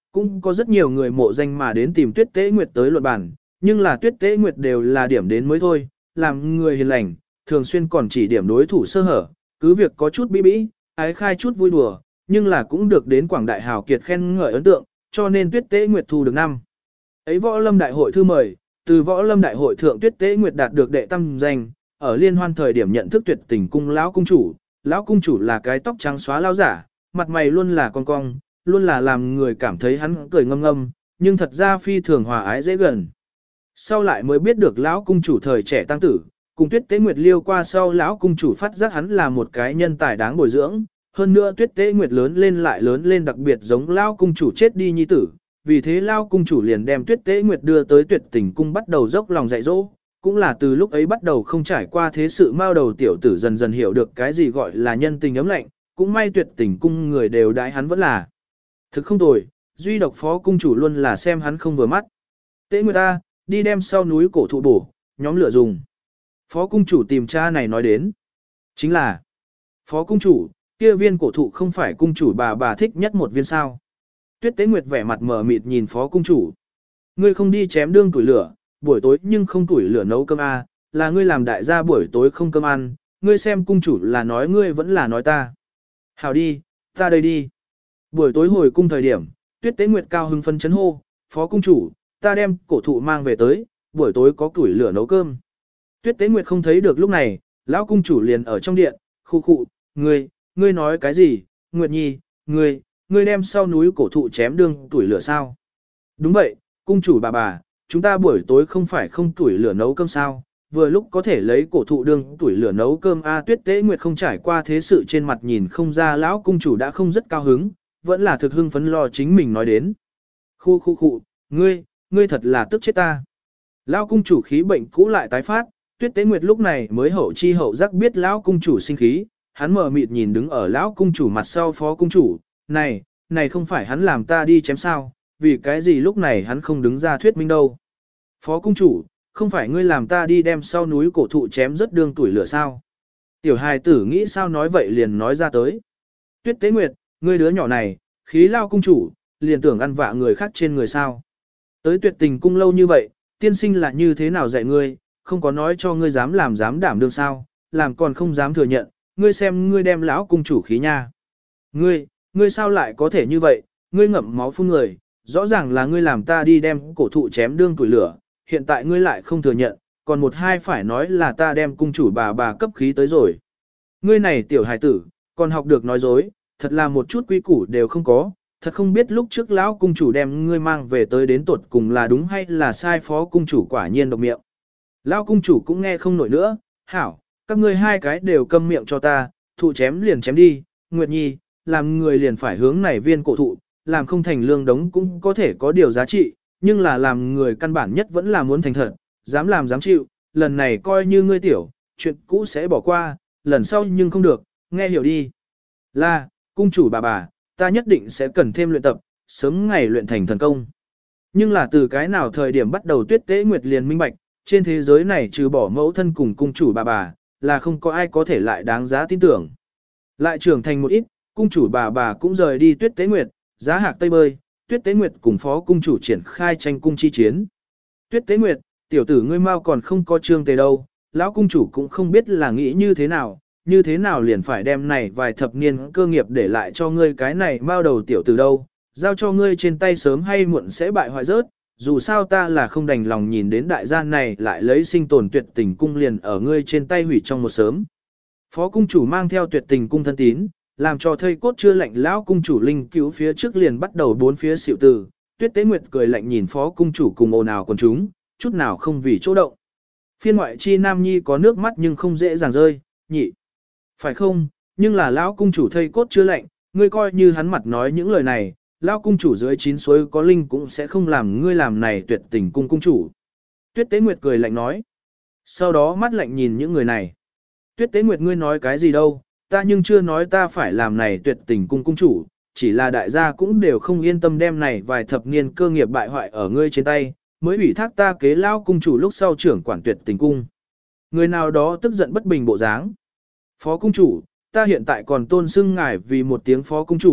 cũng có rất nhiều người mộ danh mà đến tìm Tuyết Tế Nguyệt tới luận bản, nhưng là Tuyết Tế Nguyệt đều là điểm đến mới thôi, làm người hiền lành, thường xuyên còn chỉ điểm đối thủ sơ hở, cứ việc có chút bí bí, ái khai chút vui đùa, nhưng là cũng được đến quảng đại hào kiệt khen ngợi ấn tượng, cho nên Tuyết Tế Nguyệt thu được năm. Ấy võ lâm đại hội thư mời, từ võ lâm đại hội thượng Tuyết Tế Nguyệt đạt được đệ tam danh, ở liên hoan thời điểm nhận thức tuyệt tình cung lão cung chủ, lão cung chủ là cái tóc trắng xóa lão giả, mặt mày luôn là cong cong, luôn là làm người cảm thấy hắn cười ngâm ngâm, nhưng thật ra phi thường hòa ái dễ gần. Sau lại mới biết được lão cung chủ thời trẻ tăng tử, cùng Tuyết Tế Nguyệt liêu qua sau lão cung chủ phát giác hắn là một cái nhân tài đáng bồi dưỡng, hơn nữa Tuyết Tế Nguyệt lớn lên lại lớn lên đặc biệt giống lão cung chủ chết đi nhi tử, vì thế lão cung chủ liền đem Tuyết Tế Nguyệt đưa tới Tuyệt Tình cung bắt đầu dốc lòng dạy dỗ, cũng là từ lúc ấy bắt đầu không trải qua thế sự mao đầu tiểu tử dần dần hiểu được cái gì gọi là nhân tình ấm lạnh, cũng may Tuyệt Tình cung người đều đãi hắn vẫn là thực không tồi, duy độc phó cung chủ luôn là xem hắn không vừa mắt. Tế Nguyệt ta, đi đem sau núi cổ thụ bổ, nhóm lửa dùng. Phó cung chủ tìm cha này nói đến. Chính là, phó cung chủ, kia viên cổ thụ không phải cung chủ bà bà thích nhất một viên sao. Tuyết Tế Nguyệt vẻ mặt mở mịt nhìn phó cung chủ. Ngươi không đi chém đương tuổi lửa, buổi tối nhưng không tuổi lửa nấu cơm à, là ngươi làm đại gia buổi tối không cơm ăn, ngươi xem cung chủ là nói ngươi vẫn là nói ta. Hảo đi, ta đây đi. Buổi tối hồi cung thời điểm, Tuyết Tế Nguyệt cao hưng phấn chấn hô, phó cung chủ, ta đem cổ thụ mang về tới, buổi tối có củi lửa nấu cơm. Tuyết Tế Nguyệt không thấy được lúc này, lão cung chủ liền ở trong điện, khu khụ, ngươi, ngươi nói cái gì, Nguyệt Nhi, ngươi, ngươi đem sau núi cổ thụ chém đương tuổi lửa sao? Đúng vậy, cung chủ bà bà, chúng ta buổi tối không phải không tuổi lửa nấu cơm sao, vừa lúc có thể lấy cổ thụ đương tuổi lửa nấu cơm a. Tuyết Tế Nguyệt không trải qua thế sự trên mặt nhìn không ra lão cung chủ đã không rất cao hứng, vẫn là thực hưng phấn lo chính mình nói đến. Khu khu khu, ngươi, ngươi thật là tức chết ta. Lão cung chủ khí bệnh cũ lại tái phát, Tuyết Tế Nguyệt lúc này mới hậu chi hậu giác biết lão cung chủ sinh khí, hắn mở mịt nhìn đứng ở lão cung chủ mặt sau phó cung chủ, này, này không phải hắn làm ta đi chém sao, vì cái gì lúc này hắn không đứng ra thuyết minh đâu. Phó cung chủ, không phải ngươi làm ta đi đem sau núi cổ thụ chém rất đương tuổi lửa sao. Tiểu hài tử nghĩ sao nói vậy liền nói ra tới. Tuyết Tế Nguyệt, ngươi đứa nhỏ này, khí lao cung chủ, liền tưởng ăn vạ người khác trên người sao. Tới Tuyệt Tình cung lâu như vậy, tiên sinh là như thế nào dạy ngươi, không có nói cho ngươi dám làm dám đảm đương sao, làm còn không dám thừa nhận, ngươi xem ngươi đem lão cung chủ khí nha. Ngươi, ngươi sao lại có thể như vậy, ngươi ngậm máu phun người, rõ ràng là ngươi làm ta đi đem cổ thụ chém đương tuổi lửa, hiện tại ngươi lại không thừa nhận, còn một hai phải nói là ta đem cung chủ bà bà cấp khí tới rồi. Ngươi này tiểu hài tử, còn học được nói dối, thật là một chút quy củ đều không có, thật không biết lúc trước lão cung chủ đem ngươi mang về tới đến tuột cùng là đúng hay là sai. Phó cung chủ quả nhiên độc miệng. Lão cung chủ cũng nghe không nổi nữa, hảo, các ngươi hai cái đều câm miệng cho ta, thụ chém liền chém đi, Nguyệt Nhi, làm người liền phải hướng này viên cổ thụ, làm không thành lương đống cũng có thể có điều giá trị, nhưng là làm người căn bản nhất vẫn là muốn thành thật, dám làm dám chịu, lần này coi như ngươi tiểu, chuyện cũ sẽ bỏ qua, lần sau nhưng không được, nghe hiểu đi. Là, cung chủ bà bà, ta nhất định sẽ cần thêm luyện tập, sớm ngày luyện thành thần công. Nhưng là từ cái nào thời điểm bắt đầu Tuyết Tế Nguyệt liền minh bạch, trên thế giới này trừ bỏ mẫu thân cùng cung chủ bà bà, là không có ai có thể lại đáng giá tin tưởng. Lại trưởng thành một ít, cung chủ bà bà cũng rời đi Tuyết Tế Nguyệt, giá hạc tây bơi, Tuyết Tế Nguyệt cùng phó cung chủ triển khai tranh cung chi chiến. Tuyết Tế Nguyệt, tiểu tử ngươi mau còn không có trương tề đâu, lão cung chủ cũng không biết là nghĩ như thế nào, như thế nào liền phải đem này vài thập niên cơ nghiệp để lại cho ngươi cái này mau đầu tiểu tử đâu, giao cho ngươi trên tay sớm hay muộn sẽ bại hoại rớt, dù sao ta là không đành lòng nhìn đến đại gian này lại lấy sinh tồn Tuyệt Tình cung liền ở ngươi trên tay hủy trong một sớm. Phó cung chủ mang theo Tuyệt Tình cung thân tín, làm cho thây cốt chưa lạnh lão cung chủ linh cứu phía trước liền bắt đầu bốn phía xịu từ, Tuyết Tế Nguyệt cười lạnh nhìn phó cung chủ cùng ồn ào quần chúng, chút nào không vì chỗ động. Phiên ngoại chi nam nhi có nước mắt nhưng không dễ dàng rơi, nhị. Phải không, nhưng là lão cung chủ thây cốt chưa lạnh, ngươi coi như hắn mặt nói những lời này, lão cung chủ dưới chín suối có linh cũng sẽ không làm ngươi làm này Tuyệt Tình cung cung chủ. Tuyết Tế Nguyệt cười lạnh nói. Sau đó mắt lạnh nhìn những người này. Tuyết Tế Nguyệt ngươi nói cái gì đâu, ta nhưng chưa nói ta phải làm này Tuyệt Tình cung cung chủ, chỉ là đại gia cũng đều không yên tâm đem này vài thập niên cơ nghiệp bại hoại ở ngươi trên tay, mới ủy thác ta kế lao cung chủ lúc sau trưởng quản Tuyệt Tình cung. Người nào đó tức giận bất bình bộ dáng. Phó cung chủ, ta hiện tại còn tôn xưng ngài vì một tiếng phó cung chủ,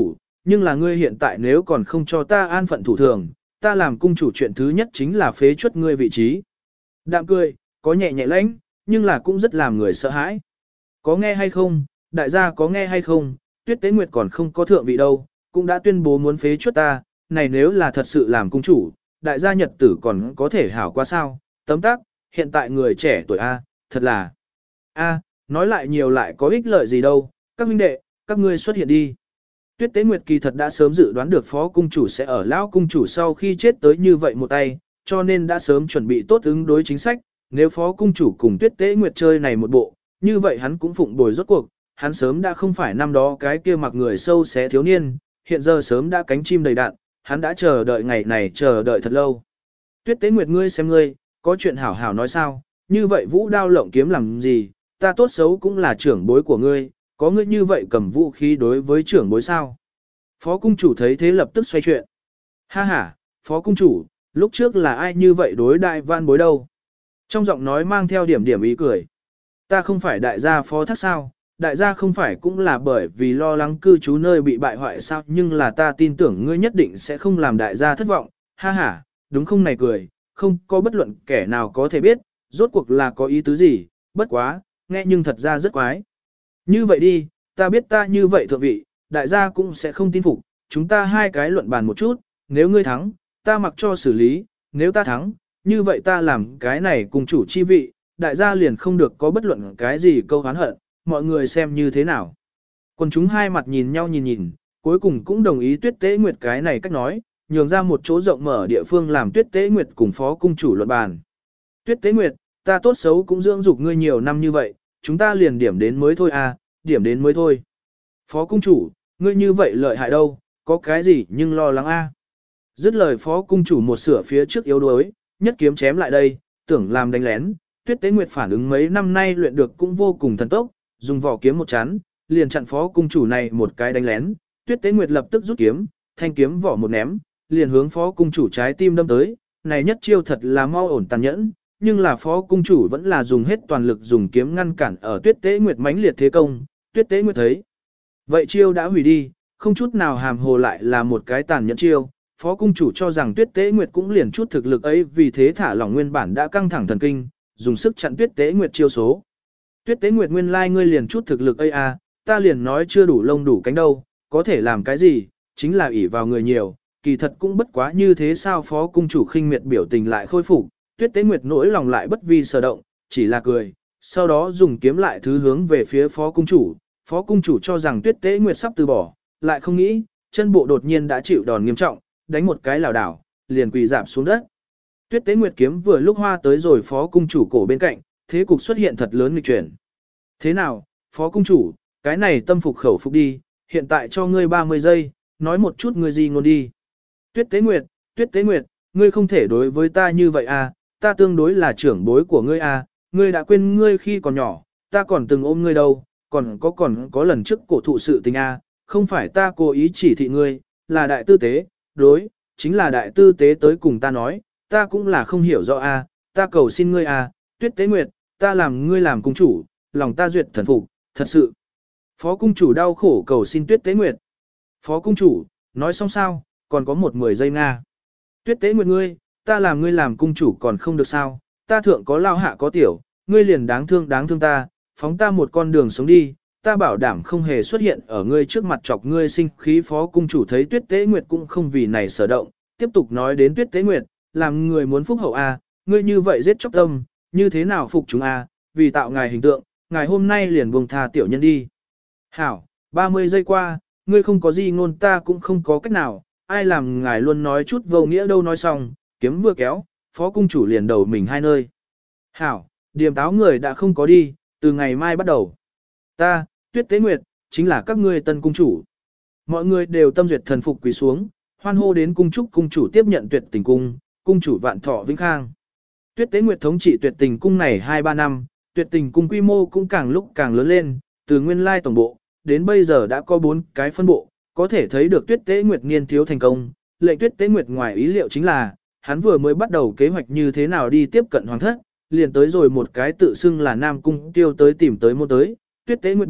nhưng là ngươi hiện tại nếu còn không cho ta an phận thủ thường, ta làm cung chủ chuyện thứ nhất chính là phế chuất ngươi vị trí. Đạm cười, có nhẹ nhẹ lãnh, nhưng là cũng rất làm người sợ hãi. Có nghe hay không, đại gia có nghe hay không, Tuyết Tế Nguyệt còn không có thượng vị đâu, cũng đã tuyên bố muốn phế chuất ta, này nếu là thật sự làm cung chủ, đại gia nhật tử còn có thể hảo qua sao, tấm tắc, hiện tại người trẻ tuổi A, thật là, A, nói lại nhiều lại có ích lợi gì đâu, các huynh đệ, các ngươi xuất hiện đi. Tuyết Tế Nguyệt kỳ thật đã sớm dự đoán được phó cung chủ sẽ ở lão cung chủ sau khi chết tới như vậy một tay, cho nên đã sớm chuẩn bị tốt ứng đối chính sách, nếu phó cung chủ cùng Tuyết Tế Nguyệt chơi này một bộ, như vậy hắn cũng phụng bồi rốt cuộc, hắn sớm đã không phải năm đó cái kia mặc người sâu xé thiếu niên, hiện giờ sớm đã cánh chim đầy đạn, hắn đã chờ đợi ngày này chờ đợi thật lâu. Tuyết Tế Nguyệt ngươi xem ngươi, có chuyện hảo hảo nói sao, như vậy vũ đao lộng kiếm làm gì, ta tốt xấu cũng là trưởng bối của ngươi, có ngươi như vậy cầm vũ khí đối với trưởng bối sao. Phó cung chủ thấy thế lập tức xoay chuyện. Ha ha, phó cung chủ, lúc trước là ai như vậy đối đại van bối đâu. Trong giọng nói mang theo điểm điểm ý cười. Ta không phải đại gia phó thác sao, đại gia không phải cũng là bởi vì lo lắng cư trú nơi bị bại hoại sao, nhưng là ta tin tưởng ngươi nhất định sẽ không làm đại gia thất vọng, ha ha, đúng không này cười, không có bất luận kẻ nào có thể biết, rốt cuộc là có ý tứ gì, bất quá, nghe nhưng thật ra rất quái. Như vậy đi, ta biết ta như vậy thượng vị, đại gia cũng sẽ không tin phục, chúng ta hai cái luận bàn một chút, nếu ngươi thắng, ta mặc cho xử lý, nếu ta thắng, như vậy ta làm cái này cùng chủ chi vị, đại gia liền không được có bất luận cái gì câu hán hận, mọi người xem như thế nào. Còn chúng hai mặt nhìn nhau nhìn nhìn, cuối cùng cũng đồng ý Tuyết Tế Nguyệt cái này cách nói, nhường ra một chỗ rộng mở địa phương làm Tuyết Tế Nguyệt cùng phó cung chủ luận bàn. Tuyết Tế Nguyệt, ta tốt xấu cũng dưỡng dục ngươi nhiều năm như vậy, chúng ta liền điểm đến mới thôi à, điểm đến mới thôi. Phó cung chủ, ngươi như vậy lợi hại đâu, có cái gì nhưng lo lắng a. Dứt lời phó cung chủ một sửa phía trước yếu đuối, nhất kiếm chém lại đây, tưởng làm đánh lén. Tuyết Tế Nguyệt phản ứng mấy năm nay luyện được cũng vô cùng thần tốc, dùng vỏ kiếm một chán, liền chặn phó cung chủ này một cái đánh lén. Tuyết Tế Nguyệt lập tức rút kiếm, thanh kiếm vỏ một ném, liền hướng phó cung chủ trái tim đâm tới. Này nhất chiêu thật là mau ổn tàn nhẫn, nhưng là phó cung chủ vẫn là dùng hết toàn lực dùng kiếm ngăn cản ở Tuyết Tế Nguyệt mãnh liệt thế công. Tuyết Tế Nguyệt thấy vậy chiêu đã hủy đi, không chút nào hàm hồ lại là một cái tàn nhẫn chiêu. Phó cung chủ cho rằng Tuyết Tế Nguyệt cũng liền chút thực lực ấy, vì thế thả lỏng nguyên bản đã căng thẳng thần kinh, dùng sức chặn Tuyết Tế Nguyệt chiêu số. Tuyết Tế Nguyệt nguyên lai like ngươi liền chút thực lực ấy à, ta liền nói chưa đủ lông đủ cánh đâu, có thể làm cái gì, chính là ỷ vào người nhiều, kỳ thật cũng bất quá như thế sao. Phó cung chủ khinh miệt biểu tình lại khôi phục, Tuyết Tế Nguyệt nỗi lòng lại bất vi sở động, chỉ là cười, sau đó dùng kiếm lại thứ hướng về phía phó cung chủ. Phó cung chủ cho rằng Tuyết Tế Nguyệt sắp từ bỏ, lại không nghĩ, chân bộ đột nhiên đã chịu đòn nghiêm trọng, đánh một cái lảo đảo, liền quỳ rạp xuống đất. Tuyết Tế Nguyệt kiếm vừa lúc hoa tới rồi phó cung chủ cổ bên cạnh, thế cục xuất hiện thật lớn nghịch chuyển. Thế nào, phó cung chủ, cái này tâm phục khẩu phục đi, hiện tại cho ngươi ba mươi giây, nói một chút ngươi gì ngôn đi. Tuyết Tế Nguyệt, Tuyết Tế Nguyệt, ngươi không thể đối với ta như vậy à, ta tương đối là trưởng bối của ngươi à, ngươi đã quên ngươi khi còn nhỏ, ta còn từng ôm ngươi đâu, còn có còn có lần trước cổ thụ sự tình à, không phải ta cố ý chỉ thị ngươi, là đại tư tế, đối, chính là đại tư tế tới cùng ta nói, ta cũng là không hiểu rõ à, ta cầu xin ngươi à, Tuyết Tế Nguyệt, ta làm ngươi làm cung chủ, lòng ta duyệt thần phục, thật sự. Phó cung chủ đau khổ cầu xin Tuyết Tế Nguyệt. Phó cung chủ, nói xong sao, còn có một mười giây Nga. Tuyết Tế Nguyệt ngươi, ta làm ngươi làm cung chủ còn không được sao, ta thượng có lao hạ có tiểu, ngươi liền đáng thương đáng thương ta, phóng ta một con đường sống đi, ta bảo đảm không hề xuất hiện ở ngươi trước mặt chọc ngươi sinh khí. Phó cung chủ thấy Tuyết Tế Nguyệt cũng không vì này sở động, tiếp tục nói đến Tuyết Tế Nguyệt, làm người muốn phúc hậu a, ngươi như vậy giết chóc tâm, như thế nào phục chúng a, vì tạo ngài hình tượng, ngài hôm nay liền buông tha tiểu nhân đi. Hảo, ba mươi giây qua, ngươi không có gì ngôn ta cũng không có cách nào, ai làm ngài luôn nói chút vô nghĩa đâu. Nói xong, kiếm vừa kéo, phó cung chủ liền đầu mình hai nơi. Hảo, điềm táo người đã không có đi, từ ngày mai bắt đầu. Ta, Tuyết Tế Nguyệt, chính là các ngươi tân cung chủ. Mọi người đều tâm duyệt thần phục quỳ xuống, hoan hô đến cung chúc cung chủ tiếp nhận Tuyệt Tình cung, cung chủ vạn thọ vĩnh khang. Tuyết Tế Nguyệt thống trị Tuyệt Tình cung này hai ba năm, Tuyệt Tình cung quy mô cũng càng lúc càng lớn lên, từ nguyên lai tổng bộ, đến bây giờ đã có bốn cái phân bộ, có thể thấy được Tuyết Tế Nguyệt nghiên thiếu thành công. Lệnh Tuyết Tế Nguyệt ngoài ý liệu chính là, hắn vừa mới bắt đầu kế hoạch như thế nào đi tiếp cận hoàng thất, liền tới rồi một cái tự xưng là Nam Cung Tiêu tới tìm tới môn tới. Tuyết Tế Nguyệt biết,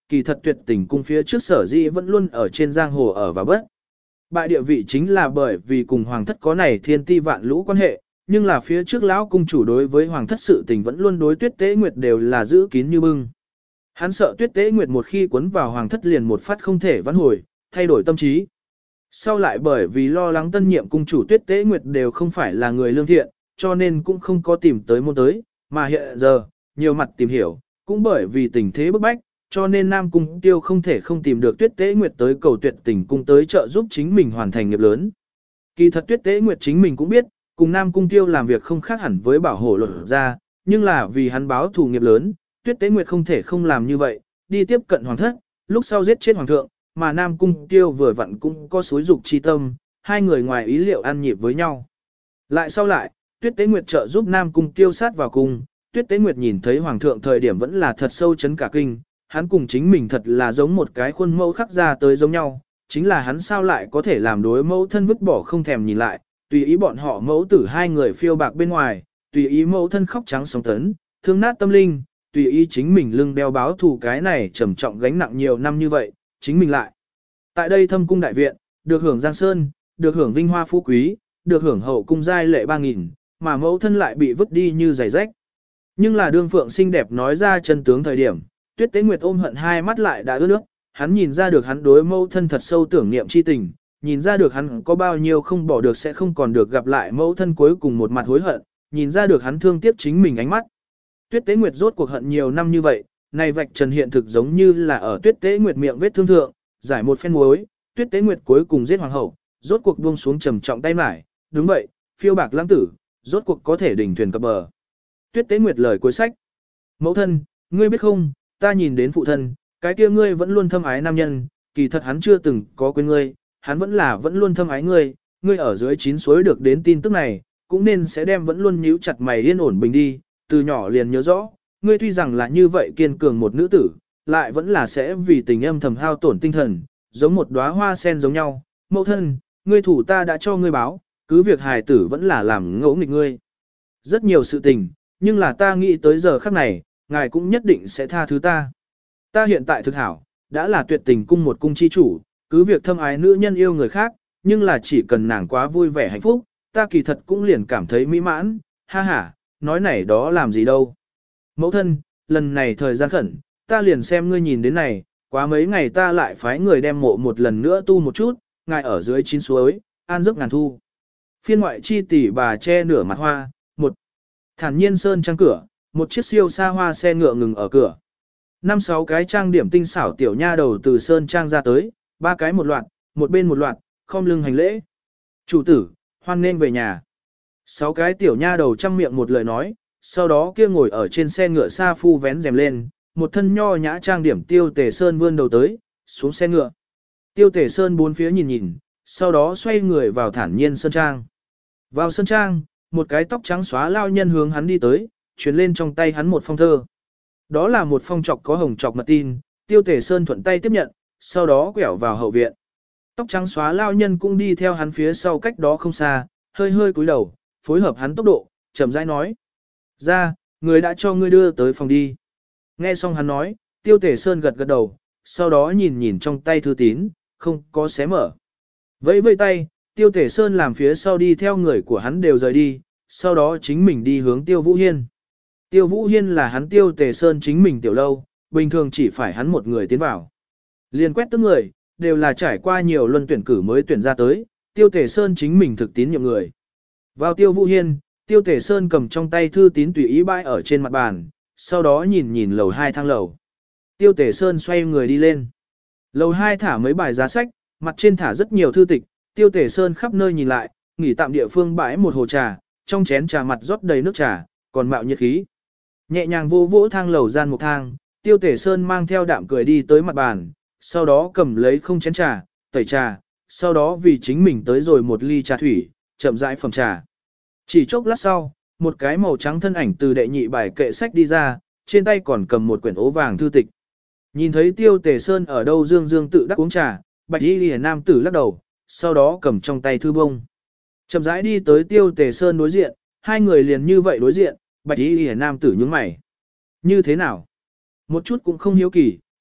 kỳ thật tuyệt tình cung phía trước sở dĩ vẫn luôn ở trên giang hồ ở và bất. Bại địa vị chính là bởi vì cùng hoàng thất có này thiên ti vạn lũ quan hệ, nhưng là phía trước lão cung chủ đối với hoàng thất sự tình vẫn luôn đối Tuyết Tế Nguyệt đều là giữ kín như bưng. Hắn sợ Tuyết Tế Nguyệt một khi cuốn vào hoàng thất liền một phát không thể vãn hồi, thay đổi tâm trí. Sau lại bởi vì lo lắng tân nhiệm cung chủ Tuyết Tế Nguyệt đều không phải là người lương thiện, cho nên cũng không có tìm tới môn tới, mà hiện giờ, nhiều mặt tìm hiểu, cũng bởi vì tình thế bức bách, cho nên Nam Cung Tiêu không thể không tìm được Tuyết Tế Nguyệt tới cầu tuyệt tình cung tới trợ giúp chính mình hoàn thành nghiệp lớn. Kỳ thật Tuyết Tế Nguyệt chính mình cũng biết, cùng Nam Cung Tiêu làm việc không khác hẳn với bảo hộ luật ra, nhưng là vì hắn báo thù nghiệp lớn, Tuyết Tế Nguyệt không thể không làm như vậy, đi tiếp cận hoàng thất, lúc sau giết chết hoàng thượng, mà Nam Cung Tiêu vừa vặn cũng có xúi dục chi tâm, hai người ngoài ý liệu ăn nhịp với nhau. Lại sau lại, Tuyết Tế Nguyệt trợ giúp Nam Cung Tiêu sát vào cung, Tuyết Tế Nguyệt nhìn thấy hoàng thượng thời điểm vẫn là thật sâu chấn cả kinh, hắn cùng chính mình thật là giống một cái khuôn mẫu khắc ra tới giống nhau, chính là hắn sao lại có thể làm đối mẫu thân vứt bỏ không thèm nhìn lại, tùy ý bọn họ mẫu tử hai người phiêu bạc bên ngoài, tùy ý mẫu thân khóc trắng sóng tấn, thương nát tâm linh, tùy ý chính mình lưng đeo báo thù cái này trầm trọng gánh nặng nhiều năm như vậy, chính mình lại. Tại đây thâm cung đại viện, được hưởng giang sơn, được hưởng vinh hoa phú quý, được hưởng hậu cung giai lệ ba nghìn, mà mẫu thân lại bị vứt đi như giày rách. Nhưng là đương phượng xinh đẹp nói ra chân tướng thời điểm, Tuyết Tế Nguyệt ôm hận hai mắt lại đã ướt nước, hắn nhìn ra được hắn đối mẫu thân thật sâu tưởng niệm chi tình, nhìn ra được hắn có bao nhiêu không bỏ được sẽ không còn được gặp lại mẫu thân cuối cùng một mặt hối hận, nhìn ra được hắn thương tiếc chính mình ánh mắt. Tuyết Tế Nguyệt rốt cuộc hận nhiều năm như vậy, này vạch trần hiện thực giống như là ở Tuyết Tế Nguyệt miệng vết thương thượng, giải một phen muối, Tuyết Tế Nguyệt cuối cùng giết hoàng hậu, rốt cuộc buông xuống trầm trọng tay mải, đúng vậy, phiêu bạc lãng tử, rốt cuộc có thể đỉnh thuyền cập bờ. Tuyết Tế Nguyệt lời cuối sách. Mẫu thân, ngươi biết không, ta nhìn đến phụ thân, cái kia ngươi vẫn luôn thâm ái nam nhân, kỳ thật hắn chưa từng có quên ngươi, hắn vẫn là vẫn luôn thâm ái ngươi, ngươi ở dưới chín suối được đến tin tức này, cũng nên sẽ đem vẫn luôn nhíu chặt mày yên ổn bình đi, từ nhỏ liền nhớ rõ, ngươi tuy rằng là như vậy kiên cường một nữ tử, lại vẫn là sẽ vì tình âm thầm hao tổn tinh thần, giống một đóa hoa sen giống nhau, mẫu thân, ngươi thủ ta đã cho ngươi báo, cứ việc hài tử vẫn là làm ngỗ nghịch ngươi. Rất nhiều sự tình, nhưng là ta nghĩ tới giờ khắc này, ngài cũng nhất định sẽ tha thứ ta. Ta hiện tại thực hảo, đã là tuyệt tình cung một cung chi chủ, cứ việc thâm ái nữ nhân yêu người khác, nhưng là chỉ cần nàng quá vui vẻ hạnh phúc, ta kỳ thật cũng liền cảm thấy mỹ mãn, ha ha, nói này đó làm gì đâu. Mẫu thân, lần này thời gian khẩn, ta liền xem ngươi nhìn đến này, quá mấy ngày ta lại phái người đem mộ một lần nữa tu một chút, ngài ở dưới chín suối, an giấc ngàn thu. Phiên ngoại chi tỷ bà che nửa mặt hoa, một thản nhiên sơn trang cửa, một chiếc siêu xa hoa xe ngựa ngừng ở cửa. Năm sáu cái trang điểm tinh xảo tiểu nha đầu từ sơn trang ra tới, ba cái một loạt, một bên một loạt, khom lưng hành lễ. Chủ tử, hoan nên về nhà. Sáu cái tiểu nha đầu chăm miệng một lời nói, sau đó kia ngồi ở trên xe ngựa xa phu vén rèm lên, một thân nho nhã trang điểm Tiêu Tề Sơn vươn đầu tới, xuống xe ngựa. Tiêu Tề Sơn bốn phía nhìn nhìn, sau đó xoay người vào thản nhiên sơn trang. Vào sơn trang, một cái tóc trắng xóa lao nhân hướng hắn đi tới, truyền lên trong tay hắn một phong thơ. Đó là một phong trọc có hồng trọc mật tin, Tiêu Tề Sơn thuận tay tiếp nhận, sau đó quẹo vào hậu viện. Tóc trắng xóa lao nhân cũng đi theo hắn phía sau cách đó không xa, hơi hơi cúi đầu, phối hợp hắn tốc độ, chậm rãi nói. Ra, người đã cho ngươi đưa tới phòng đi. Nghe xong hắn nói, Tiêu Tề Sơn gật gật đầu, sau đó nhìn nhìn trong tay thư tín, không có xé mở. Vẫy vẫy tay, Tiêu Tề Sơn làm phía sau đi theo người của hắn đều rời đi, sau đó chính mình đi hướng Tiêu Vũ Hiên. Tiêu Vũ Hiên là hắn Tiêu Tề Sơn chính mình tiểu lâu, bình thường chỉ phải hắn một người tiến vào. Liên quét tức người, đều là trải qua nhiều luân tuyển cử mới tuyển ra tới, Tiêu Tề Sơn chính mình thực tín nhiệm người. Vào Tiêu Vũ Hiên, Tiêu Tề Sơn cầm trong tay thư tín tùy ý bãi ở trên mặt bàn, sau đó nhìn nhìn lầu hai thang lầu. Tiêu Tề Sơn xoay người đi lên. Lầu hai thả mấy bài giá sách, mặt trên thả rất nhiều thư tịch, Tiêu Tề Sơn khắp nơi nhìn lại, nghỉ tạm địa phương bãi một hồ trà, trong chén trà mặt rót đầy nước trà, còn mạo nhiệt khí. Nhẹ nhàng vô vỗ thang lầu gian một thang, Tiêu Tề Sơn mang theo đạm cười đi tới mặt bàn, sau đó cầm lấy không chén trà, tẩy trà, sau đó vì chính mình tới rồi một ly trà thủy, chậm rãi phẩm trà. Chỉ chốc lát sau, một cái màu trắng thân ảnh từ đệ nhị bài kệ sách đi ra, trên tay còn cầm một quyển ố vàng thư tịch. Nhìn thấy Tiêu Tề Sơn ở đâu dương dương tự đắc uống trà, Bạch Y Liễu nam tử lắc đầu, sau đó cầm trong tay thư bông. Chậm rãi đi tới Tiêu Tề Sơn đối diện, hai người liền như vậy đối diện, Bạch Y Liễu nam tử nhướng mày. Như thế nào? Một chút cũng không hiếu kỳ,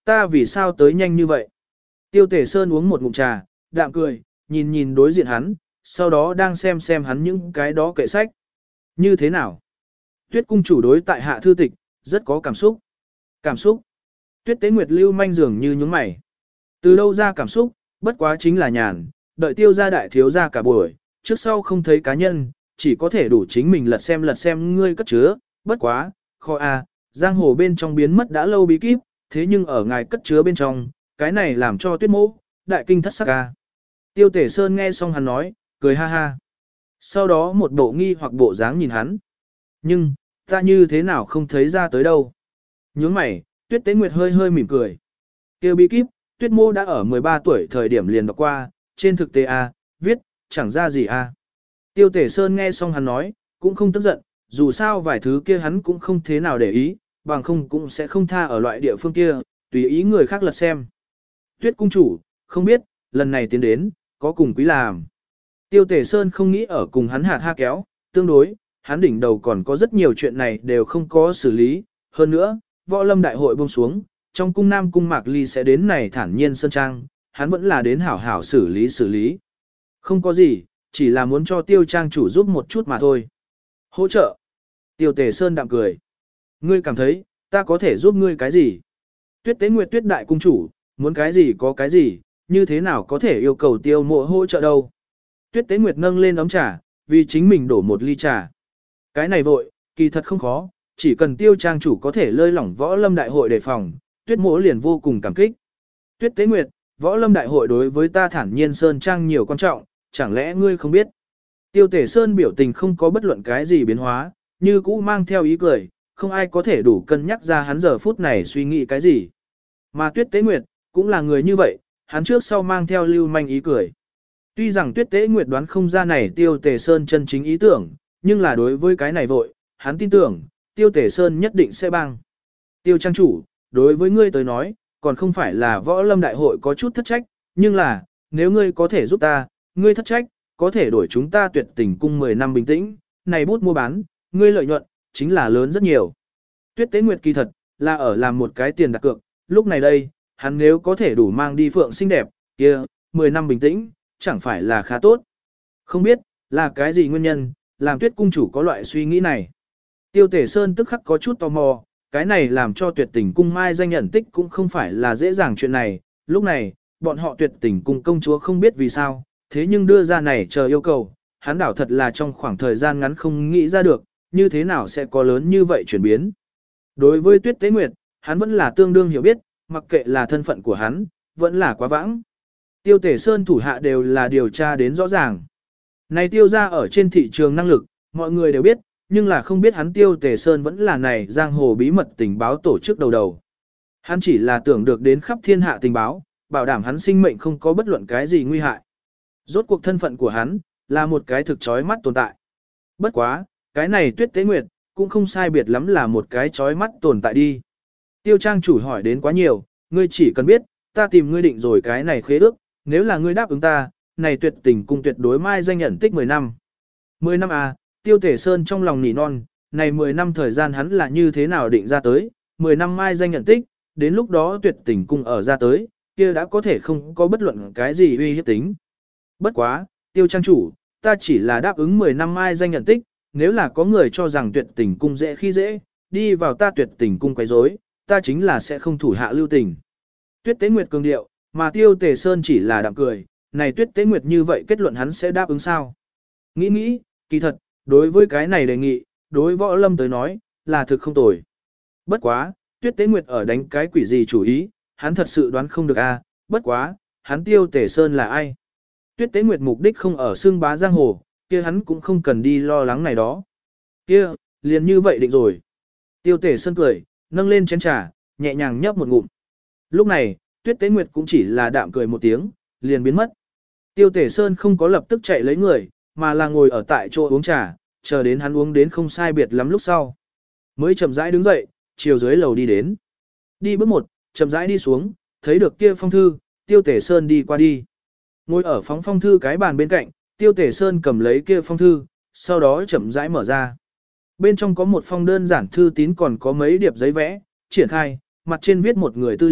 Ta vì sao tới nhanh như vậy? Tiêu Tể Sơn uống một ngụm trà, đạm cười, nhìn nhìn đối diện hắn, sau đó đang xem xem hắn những cái đó kệ sách. Như thế nào? Tuyết cung chủ đối tại hạ thư tịch, rất có cảm xúc. Cảm xúc? Tuyết Tế Nguyệt lưu manh dường như nhướng mày. Từ đâu ra cảm xúc, bất quá chính là nhàn, đợi tiêu gia đại thiếu gia cả buổi, trước sau không thấy cá nhân, chỉ có thể đủ chính mình lật xem lật xem ngươi cất chứa, bất quá, kho a, giang hồ bên trong biến mất đã lâu bí kíp, thế nhưng ở ngài cất chứa bên trong, cái này làm cho Tuyết mỗ, đại kinh thất sắc a. Tiêu Tể Sơn nghe xong hắn nói, cười ha ha. Sau đó một bộ nghi hoặc bộ dáng nhìn hắn. Nhưng, ta như thế nào không thấy ra tới đâu. Nhướng mày, Tuyết Tế Nguyệt hơi hơi mỉm cười. Kêu bí kíp, Tuyết mô đã ở mười ba tuổi thời điểm liền đọc qua, trên thực tế a, viết, chẳng ra gì a. Tiêu Tể Sơn nghe xong hắn nói, cũng không tức giận, dù sao vài thứ kia hắn cũng không thế nào để ý, bằng không cũng sẽ không tha ở loại địa phương kia, tùy ý người khác lật xem. Tuyết cung chủ, không biết, lần này tiến đến, có cùng quý làm. Tiêu Tể Sơn không nghĩ ở cùng hắn hạt ha kéo, tương đối, hắn đỉnh đầu còn có rất nhiều chuyện này đều không có xử lý, hơn nữa, võ lâm đại hội buông xuống, trong cung nam cung Mạc Ly sẽ đến này thản nhiên sơn trang, hắn vẫn là đến hảo hảo xử lý xử lý. Không có gì, chỉ là muốn cho tiêu trang chủ giúp một chút mà thôi. Hỗ trợ. Tiêu Tể Sơn đạm cười. Ngươi cảm thấy, ta có thể giúp ngươi cái gì? Tuyết Tế Nguyệt Tuyết đại cung chủ, muốn cái gì có cái gì, như thế nào có thể yêu cầu tiêu mộ hỗ trợ đâu? Tuyết Tế Nguyệt nâng lên ấm trà, vì chính mình đổ một ly trà. Cái này vội, kỳ thật không khó, chỉ cần tiêu trang chủ có thể lơi lỏng võ lâm đại hội đề phòng, Tuyết mộ liền vô cùng cảm kích. Tuyết Tế Nguyệt, võ lâm đại hội đối với ta thản nhiên sơn trang nhiều quan trọng, chẳng lẽ ngươi không biết? Tiêu Tể Sơn biểu tình không có bất luận cái gì biến hóa, như cũ mang theo ý cười, không ai có thể đủ cân nhắc ra hắn giờ phút này suy nghĩ cái gì. Mà Tuyết Tế Nguyệt, cũng là người như vậy, hắn trước sau mang theo lưu manh ý cười. Tuy rằng Tuyết Tế Nguyệt đoán không ra này Tiêu Tể Sơn chân chính ý tưởng, nhưng là đối với cái này vội, hắn tin tưởng, Tiêu Tể Sơn nhất định sẽ băng. Tiêu trang chủ, đối với ngươi tới nói, còn không phải là võ lâm đại hội có chút thất trách, nhưng là, nếu ngươi có thể giúp ta, ngươi thất trách, có thể đổi chúng ta tuyệt tình cung mười năm bình tĩnh, này bút mua bán, ngươi lợi nhuận, chính là lớn rất nhiều. Tuyết Tế Nguyệt kỳ thật, là ở làm một cái tiền đặt cược, lúc này đây, hắn nếu có thể đủ mang đi phượng xinh đẹp, kia, mười năm bình tĩnh, chẳng phải là khá tốt. Không biết, là cái gì nguyên nhân, làm Tuyết cung chủ có loại suy nghĩ này. Tiêu Tể Sơn tức khắc có chút tò mò, cái này làm cho tuyệt tình cung mai danh nhận tích cũng không phải là dễ dàng chuyện này. Lúc này, bọn họ tuyệt tình cung công chúa không biết vì sao, thế nhưng đưa ra này chờ yêu cầu, hắn đảo thật là trong khoảng thời gian ngắn không nghĩ ra được, như thế nào sẽ có lớn như vậy chuyển biến. Đối với Tuyết Tế Nguyệt, hắn vẫn là tương đương hiểu biết, mặc kệ là thân phận của hắn, vẫn là quá vãng. Tiêu Tể Sơn thủ hạ đều là điều tra đến rõ ràng. Này tiêu ra ở trên thị trường năng lực, mọi người đều biết, nhưng là không biết hắn Tiêu Tể Sơn vẫn là này giang hồ bí mật tình báo tổ chức đầu đầu. Hắn chỉ là tưởng được đến khắp thiên hạ tình báo, bảo đảm hắn sinh mệnh không có bất luận cái gì nguy hại. Rốt cuộc thân phận của hắn, là một cái thực chói mắt tồn tại. Bất quá, cái này Tuyết Tế Nguyệt, cũng không sai biệt lắm là một cái chói mắt tồn tại đi. Tiêu trang chủ hỏi đến quá nhiều, ngươi chỉ cần biết, ta tìm ngươi định rồi cái này khế ước, nếu là ngươi đáp ứng ta, này tuyệt tình cung tuyệt đối mai danh nhận tích mười năm. mười năm à, Tiêu Tể Sơn trong lòng nỉ non, này mười năm thời gian hắn là như thế nào định ra tới, mười năm mai danh nhận tích, đến lúc đó tuyệt tình cung ở ra tới, kia đã có thể không có bất luận cái gì uy hiếp tính. Bất quá, Tiêu trang chủ, ta chỉ là đáp ứng mười năm mai danh nhận tích, nếu là có người cho rằng tuyệt tình cung dễ khi dễ, đi vào ta tuyệt tình cung quấy rối, ta chính là sẽ không thủ hạ lưu tình. Tuyết Tế Nguyệt cường điệu, mà Tiêu Tể Sơn chỉ là đạm cười, này Tuyết Tế Nguyệt như vậy kết luận hắn sẽ đáp ứng sao? Nghĩ nghĩ, kỳ thật, đối với cái này đề nghị, đối võ lâm tới nói, là thực không tồi. Bất quá, Tuyết Tế Nguyệt ở đánh cái quỷ gì chủ ý, hắn thật sự đoán không được a. Bất quá, hắn Tiêu Tể Sơn là ai? Tuyết Tế Nguyệt mục đích không ở xương bá giang hồ, kia hắn cũng không cần đi lo lắng này đó. Kia, liền như vậy định rồi. Tiêu Tể Sơn cười, nâng lên chén trà, nhẹ nhàng nhấp một ngụm. Lúc này, Tuyết Tế Nguyệt cũng chỉ là đạm cười một tiếng, liền biến mất. Tiêu Tể Sơn không có lập tức chạy lấy người, mà là ngồi ở tại chỗ uống trà, chờ đến hắn uống đến không sai biệt lắm lúc sau. Mới chậm rãi đứng dậy, chiều dưới lầu đi đến. Đi bước một, chậm rãi đi xuống, thấy được kia phong thư, Tiêu Tể Sơn đi qua đi. Ngồi ở phóng phong thư cái bàn bên cạnh, Tiêu Tể Sơn cầm lấy kia phong thư, sau đó chậm rãi mở ra. Bên trong có một phong đơn giản thư tín còn có mấy điệp giấy vẽ, triển khai, mặt trên viết một người tư liệu,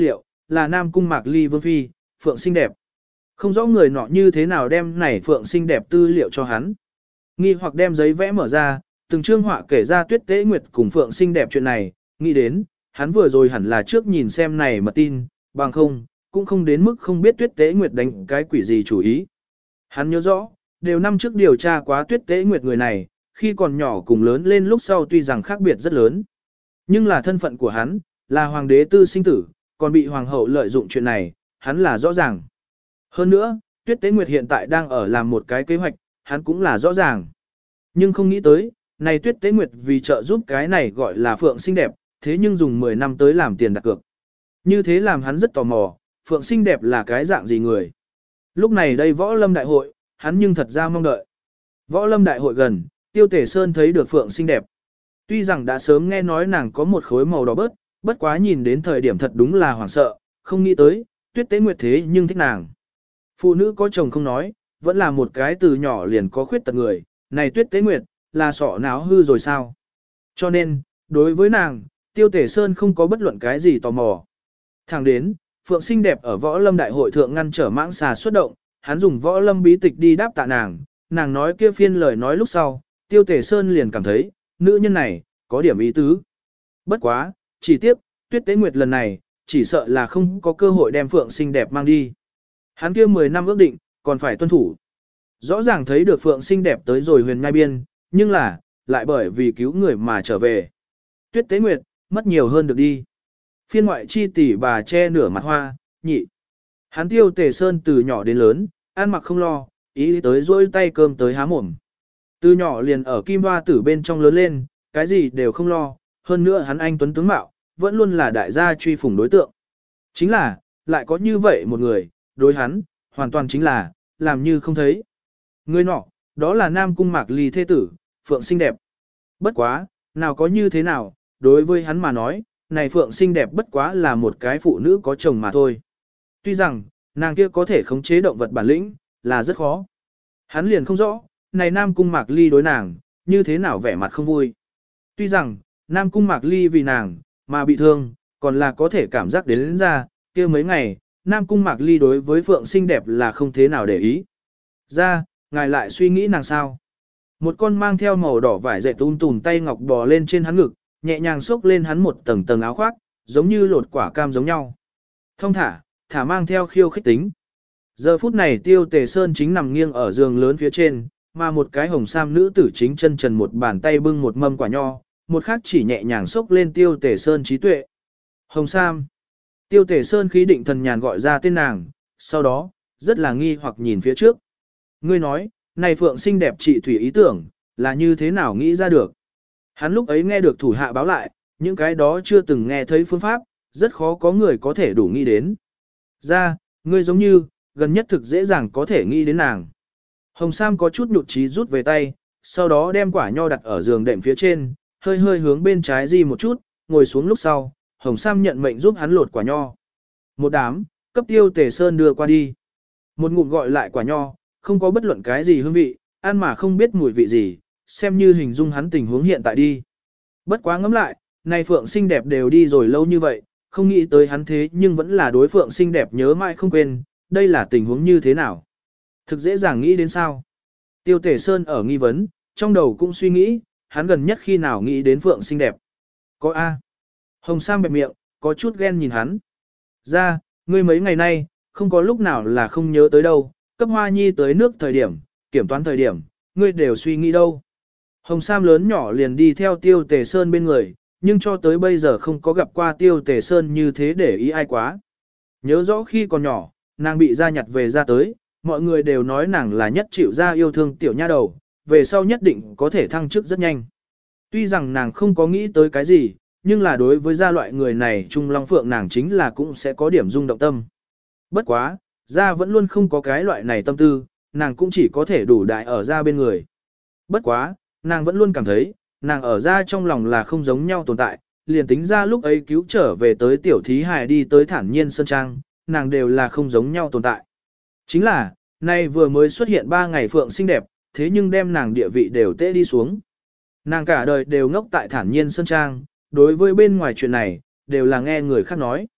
là Nam Cung Mạc Ly Vương Phi, Phượng xinh đẹp. Không rõ người nọ như thế nào đem này Phượng xinh đẹp tư liệu cho hắn. Nghi hoặc đem giấy vẽ mở ra, từng chương họa kể ra Tuyết Tế Nguyệt cùng Phượng xinh đẹp chuyện này, nghĩ đến, hắn vừa rồi hẳn là trước nhìn xem này mà tin, bằng không, cũng không đến mức không biết Tuyết Tế Nguyệt đánh cái quỷ gì chủ ý. Hắn nhớ rõ, đều năm trước điều tra quá Tuyết Tế Nguyệt người này, khi còn nhỏ cùng lớn lên lúc sau tuy rằng khác biệt rất lớn. Nhưng là thân phận của hắn, là hoàng đế tư sinh tử, còn bị hoàng hậu lợi dụng chuyện này, hắn là rõ ràng. Hơn nữa, Tuyết Tế Nguyệt hiện tại đang ở làm một cái kế hoạch, hắn cũng là rõ ràng. Nhưng không nghĩ tới, này Tuyết Tế Nguyệt vì trợ giúp cái này gọi là Phượng xinh đẹp, thế nhưng dùng mười năm tới làm tiền đặt cược. Như thế làm hắn rất tò mò, Phượng xinh đẹp là cái dạng gì người. Lúc này đây võ lâm đại hội, hắn nhưng thật ra mong đợi. Võ lâm đại hội gần, Tiêu Tể Sơn thấy được Phượng xinh đẹp. Tuy rằng đã sớm nghe nói nàng có một khối màu đỏ bớt, bất quá nhìn đến thời điểm thật đúng là hoảng sợ, không nghĩ tới, Tuyết Tế Nguyệt thế nhưng thích nàng. Phụ nữ có chồng không nói, vẫn là một cái từ nhỏ liền có khuyết tật người, này Tuyết Tế Nguyệt, là sọ náo hư rồi sao? Cho nên, đối với nàng, Tiêu Tể Sơn không có bất luận cái gì tò mò. Thẳng đến, Phượng xinh đẹp ở võ lâm đại hội thượng ngăn trở mãng xà xuất động, hắn dùng võ lâm bí tịch đi đáp tạ nàng, nàng nói kia phiên lời nói lúc sau, Tiêu Tể Sơn liền cảm thấy, nữ nhân này, có điểm ý tứ. Bất quá, chỉ tiếc, Tuyết Tế Nguyệt lần này, chỉ sợ là không có cơ hội đem Phượng xinh đẹp mang đi. Hắn kia mười năm ước định, còn phải tuân thủ. Rõ ràng thấy được Phượng xinh đẹp tới rồi huyền nhai biên, nhưng là, lại bởi vì cứu người mà trở về. Tuyết Tế Nguyệt, mất nhiều hơn được đi. Phiên ngoại chi tỷ bà che nửa mặt hoa, nhị. Hắn Tiêu Tể Sơn từ nhỏ đến lớn, ăn mặc không lo, ý tới dỗi tay cơm tới há mồm. Từ nhỏ liền ở kim hoa tử bên trong lớn lên, cái gì đều không lo, hơn nữa hắn anh tuấn tướng mạo, vẫn luôn là đại gia truy phủng đối tượng. Chính là, lại có như vậy một người, đối hắn, hoàn toàn chính là, làm như không thấy. Người nọ, đó là Nam Cung Mạc Ly thế tử, Phượng xinh đẹp. Bất quá, nào có như thế nào, đối với hắn mà nói, này Phượng xinh đẹp bất quá là một cái phụ nữ có chồng mà thôi. Tuy rằng, nàng kia có thể khống chế động vật bản lĩnh, là rất khó. Hắn liền không rõ, này Nam Cung Mạc Ly đối nàng, như thế nào vẻ mặt không vui. Tuy rằng, Nam Cung Mạc Ly vì nàng, mà bị thương, còn là có thể cảm giác đến, đến ra, kia mấy ngày, Nam Cung Mạc Ly đối với Phượng xinh đẹp là không thế nào để ý. Ra, ngài lại suy nghĩ nàng sao. Một con mang theo màu đỏ vải dệt tùm tùm tay ngọc bò lên trên hắn ngực, nhẹ nhàng xốc lên hắn một tầng tầng áo khoác, giống như lột quả cam giống nhau. Thông thả, thả mang theo khiêu khích tính. Giờ phút này Tiêu Tề Sơn chính nằm nghiêng ở giường lớn phía trên, mà một cái hồng sam nữ tử chính chân trần một bàn tay bưng một mâm quả nho, một khác chỉ nhẹ nhàng xốc lên Tiêu Tề Sơn trí tuệ. Hồng sam. Tiêu Tề Sơn khí định thần nhàn gọi ra tên nàng, sau đó, rất là nghi hoặc nhìn phía trước. Ngươi nói, này Phượng xinh đẹp chị Thủy ý tưởng, là như thế nào nghĩ ra được. Hắn lúc ấy nghe được thủ hạ báo lại, những cái đó chưa từng nghe thấy phương pháp, rất khó có người có thể đủ nghĩ đến. Ra, ngươi giống như, gần nhất thực dễ dàng có thể nghĩ đến nàng. Hồng Sam có chút nhụt chí rút về tay, sau đó đem quả nho đặt ở giường đệm phía trên, hơi hơi hướng bên trái di một chút, ngồi xuống lúc sau, Hồng Sam nhận mệnh giúp hắn lột quả nho. Một đám, cấp Tiêu Tề Sơn đưa qua đi. Một ngụm gọi lại quả nho, không có bất luận cái gì hương vị, ăn mà không biết mùi vị gì, xem như hình dung hắn tình huống hiện tại đi. Bất quá ngẫm lại, này Phượng xinh đẹp đều đi rồi lâu như vậy, không nghĩ tới hắn thế nhưng vẫn là đối Phượng xinh đẹp nhớ mãi không quên, đây là tình huống như thế nào. Thực dễ dàng nghĩ đến sao. Tiêu Tề Sơn ở nghi vấn, trong đầu cũng suy nghĩ, hắn gần nhất khi nào nghĩ đến Phượng xinh đẹp. Có A. Hồng Sam bẹp miệng, có chút ghen nhìn hắn. Ra, ngươi mấy ngày nay, không có lúc nào là không nhớ tới đâu, cấp Hoa Nhi tới nước thời điểm, kiểm toán thời điểm, ngươi đều suy nghĩ đâu. Hồng Sam lớn nhỏ liền đi theo Tiêu Tề Sơn bên người, nhưng cho tới bây giờ không có gặp qua Tiêu Tề Sơn như thế để ý ai quá. Nhớ rõ khi còn nhỏ, nàng bị gia nhặt về ra tới, mọi người đều nói nàng là nhất chịu gia yêu thương tiểu nha đầu, về sau nhất định có thể thăng chức rất nhanh. Tuy rằng nàng không có nghĩ tới cái gì, nhưng là đối với gia loại người này Trung Long Phượng nàng chính là cũng sẽ có điểm rung động tâm. Bất quá, gia vẫn luôn không có cái loại này tâm tư, nàng cũng chỉ có thể đủ đại ở gia bên người. Bất quá, nàng vẫn luôn cảm thấy, nàng ở gia trong lòng là không giống nhau tồn tại, liền tính ra lúc ấy cứu trở về tới tiểu thí hài đi tới thản nhiên sơn trang, nàng đều là không giống nhau tồn tại. Chính là, nay vừa mới xuất hiện ba ngày Phượng xinh đẹp, thế nhưng đem nàng địa vị đều tệ đi xuống. Nàng cả đời đều ngốc tại thản nhiên sơn trang, đối với bên ngoài chuyện này, đều là nghe người khác nói.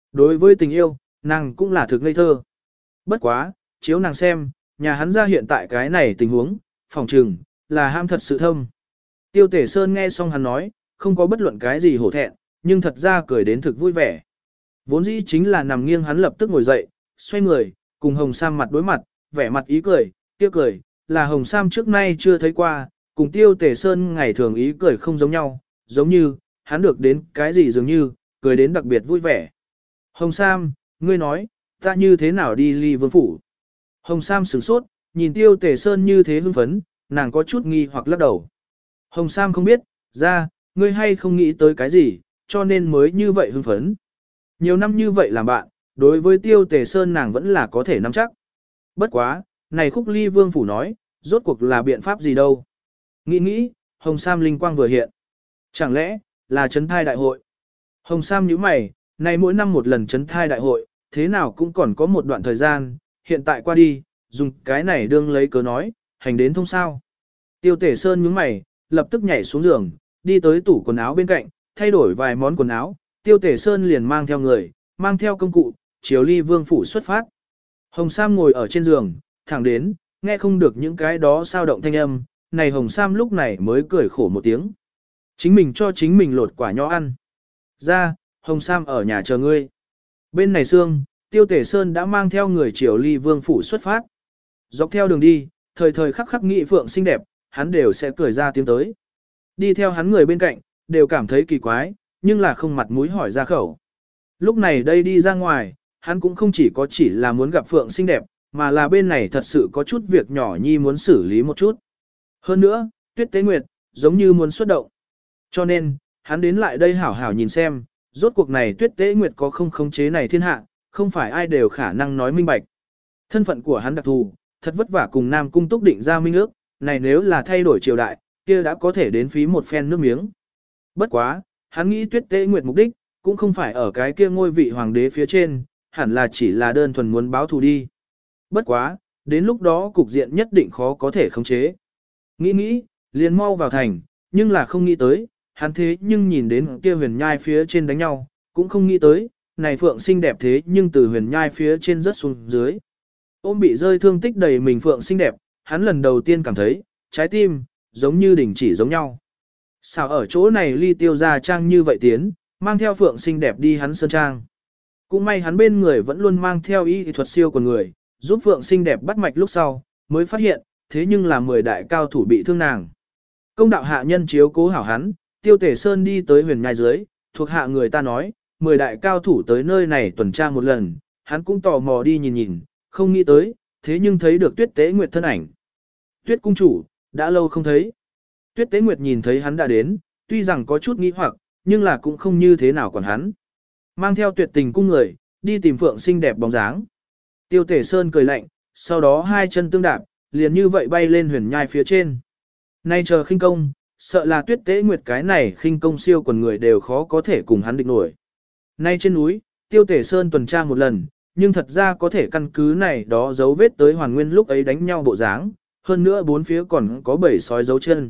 Đối với tình yêu, nàng cũng là thực ngây thơ. Bất quá, chiếu nàng xem, nhà hắn ra hiện tại cái này tình huống, phòng trừng, là ham thật sự thâm. Tiêu Tể Sơn nghe xong hắn nói, không có bất luận cái gì hổ thẹn, nhưng thật ra cười đến thực vui vẻ. Vốn dĩ chính là nằm nghiêng hắn lập tức ngồi dậy, xoay người, cùng Hồng Sam mặt đối mặt, vẻ mặt ý cười, tiêu cười, là Hồng Sam trước nay chưa thấy qua, cùng Tiêu Tể Sơn ngày thường ý cười không giống nhau, giống như, hắn được đến cái gì dường như, cười đến đặc biệt vui vẻ. Hồng Sam, ngươi nói, ta như thế nào đi Ly Vương Phủ? Hồng Sam sửng sốt, nhìn Tiêu Tể Sơn như thế hưng phấn, nàng có chút nghi hoặc lắc đầu. Hồng Sam không biết, ra, ngươi hay không nghĩ tới cái gì, cho nên mới như vậy hưng phấn. Nhiều năm như vậy làm bạn, đối với Tiêu Tể Sơn nàng vẫn là có thể nắm chắc. Bất quá, này khúc Ly Vương Phủ nói, rốt cuộc là biện pháp gì đâu. Nghĩ nghĩ, Hồng Sam linh quang vừa hiện. Chẳng lẽ, là chấn thai đại hội? Hồng Sam nhíu mày, này mỗi năm một lần chấn thai đại hội, thế nào cũng còn có một đoạn thời gian, hiện tại qua đi, dùng cái này đương lấy cớ nói, hành đến thông sao. Tiêu Tể Sơn nhướng mày, lập tức nhảy xuống giường, đi tới tủ quần áo bên cạnh, thay đổi vài món quần áo, Tiêu Tể Sơn liền mang theo người, mang theo công cụ, chiều Ly Vương Phủ xuất phát. Hồng Sam ngồi ở trên giường, thẳng đến, nghe không được những cái đó sao động thanh âm, này Hồng Sam lúc này mới cười khổ một tiếng. Chính mình cho chính mình lột quả nho ăn. Ra, Hồng Sam ở nhà chờ ngươi. Bên này Sương, Tiêu Tể Sơn đã mang theo người chiều Ly Vương Phủ xuất phát. Dọc theo đường đi, thời thời khắc khắc nghị phượng xinh đẹp, hắn đều sẽ cười ra tiếng tới. Đi theo hắn người bên cạnh, đều cảm thấy kỳ quái, nhưng là không mặt mũi hỏi ra khẩu. Lúc này đây đi ra ngoài, hắn cũng không chỉ có chỉ là muốn gặp phượng xinh đẹp, mà là bên này thật sự có chút việc nhỏ nhi muốn xử lý một chút. Hơn nữa, Tuyết Tế Nguyệt, giống như muốn xuất động. Cho nên, hắn đến lại đây hảo hảo nhìn xem, rốt cuộc này Tuyết Tế Nguyệt có không khống chế này thiên hạ, không phải ai đều khả năng nói minh bạch. Thân phận của hắn đặc thù, thật vất vả cùng Nam Cung Túc định ra minh ước, này nếu là thay đổi triều đại, kia đã có thể đến phí một phen nước miếng. Bất quá, hắn nghĩ Tuyết Tế Nguyệt mục đích, cũng không phải ở cái kia ngôi vị hoàng đế phía trên, hẳn là chỉ là đơn thuần muốn báo thù đi. Bất quá, đến lúc đó cục diện nhất định khó có thể khống chế. Nghĩ nghĩ, liền mau vào thành, nhưng là không nghĩ tới, hắn thế nhưng nhìn đến kia huyền nhai phía trên đánh nhau, cũng không nghĩ tới, này phượng xinh đẹp thế nhưng từ huyền nhai phía trên rớt xuống dưới. Ôm bị rơi thương tích đầy mình phượng xinh đẹp, hắn lần đầu tiên cảm thấy, trái tim, giống như đình chỉ giống nhau. Sao ở chỗ này Ly Tiêu gia trang như vậy tiến, mang theo phượng xinh đẹp đi hắn sơn trang. Cũng may hắn bên người vẫn luôn mang theo y thuật siêu của người, giúp phượng xinh đẹp bắt mạch lúc sau, mới phát hiện, thế nhưng là mười đại cao thủ bị thương nàng. Công đạo hạ nhân chiếu cố hảo hắn, Tiêu Tể Sơn đi tới huyền nhai dưới, thuộc hạ người ta nói, mười đại cao thủ tới nơi này tuần tra một lần, hắn cũng tò mò đi nhìn nhìn, không nghĩ tới, thế nhưng thấy được Tuyết Tế Nguyệt thân ảnh. Tuyết cung chủ, đã lâu không thấy. Tuyết Tế Nguyệt nhìn thấy hắn đã đến, tuy rằng có chút nghi hoặc, nhưng là cũng không như thế nào còn hắn. Mang theo tuyệt tình cung người, đi tìm phượng xinh đẹp bóng dáng. Tiêu Tể Sơn cười lạnh, sau đó hai chân tương đạp, liền như vậy bay lên huyền nhai phía trên. Nay chờ khinh công, sợ là Tuyết Tế Nguyệt cái này khinh công siêu quần người đều khó có thể cùng hắn địch nổi. Nay trên núi, Tiêu Tể Sơn tuần tra một lần, nhưng thật ra có thể căn cứ này đó dấu vết tới hoàn nguyên lúc ấy đánh nhau bộ dáng, hơn nữa bốn phía còn có bảy sói dấu chân.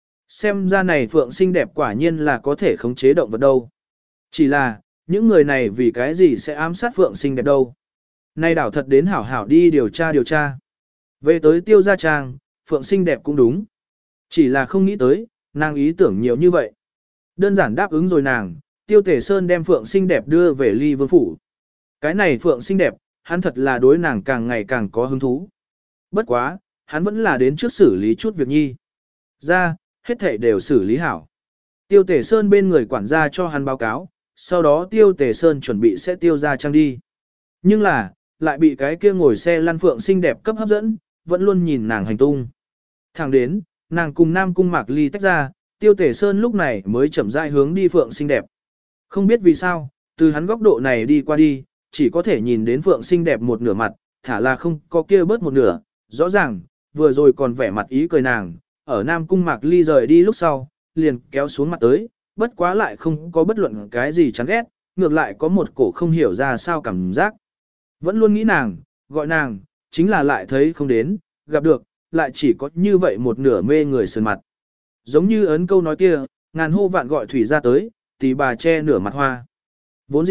Xem ra này phượng xinh đẹp quả nhiên là có thể khống chế động vật đâu. Chỉ là, những người này vì cái gì sẽ ám sát phượng xinh đẹp đâu. Nay đảo thật đến hảo hảo đi điều tra điều tra. Về tới Tiêu gia trang, phượng xinh đẹp cũng đúng. Chỉ là không nghĩ tới, nàng ý tưởng nhiều như vậy. Đơn giản đáp ứng rồi nàng, Tiêu Tể Sơn đem phượng xinh đẹp đưa về Ly Vương Phủ. Cái này phượng xinh đẹp, hắn thật là đối nàng càng ngày càng có hứng thú. Bất quá, hắn vẫn là đến trước xử lý chút việc nhi. Ra, hết thảy đều xử lý hảo. Tiêu Tể Sơn bên người quản gia cho hắn báo cáo, sau đó Tiêu Tể Sơn chuẩn bị sẽ tiêu ra trang đi. Nhưng là, lại bị cái kia ngồi xe lăn phượng xinh đẹp cấp hấp dẫn, vẫn luôn nhìn nàng hành tung. Thẳng đến, nàng cùng Nam Cung Mạc Ly tách ra, Tiêu Tể Sơn lúc này mới chậm rãi hướng đi phượng xinh đẹp. Không biết vì sao, từ hắn góc độ này đi qua đi, chỉ có thể nhìn đến phượng xinh đẹp một nửa mặt, thả là không có kia bớt một nửa. Rõ ràng, vừa rồi còn vẻ mặt ý cười nàng, ở Nam Cung Mạc Ly rời đi lúc sau, liền kéo xuống mặt tới, bất quá lại không có bất luận cái gì chán ghét, ngược lại có một cổ không hiểu ra sao cảm giác. Vẫn luôn nghĩ nàng, gọi nàng, chính là lại thấy không đến, gặp được, lại chỉ có như vậy một nửa mê người sườn mặt. Giống như ấn câu nói kia, ngàn hô vạn gọi thủy ra tới, tỷ bà che nửa mặt hoa. Vốn dĩ,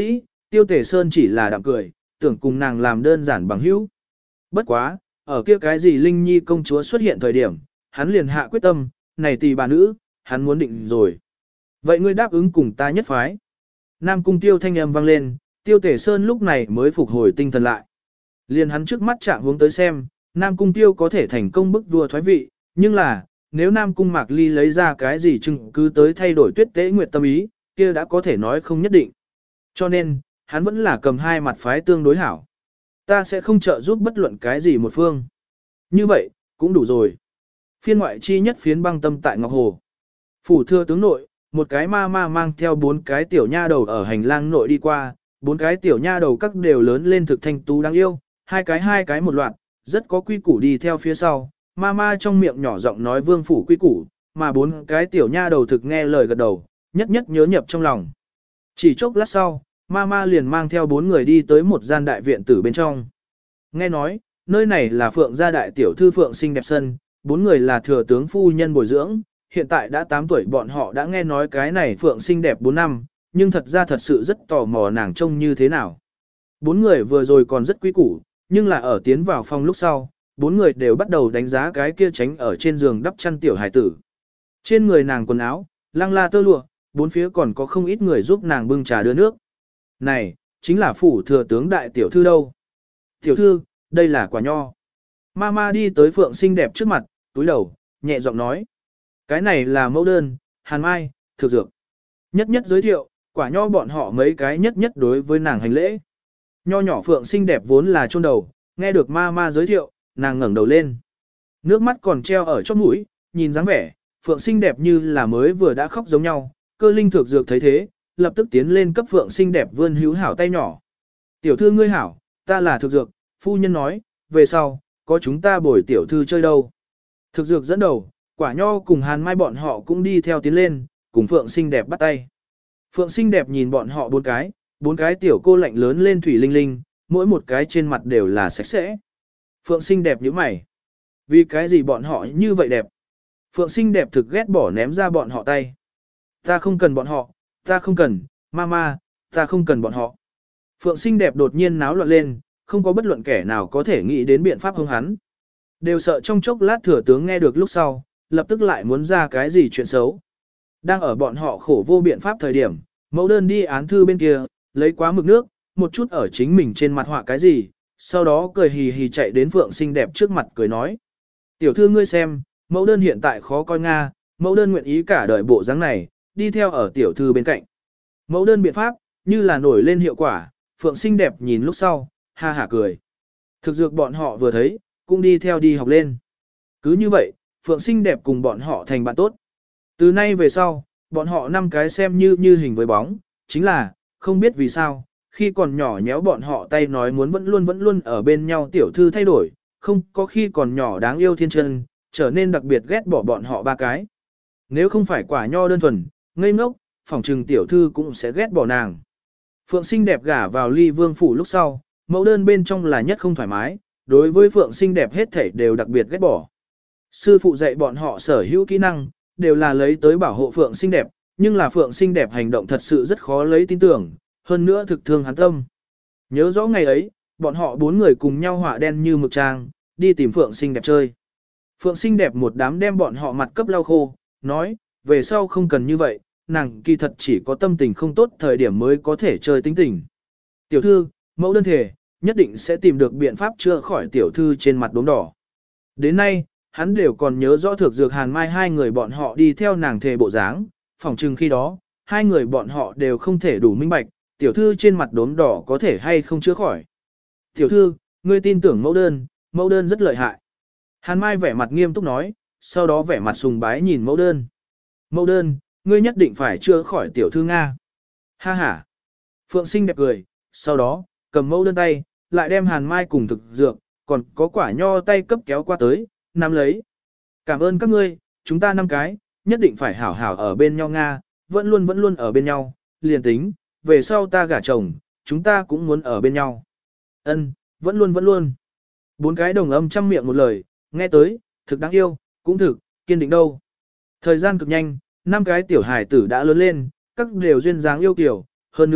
Tiêu Tể Sơn chỉ là đạm cười, tưởng cùng nàng làm đơn giản bằng hữu. Bất quá, ở kia cái gì Linh Nhi công chúa xuất hiện thời điểm, hắn liền hạ quyết tâm, này tỷ bà nữ, hắn muốn định rồi. Vậy ngươi đáp ứng cùng ta nhất phái. Nam Cung Tiêu thanh âm vang lên, Tiêu Tể Sơn lúc này mới phục hồi tinh thần lại. Liền hắn trước mắt chạm hướng tới xem, Nam Cung Tiêu có thể thành công bức vua thoái vị, nhưng là, nếu Nam Cung Mạc Ly lấy ra cái gì chứng cứ tới thay đổi Tuyết Tế Nguyệt tâm ý, kia đã có thể nói không nhất định. Cho nên, hắn vẫn là cầm hai mặt phái tương đối hảo. Ta sẽ không trợ giúp bất luận cái gì một phương. Như vậy, cũng đủ rồi. Phiên ngoại chi nhất phiến băng tâm tại Ngọc Hồ. Phủ thưa tướng nội, một cái ma ma mang theo bốn cái tiểu nha đầu ở hành lang nội đi qua, bốn cái tiểu nha đầu các đều lớn lên thực thanh tú đáng yêu, hai cái hai cái một loạt, rất có quy củ đi theo phía sau. Ma ma trong miệng nhỏ giọng nói vương phủ quy củ, mà bốn cái tiểu nha đầu thực nghe lời gật đầu, nhất nhất nhớ nhập trong lòng. Chỉ chốc lát sau, ma ma liền mang theo bốn người đi tới một gian đại viện tử bên trong. Nghe nói, nơi này là Phượng gia đại tiểu thư Phượng xinh đẹp sân, bốn người là thừa tướng phu nhân bồi dưỡng, hiện tại đã tám tuổi bọn họ đã nghe nói cái này Phượng xinh đẹp bốn năm, nhưng thật ra thật sự rất tò mò nàng trông như thế nào. Bốn người vừa rồi còn rất quý củ, nhưng là ở tiến vào phòng lúc sau, bốn người đều bắt đầu đánh giá cái kia tránh ở trên giường đắp chăn tiểu hải tử. Trên người nàng quần áo, lăng la tơ lụa, bốn phía còn có không ít người giúp nàng bưng trà đưa nước. Này, chính là phủ thừa tướng đại tiểu thư đâu. Tiểu thư, đây là quả nho. Mama đi tới Phượng xinh đẹp trước mặt, túi đầu, nhẹ giọng nói. Cái này là mẫu đơn, hàn mai, thực dược. Nhất nhất giới thiệu, quả nho bọn họ mấy cái nhất nhất đối với nàng hành lễ. Nho nhỏ Phượng xinh đẹp vốn là chôn đầu, nghe được Mama giới thiệu, nàng ngẩng đầu lên. Nước mắt còn treo ở chóp mũi, nhìn dáng vẻ, Phượng xinh đẹp như là mới vừa đã khóc giống nhau. Cơ linh thực dược thấy thế, lập tức tiến lên cấp Phượng xinh đẹp vươn hữu hảo tay nhỏ. Tiểu thư ngươi hảo, ta là thực dược, phu nhân nói, về sau, có chúng ta bồi tiểu thư chơi đâu. Thực dược dẫn đầu, quả nho cùng hàn mai bọn họ cũng đi theo tiến lên, cùng Phượng xinh đẹp bắt tay. Phượng xinh đẹp nhìn bọn họ bốn cái, bốn cái tiểu cô lạnh lớn lên thủy linh linh, mỗi một cái trên mặt đều là sạch sẽ. Phượng xinh đẹp như mày. Vì cái gì bọn họ như vậy đẹp? Phượng xinh đẹp thực ghét bỏ ném ra bọn họ tay. Ta không cần bọn họ, ta không cần, mama, ta không cần bọn họ. Phượng xinh đẹp đột nhiên náo loạn lên, không có bất luận kẻ nào có thể nghĩ đến biện pháp hông hắn. Đều sợ trong chốc lát thừa tướng nghe được lúc sau, lập tức lại muốn ra cái gì chuyện xấu. Đang ở bọn họ khổ vô biện pháp thời điểm, mẫu đơn đi án thư bên kia, lấy quá mực nước, một chút ở chính mình trên mặt họa cái gì, sau đó cười hì hì chạy đến Phượng xinh đẹp trước mặt cười nói. Tiểu thư ngươi xem, mẫu đơn hiện tại khó coi Nga, mẫu đơn nguyện ý cả đời bộ dáng này, đi theo ở tiểu thư bên cạnh. Mẫu đơn biện pháp, như là nổi lên hiệu quả, Phượng xinh đẹp nhìn lúc sau, ha hả cười. Thực dược bọn họ vừa thấy, cũng đi theo đi học lên. Cứ như vậy, Phượng xinh đẹp cùng bọn họ thành bạn tốt. Từ nay về sau, bọn họ năm cái xem như như hình với bóng, chính là, không biết vì sao, khi còn nhỏ nhéo bọn họ tay nói muốn vẫn luôn vẫn luôn ở bên nhau tiểu thư thay đổi, không có khi còn nhỏ đáng yêu thiên chân, trở nên đặc biệt ghét bỏ bọn họ ba cái. Nếu không phải quả nho đơn thuần, ngây ngốc, phỏng trừng tiểu thư cũng sẽ ghét bỏ nàng. Phượng xinh đẹp gả vào ly vương phủ lúc sau, mẫu đơn bên trong là nhất không thoải mái, đối với Phượng xinh đẹp hết thảy đều đặc biệt ghét bỏ. Sư phụ dạy bọn họ sở hữu kỹ năng, đều là lấy tới bảo hộ Phượng xinh đẹp, nhưng là Phượng xinh đẹp hành động thật sự rất khó lấy tin tưởng, hơn nữa thực thương hắn tâm. Nhớ rõ ngày ấy, bọn họ bốn người cùng nhau họa đen như mực trang, đi tìm Phượng xinh đẹp chơi. Phượng xinh đẹp một đám đem bọn họ mặt cấp lau khô, nói, về sau không cần như vậy, nàng kỳ thật chỉ có tâm tình không tốt thời điểm mới có thể chơi tính tình. Tiểu thư, mẫu đơn thể, nhất định sẽ tìm được biện pháp chữa khỏi tiểu thư trên mặt đốm đỏ. Đến nay, hắn đều còn nhớ rõ thực dược hàn mai hai người bọn họ đi theo nàng thề bộ dáng, phỏng chừng khi đó, hai người bọn họ đều không thể đủ minh bạch, tiểu thư trên mặt đốm đỏ có thể hay không chữa khỏi. Tiểu thư, ngươi tin tưởng mẫu đơn, mẫu đơn rất lợi hại. Hàn mai vẻ mặt nghiêm túc nói, sau đó vẻ mặt sùng bái nhìn mẫu đơn. Mẫu đơn, ngươi nhất định phải chữa khỏi tiểu thư Nga. Ha ha. Phượng xinh đẹp cười, sau đó, cầm mẫu đơn tay, lại đem hàn mai cùng thực dược, còn có quả nho tay cấp kéo qua tới, nắm lấy. Cảm ơn các ngươi, chúng ta năm cái, nhất định phải hảo hảo ở bên nhau Nga, vẫn luôn vẫn luôn ở bên nhau, liền tính, về sau ta gả chồng, chúng ta cũng muốn ở bên nhau. Ân, vẫn luôn vẫn luôn. Bốn cái đồng âm trăm miệng một lời, nghe tới, thực đáng yêu, cũng thực, kiên định đâu. Thời gian cực nhanh, năm cái tiểu hài tử đã lớn lên, các đều duyên dáng yêu kiểu, hơn nữa,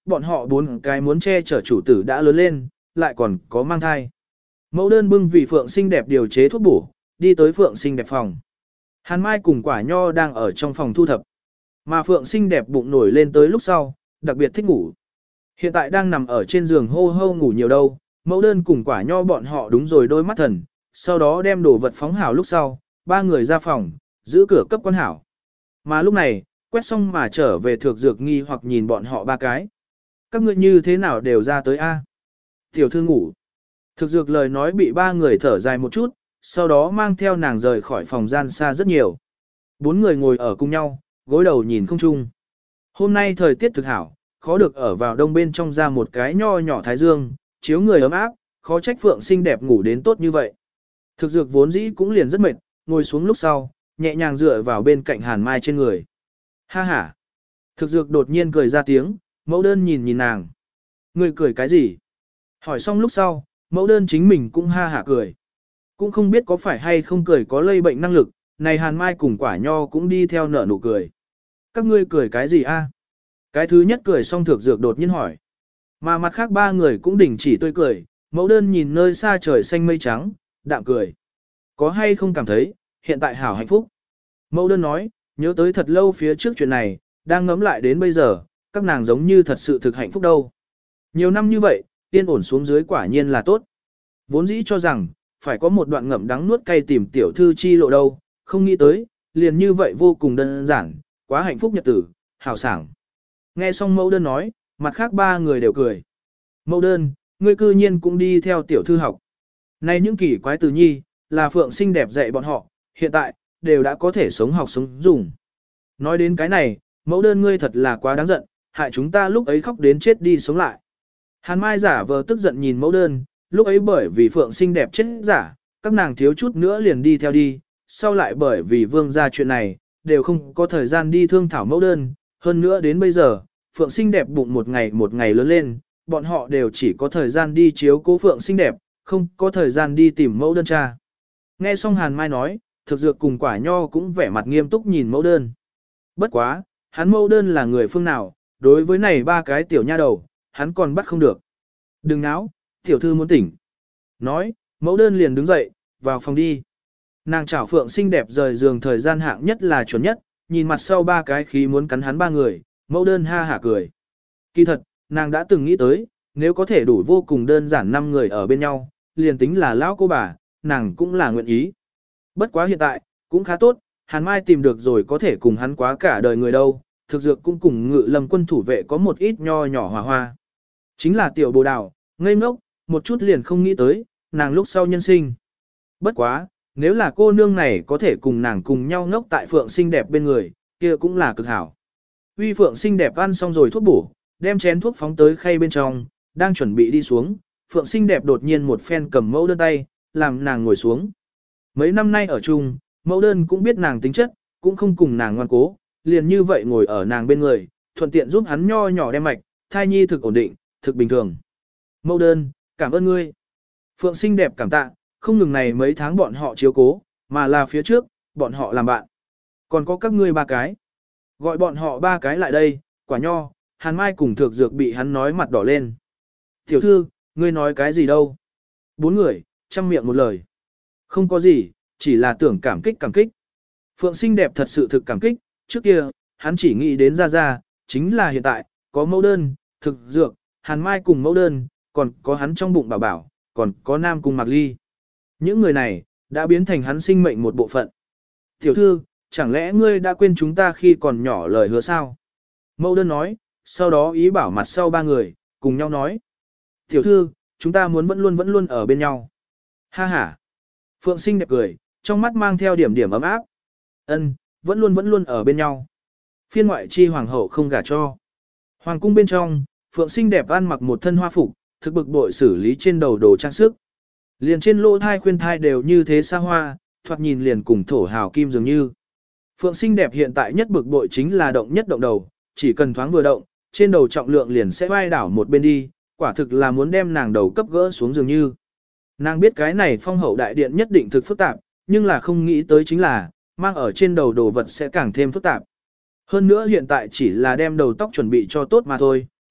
bọn họ bốn cái muốn che chở chủ tử đã lớn lên, lại còn có mang thai. Mẫu đơn bưng vì Phượng xinh đẹp điều chế thuốc bổ, đi tới Phượng xinh đẹp phòng. Hàn Mai cùng Quả Nho đang ở trong phòng thu thập. Mà Phượng xinh đẹp bụng nổi lên tới lúc sau, đặc biệt thích ngủ. Hiện tại đang nằm ở trên giường hô hô ngủ nhiều đâu, mẫu đơn cùng Quả Nho bọn họ đúng rồi đôi mắt thần, sau đó đem đồ vật phóng hảo lúc sau, ba người ra phòng, giữ cửa cấp quan hảo. Mà lúc này, quét xong mà trở về Thược Dược nghi hoặc nhìn bọn họ ba cái. Các ngươi như thế nào đều ra tới a? Tiểu thư ngủ. Thực Dược lời nói bị ba người thở dài một chút, sau đó mang theo nàng rời khỏi phòng gian xa rất nhiều. Bốn người ngồi ở cùng nhau, gối đầu nhìn không chung. Hôm nay thời tiết thực hảo, khó được ở vào đông bên trong ra một cái nho nhỏ thái dương, chiếu người ấm áp, khó trách Phượng xinh đẹp ngủ đến tốt như vậy. Thực Dược vốn dĩ cũng liền rất mệt, ngồi xuống lúc sau, nhẹ nhàng dựa vào bên cạnh Hàn Mai trên người. Ha ha. Thực Dược đột nhiên cười ra tiếng, mẫu đơn nhìn nhìn nàng. Ngươi cười cái gì? Hỏi xong lúc sau, mẫu đơn chính mình cũng ha hả cười. Cũng không biết có phải hay không cười có lây bệnh năng lực, này Hàn Mai cùng Quả Nho cũng đi theo nở nụ cười. Các ngươi cười cái gì a? Cái thứ nhất cười xong Thực Dược đột nhiên hỏi. Mà mặt khác ba người cũng đình chỉ tươi cười, mẫu đơn nhìn nơi xa trời xanh mây trắng, đạm cười. Có hay không cảm thấy, hiện tại hảo hạnh phúc? Mẫu đơn nói, nhớ tới thật lâu phía trước chuyện này, đang ngẫm lại đến bây giờ, các nàng giống như thật sự thực hạnh phúc đâu. Nhiều năm như vậy, yên ổn xuống dưới quả nhiên là tốt. Vốn dĩ cho rằng, phải có một đoạn ngậm đắng nuốt cay tìm tiểu thư chi lộ đâu, không nghĩ tới, liền như vậy vô cùng đơn giản, quá hạnh phúc nhật tử, hào sảng. Nghe xong mẫu đơn nói, mặt khác ba người đều cười. Mẫu đơn, ngươi cư nhiên cũng đi theo tiểu thư học. Này những kỳ quái từ nhi, là Phượng xinh đẹp dạy bọn họ, hiện tại, đều đã có thể sống học sống dùng. Nói đến cái này, mẫu đơn ngươi thật là quá đáng giận, hại chúng ta lúc ấy khóc đến chết đi sống lại. Hàn Mai giả vờ tức giận nhìn mẫu đơn, lúc ấy bởi vì Phượng xinh đẹp chết giả, các nàng thiếu chút nữa liền đi theo đi, sau lại bởi vì vương gia chuyện này, đều không có thời gian đi thương thảo mẫu đơn, hơn nữa đến bây giờ, Phượng xinh đẹp bụng một ngày một ngày lớn lên, bọn họ đều chỉ có thời gian đi chiếu cố Phượng xinh đẹp, không có thời gian đi tìm mẫu đơn cha. Nghe xong Hàn Mai nói, Thực Dược cùng Quả Nho cũng vẻ mặt nghiêm túc nhìn mẫu đơn. Bất quá, hắn mẫu đơn là người phương nào, đối với này ba cái tiểu nha đầu, hắn còn bắt không được. Đừng náo, tiểu thư muốn tỉnh. Nói, mẫu đơn liền đứng dậy, vào phòng đi. Nàng chảo Phượng xinh đẹp rời giường thời gian hạng nhất là chuẩn nhất, nhìn mặt sau ba cái khí muốn cắn hắn ba người, mẫu đơn ha hả cười. Kỳ thật, nàng đã từng nghĩ tới, nếu có thể đủ vô cùng đơn giản năm người ở bên nhau, liền tính là lão cô bà, nàng cũng là nguyện ý. Bất quá hiện tại, cũng khá tốt, Hàn Mai tìm được rồi có thể cùng hắn quá cả đời người đâu, Thực Dược cũng cùng Ngự Lâm quân thủ vệ có một ít nho nhỏ hòa hoa. Chính là tiểu bồ đào, ngây ngốc, một chút liền không nghĩ tới, nàng lúc sau nhân sinh. Bất quá, nếu là cô nương này có thể cùng nàng cùng nhau ngốc tại Phượng xinh đẹp bên người, kia cũng là cực hảo. Uy Phượng xinh đẹp ăn xong rồi thuốc bổ, đem chén thuốc phóng tới khay bên trong, đang chuẩn bị đi xuống, Phượng xinh đẹp đột nhiên một phen cầm mẫu đơn tay, làm nàng ngồi xuống. Mấy năm nay ở chung, mẫu đơn cũng biết nàng tính chất, cũng không cùng nàng ngoan cố, liền như vậy ngồi ở nàng bên người, thuận tiện giúp hắn nho nhỏ đem mạch, thai nhi thực ổn định, thực bình thường. Mẫu đơn, cảm ơn ngươi. Phượng xinh đẹp cảm tạ, không ngừng này mấy tháng bọn họ chiếu cố, mà là phía trước, bọn họ làm bạn. Còn có các ngươi ba cái. Gọi bọn họ ba cái lại đây, Quả Nho, Hàn Mai cùng Thực Dược bị hắn nói mặt đỏ lên. Tiểu thư, ngươi nói cái gì đâu? Bốn người, chăm miệng một lời. Không có gì, chỉ là tưởng cảm kích cảm kích. Phượng xinh đẹp thật sự thực cảm kích, trước kia, hắn chỉ nghĩ đến ra ra, chính là hiện tại, có mẫu đơn, Thực Dược, Hàn Mai cùng mẫu đơn, còn có hắn trong bụng bảo bảo, còn có Nam cùng Mạc Ly. Những người này, đã biến thành hắn sinh mệnh một bộ phận. Tiểu thư, chẳng lẽ ngươi đã quên chúng ta khi còn nhỏ lời hứa sao? Mẫu đơn nói, sau đó ý bảo mặt sau ba người, cùng nhau nói. Tiểu thư, chúng ta muốn vẫn luôn vẫn luôn ở bên nhau. Ha ha. Phượng xinh đẹp cười, trong mắt mang theo điểm điểm ấm áp. Ân, vẫn luôn vẫn luôn ở bên nhau. Phiên ngoại chi hoàng hậu không gả cho. Hoàng cung bên trong, Phượng xinh đẹp ăn mặc một thân hoa phục, thực bực bội xử lý trên đầu đồ trang sức. Liền trên lỗ thai khuyên thai đều như thế xa hoa, thoạt nhìn liền cùng thổ hào kim dường như. Phượng xinh đẹp hiện tại nhất bực bội chính là động nhất động đầu, chỉ cần thoáng vừa động, trên đầu trọng lượng liền sẽ vai đảo một bên đi, quả thực là muốn đem nàng đầu cấp gỡ xuống dường như. Nàng biết cái này phong hậu đại điện nhất định thực phức tạp, nhưng là không nghĩ tới chính là, mang ở trên đầu đồ vật sẽ càng thêm phức tạp. Hơn nữa hiện tại chỉ là đem đầu tóc chuẩn bị cho tốt mà thôi,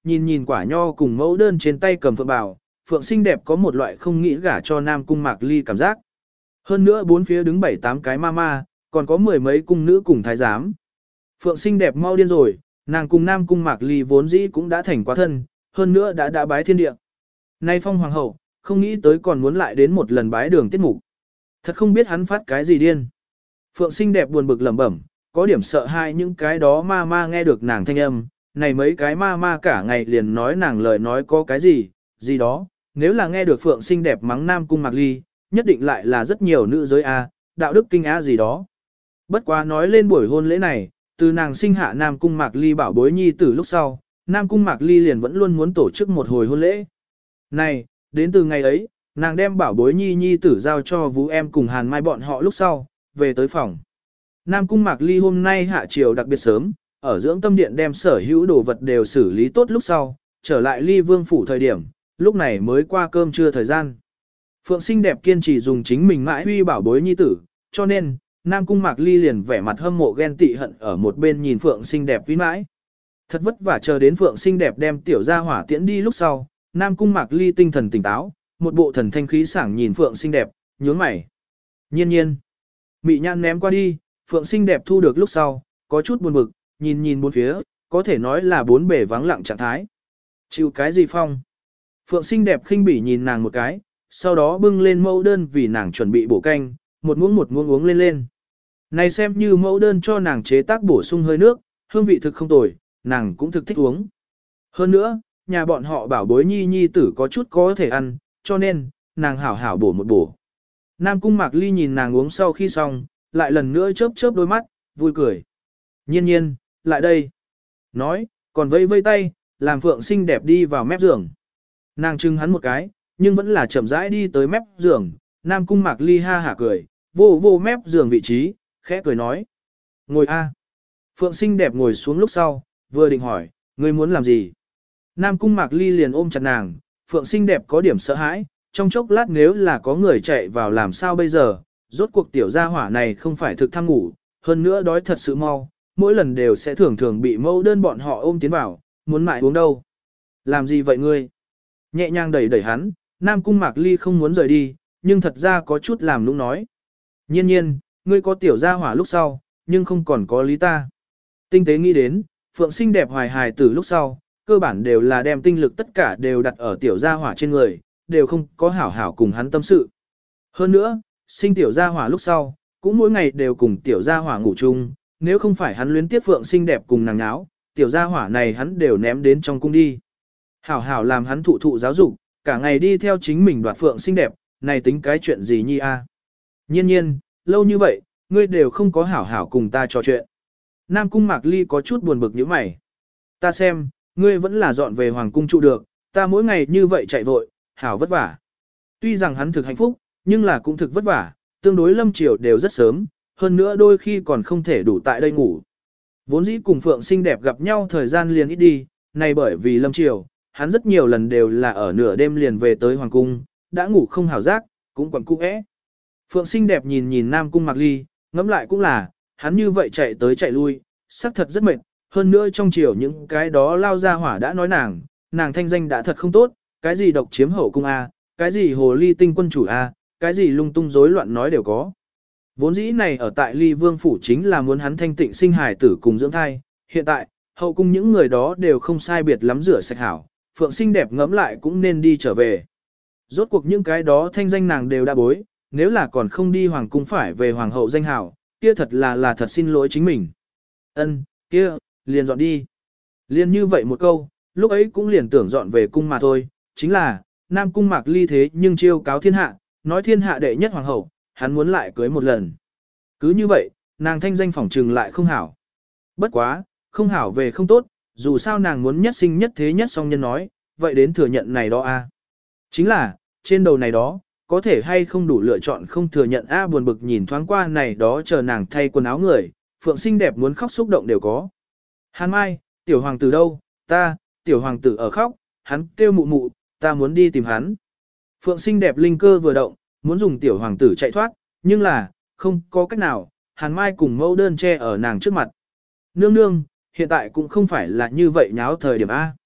nhìn nhìn quả nho cùng mẫu đơn trên tay cầm phượng bảo, phượng xinh đẹp có một loại không nghĩ gả cho Nam Cung Mạc Ly cảm giác. Hơn nữa bốn phía đứng bảy tám cái ma ma, còn có mười mấy cung nữ cùng thái giám. Phượng xinh đẹp mau điên rồi, nàng cùng Nam Cung Mạc Ly vốn dĩ cũng đã thành quá thân, hơn nữa đã đã bái thiên địa. Nay phong hoàng hậu, không nghĩ tới còn muốn lại đến một lần bái đường tiết mục. Thật không biết hắn phát cái gì điên. Phượng xinh đẹp buồn bực lẩm bẩm, có điểm sợ hai những cái đó ma ma nghe được nàng thanh âm, này mấy cái ma ma cả ngày liền nói nàng lời nói có cái gì, gì đó, nếu là nghe được Phượng xinh đẹp mắng Nam Cung Mạc Ly, nhất định lại là rất nhiều nữ giới A, đạo đức kinh á gì đó. Bất quá nói lên buổi hôn lễ này, từ nàng sinh hạ Nam Cung Mạc Ly bảo bối nhi từ lúc sau, Nam Cung Mạc Ly liền vẫn luôn muốn tổ chức một hồi hôn lễ. Này, đến từ ngày ấy, nàng đem bảo bối nhi nhi tử giao cho Vũ em cùng Hàn Mai bọn họ lúc sau, về tới phòng. Nam Cung Mạc Ly hôm nay hạ chiều đặc biệt sớm, ở dưỡng tâm điện đem sở hữu đồ vật đều xử lý tốt lúc sau, trở lại Ly Vương phủ thời điểm, lúc này mới qua cơm trưa thời gian. Phượng xinh đẹp kiên trì dùng chính mình mãi huy bảo bối nhi tử, cho nên, Nam Cung Mạc Ly liền vẻ mặt hâm mộ ghen tị hận ở một bên nhìn Phượng xinh đẹp huy mãi. Thật vất vả chờ đến Phượng xinh đẹp đem tiểu gia hỏa tiễn đi lúc sau, Nam Cung Mạc Ly tinh thần tỉnh táo, một bộ thần thanh khí sảng nhìn Phượng xinh đẹp, nhướng mày. Nhiên nhiên, mị nhan ném qua đi, Phượng xinh đẹp thu được lúc sau, có chút buồn bực, nhìn nhìn bốn phía, có thể nói là bốn bề vắng lặng trạng thái. Chịu cái gì phong? Phượng xinh đẹp khinh bỉ nhìn nàng một cái, sau đó bưng lên mẫu đơn vì nàng chuẩn bị bổ canh, một muỗng một muỗng uống lên lên. Này xem như mẫu đơn cho nàng chế tác bổ sung hơi nước, hương vị thực không tồi, nàng cũng thực thích uống. Hơn nữa, nhà bọn họ bảo bối nhi nhi tử có chút có thể ăn, cho nên, nàng hảo hảo bổ một bổ. Nam Cung Mạc Ly nhìn nàng uống sau khi xong, lại lần nữa chớp chớp đôi mắt, vui cười. Nhiên nhiên, lại đây. Nói, còn vây vây tay, làm Phượng xinh đẹp đi vào mép giường. Nàng trưng hắn một cái, nhưng vẫn là chậm rãi đi tới mép giường. Nam Cung Mạc Ly ha hả cười, vô vô mép giường vị trí, khẽ cười nói. Ngồi a. Phượng xinh đẹp ngồi xuống lúc sau, vừa định hỏi, ngươi muốn làm gì? Nam Cung Mạc Ly liền ôm chặt nàng, Phượng xinh đẹp có điểm sợ hãi, trong chốc lát nếu là có người chạy vào làm sao bây giờ, rốt cuộc tiểu gia hỏa này không phải thực tham ngủ, hơn nữa đói thật sự mau, mỗi lần đều sẽ thường thường bị mẫu đơn bọn họ ôm tiến vào, muốn mãi uống đâu. Làm gì vậy ngươi? Nhẹ nhàng đẩy đẩy hắn, Nam Cung Mạc Ly không muốn rời đi, nhưng thật ra có chút làm nũng nói. Nhiên nhiên, ngươi có tiểu gia hỏa lúc sau, nhưng không còn có lý ta. Tinh tế nghĩ đến, Phượng xinh đẹp hoài hài từ lúc sau, cơ bản đều là đem tinh lực tất cả đều đặt ở tiểu gia hỏa trên người, đều không có hảo hảo cùng hắn tâm sự. Hơn nữa, sinh tiểu gia hỏa lúc sau, cũng mỗi ngày đều cùng tiểu gia hỏa ngủ chung, nếu không phải hắn luyến tiếc Phượng xinh đẹp cùng nàng náo, tiểu gia hỏa này hắn đều ném đến trong cung đi. Hảo hảo làm hắn thụ thụ giáo dục, cả ngày đi theo chính mình đoạt Phượng xinh đẹp, này tính cái chuyện gì nhi a? Nhiên nhiên, lâu như vậy, ngươi đều không có hảo hảo cùng ta trò chuyện. Nam Cung Mạc Ly có chút buồn bực như mày. Ta xem, ngươi vẫn là dọn về hoàng cung trụ được, ta mỗi ngày như vậy chạy vội, hảo vất vả. Tuy rằng hắn thực hạnh phúc, nhưng là cũng thực vất vả, tương đối lâm chiều đều rất sớm, hơn nữa đôi khi còn không thể đủ tại đây ngủ. Vốn dĩ cùng Phượng xinh đẹp gặp nhau thời gian liền ít đi, này bởi vì lâm chiều, hắn rất nhiều lần đều là ở nửa đêm liền về tới hoàng cung, đã ngủ không hảo giác, cũng quẩn cung ẽ. Phượng xinh đẹp nhìn nhìn Nam Cung Mạc Ly, ngẫm lại cũng là, hắn như vậy chạy tới chạy lui, xác thật rất mệt, hơn nữa trong chiều những cái đó lao ra hỏa đã nói nàng, nàng thanh danh đã thật không tốt, cái gì độc chiếm hậu cung A, cái gì hồ ly tinh quân chủ A, cái gì lung tung rối loạn nói đều có. Vốn dĩ này ở tại Ly Vương phủ chính là muốn hắn thanh tịnh sinh hài tử cùng dưỡng thai, hiện tại, hậu cung những người đó đều không sai biệt lắm rửa sạch hảo, Phượng xinh đẹp ngẫm lại cũng nên đi trở về. Rốt cuộc những cái đó thanh danh nàng đều đã bối, nếu là còn không đi hoàng cung phải về hoàng hậu danh hảo, kia thật là là thật xin lỗi chính mình. Ân, kia, liền dọn đi. Liền như vậy một câu, lúc ấy cũng liền tưởng dọn về cung mà thôi, chính là, Nam Cung Mạc Ly thế nhưng chiêu cáo thiên hạ, nói thiên hạ đệ nhất hoàng hậu, hắn muốn lại cưới một lần. Cứ như vậy, nàng thanh danh phỏng trừng lại không hảo. Bất quá, không hảo về không tốt, dù sao nàng muốn nhất sinh nhất thế nhất song nhân nói, vậy đến thừa nhận này đó a. Chính là, trên đầu này đó, có thể hay không đủ lựa chọn không thừa nhận a buồn bực nhìn thoáng qua này đó chờ nàng thay quần áo người, Phượng xinh đẹp muốn khóc xúc động đều có. Hàn Mai, tiểu hoàng tử đâu, ta, tiểu hoàng tử ở khóc, hắn kêu mụ mụ, ta muốn đi tìm hắn. Phượng xinh đẹp linh cơ vừa động, muốn dùng tiểu hoàng tử chạy thoát, nhưng là, không có cách nào, Hàn Mai cùng mẫu đơn che ở nàng trước mặt. Nương nương, hiện tại cũng không phải là như vậy nháo thời điểm A.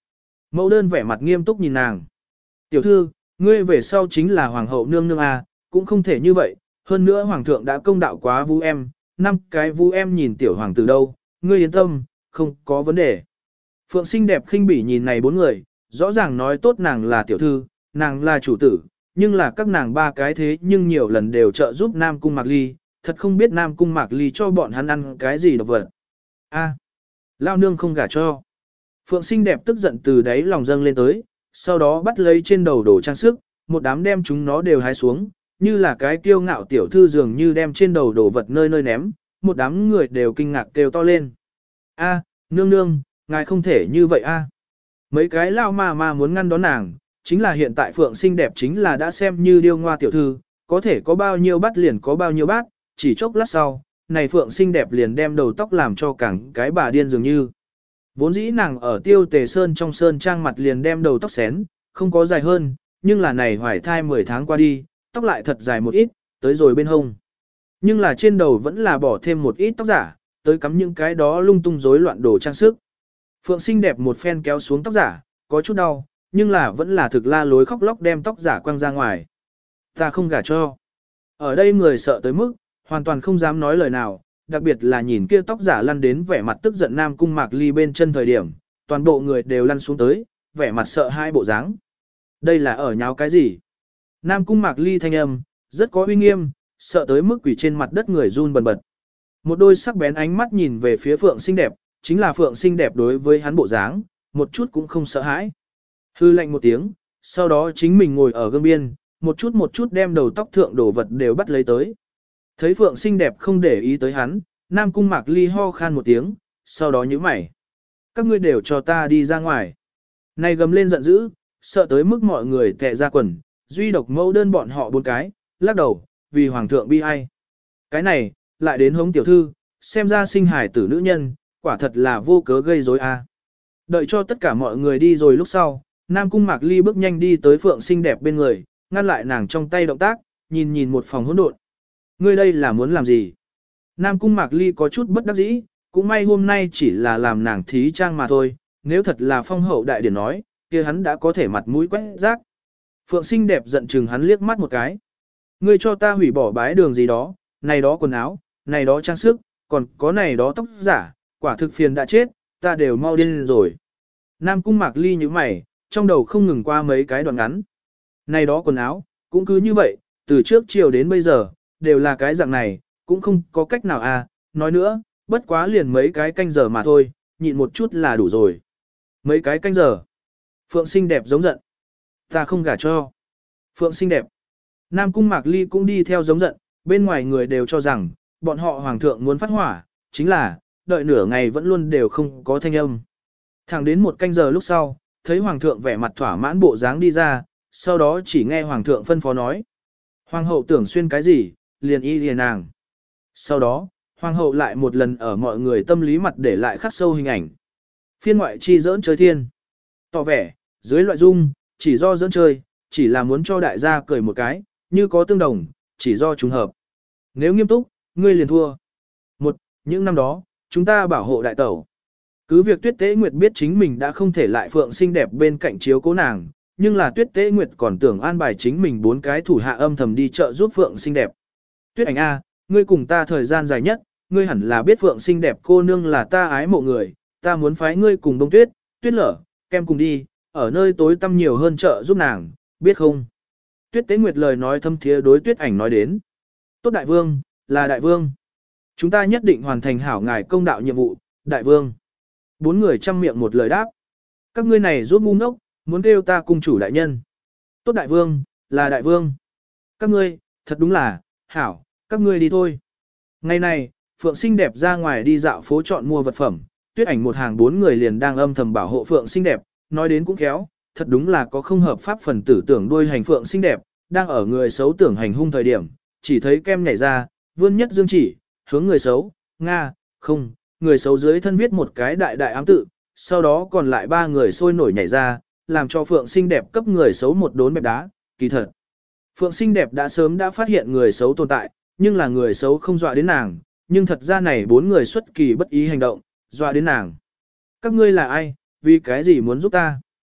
Mẫu đơn vẻ mặt nghiêm túc nhìn nàng. Tiểu thư, ngươi về sau chính là hoàng hậu nương nương à, cũng không thể như vậy, hơn nữa hoàng thượng đã công đạo quá vũ em, năm cái vũ em nhìn tiểu hoàng tử đâu, ngươi yên tâm, không có vấn đề. Phượng xinh đẹp khinh bỉ nhìn này bốn người, rõ ràng nói tốt nàng là tiểu thư, nàng là chủ tử, nhưng là các nàng ba cái thế nhưng nhiều lần đều trợ giúp Nam Cung Mạc Ly, thật không biết Nam Cung Mạc Ly cho bọn hắn ăn cái gì độc vật. A, lao nương không gả cho. Phượng xinh đẹp tức giận từ đáy lòng dâng lên tới, sau đó bắt lấy trên đầu đồ trang sức, một đám đem chúng nó đều hái xuống, như là cái kiêu ngạo tiểu thư dường như đem trên đầu đồ vật nơi nơi ném, một đám người đều kinh ngạc kêu to lên. A, nương nương, ngài không thể như vậy a. Mấy cái lao ma ma muốn ngăn đón nàng, chính là hiện tại Phượng xinh đẹp chính là đã xem như điêu ngoa tiểu thư, có thể có bao nhiêu bát liền có bao nhiêu bát, chỉ chốc lát sau, này Phượng xinh đẹp liền đem đầu tóc làm cho cẳng cái bà điên dường như. Vốn dĩ nàng ở Tiêu Tề Sơn trong sơn trang mặt liền đem đầu tóc xén, không có dài hơn, nhưng là này hoài thai mười tháng qua đi, tóc lại thật dài một ít, tới rồi bên hông. Nhưng là trên đầu vẫn là bỏ thêm một ít tóc giả, tới cắm những cái đó lung tung rối loạn đồ trang sức. Phượng xinh đẹp một phen kéo xuống tóc giả, có chút đau, nhưng là vẫn là thực la lối khóc lóc đem tóc giả quăng ra ngoài. Ta không gả cho. Ở đây người sợ tới mức, hoàn toàn không dám nói lời nào, đặc biệt là nhìn kia tóc giả lăn đến vẻ mặt tức giận Nam Cung Mạc Ly bên chân thời điểm, toàn bộ người đều lăn xuống tới, vẻ mặt sợ hai bộ dáng. Đây là ở nháo cái gì? Nam Cung Mạc Ly thanh âm, rất có uy nghiêm, sợ tới mức quỷ trên mặt đất người run bần bật. Một đôi sắc bén ánh mắt nhìn về phía Phượng xinh đẹp, chính là Phượng xinh đẹp đối với hắn bộ dáng, một chút cũng không sợ hãi. Hư lạnh một tiếng, sau đó chính mình ngồi ở gương biên, một chút một chút đem đầu tóc thượng đồ vật đều bắt lấy tới. Thấy Phượng xinh đẹp không để ý tới hắn, Nam Cung Mạc Ly ho khan một tiếng, sau đó nhíu mày. Các ngươi đều cho ta đi ra ngoài. Này gầm lên giận dữ, sợ tới mức mọi người tè ra quần, duy độc mẫu đơn bọn họ bốn cái, lắc đầu, vì hoàng thượng bi ai. Cái này, lại đến hống tiểu thư, xem ra sinh hài tử nữ nhân, quả thật là vô cớ gây rối a. Đợi cho tất cả mọi người đi rồi lúc sau, Nam Cung Mạc Ly bước nhanh đi tới Phượng xinh đẹp bên người, ngăn lại nàng trong tay động tác, nhìn nhìn một phòng hỗn độn. Ngươi đây là muốn làm gì? Nam Cung Mạc Ly có chút bất đắc dĩ, cũng may hôm nay chỉ là làm nàng thí trang mà thôi, nếu thật là phong hậu đại điển nói, kia hắn đã có thể mặt mũi quét rác. Phượng xinh đẹp giận chừng hắn liếc mắt một cái. Ngươi cho ta hủy bỏ bái đường gì đó, này đó quần áo, này đó trang sức, còn có này đó tóc giả, quả thực phiền đã chết, ta đều mau điên rồi. Nam Cung Mạc Ly như mày, trong đầu không ngừng qua mấy cái đoạn ngắn. Này đó quần áo, cũng cứ như vậy, từ trước chiều đến bây giờ, đều là cái dạng này, cũng không có cách nào à, nói nữa, bất quá liền mấy cái canh giờ mà thôi, nhịn một chút là đủ rồi. Mấy cái canh giờ. Phượng xinh đẹp giống giận. Ta không gả cho. Phượng xinh đẹp. Nam Cung Mạc Ly cũng đi theo giống giận, bên ngoài người đều cho rằng, bọn họ hoàng thượng muốn phát hỏa, chính là, đợi nửa ngày vẫn luôn đều không có thanh âm. Thẳng đến một canh giờ lúc sau, thấy hoàng thượng vẻ mặt thỏa mãn bộ dáng đi ra, sau đó chỉ nghe hoàng thượng phân phó nói. Hoàng hậu tưởng xuyên cái gì, liền y liền nàng. Sau đó, hoàng hậu lại một lần ở mọi người tâm lý mặt để lại khắc sâu hình ảnh. Phiên ngoại chi giỡn chơi thiên. Tỏ vẻ, dưới loại dung, chỉ do giỡn chơi, chỉ là muốn cho đại gia cười một cái, như có tương đồng, chỉ do trùng hợp. Nếu nghiêm túc, ngươi liền thua. Một, những năm đó, chúng ta bảo hộ đại tẩu. Cứ việc Tuyết Tế Nguyệt biết chính mình đã không thể lại Phượng xinh đẹp bên cạnh chiếu cố nàng, nhưng là Tuyết Tế Nguyệt còn tưởng an bài chính mình bốn cái thủ hạ âm thầm đi chợ giúp Phượng xinh đẹp. Tuyết ảnh A, ngươi cùng ta thời gian dài nhất, ngươi hẳn là biết Phượng xinh đẹp cô nương là ta ái mộ người, ta muốn phái ngươi cùng Đông Tuyết, Tuyết Lở, kem cùng đi, ở nơi tối tăm nhiều hơn chợ giúp nàng, biết không? Tuyết Tế Nguyệt lời nói thâm thiế đối Tuyết ảnh nói đến. Tốt đại vương, là đại vương. Chúng ta nhất định hoàn thành hảo ngài công đạo nhiệm vụ, đại vương. Bốn người chăm miệng một lời đáp. Các ngươi này rốt ngu ngốc, muốn kêu ta cung chủ đại nhân. Tốt đại vương, là đại vương. Các ngươi, thật đúng là, hảo, các ngươi đi thôi. Ngày này, Phượng xinh đẹp ra ngoài đi dạo phố chọn mua vật phẩm, Tuyết ảnh một hàng bốn người liền đang âm thầm bảo hộ Phượng xinh đẹp, nói đến cũng khéo, thật đúng là có không hợp pháp phần tử tưởng đuôi hành Phượng xinh đẹp, đang ở người xấu tưởng hành hung thời điểm, chỉ thấy kem nhảy ra, vươn nhất dương chỉ, hướng người xấu, Nga, không, người xấu dưới thân viết một cái đại đại ám tự, sau đó còn lại ba người sôi nổi nhảy ra, làm cho Phượng xinh đẹp cấp người xấu một đốn bẹp đá, kỳ thật. Phượng xinh đẹp đã sớm đã phát hiện người xấu tồn tại, nhưng là người xấu không dọa đến nàng, nhưng thật ra này bốn người xuất kỳ bất ý hành động, dọa đến nàng. Các ngươi là ai, vì cái gì muốn giúp ta?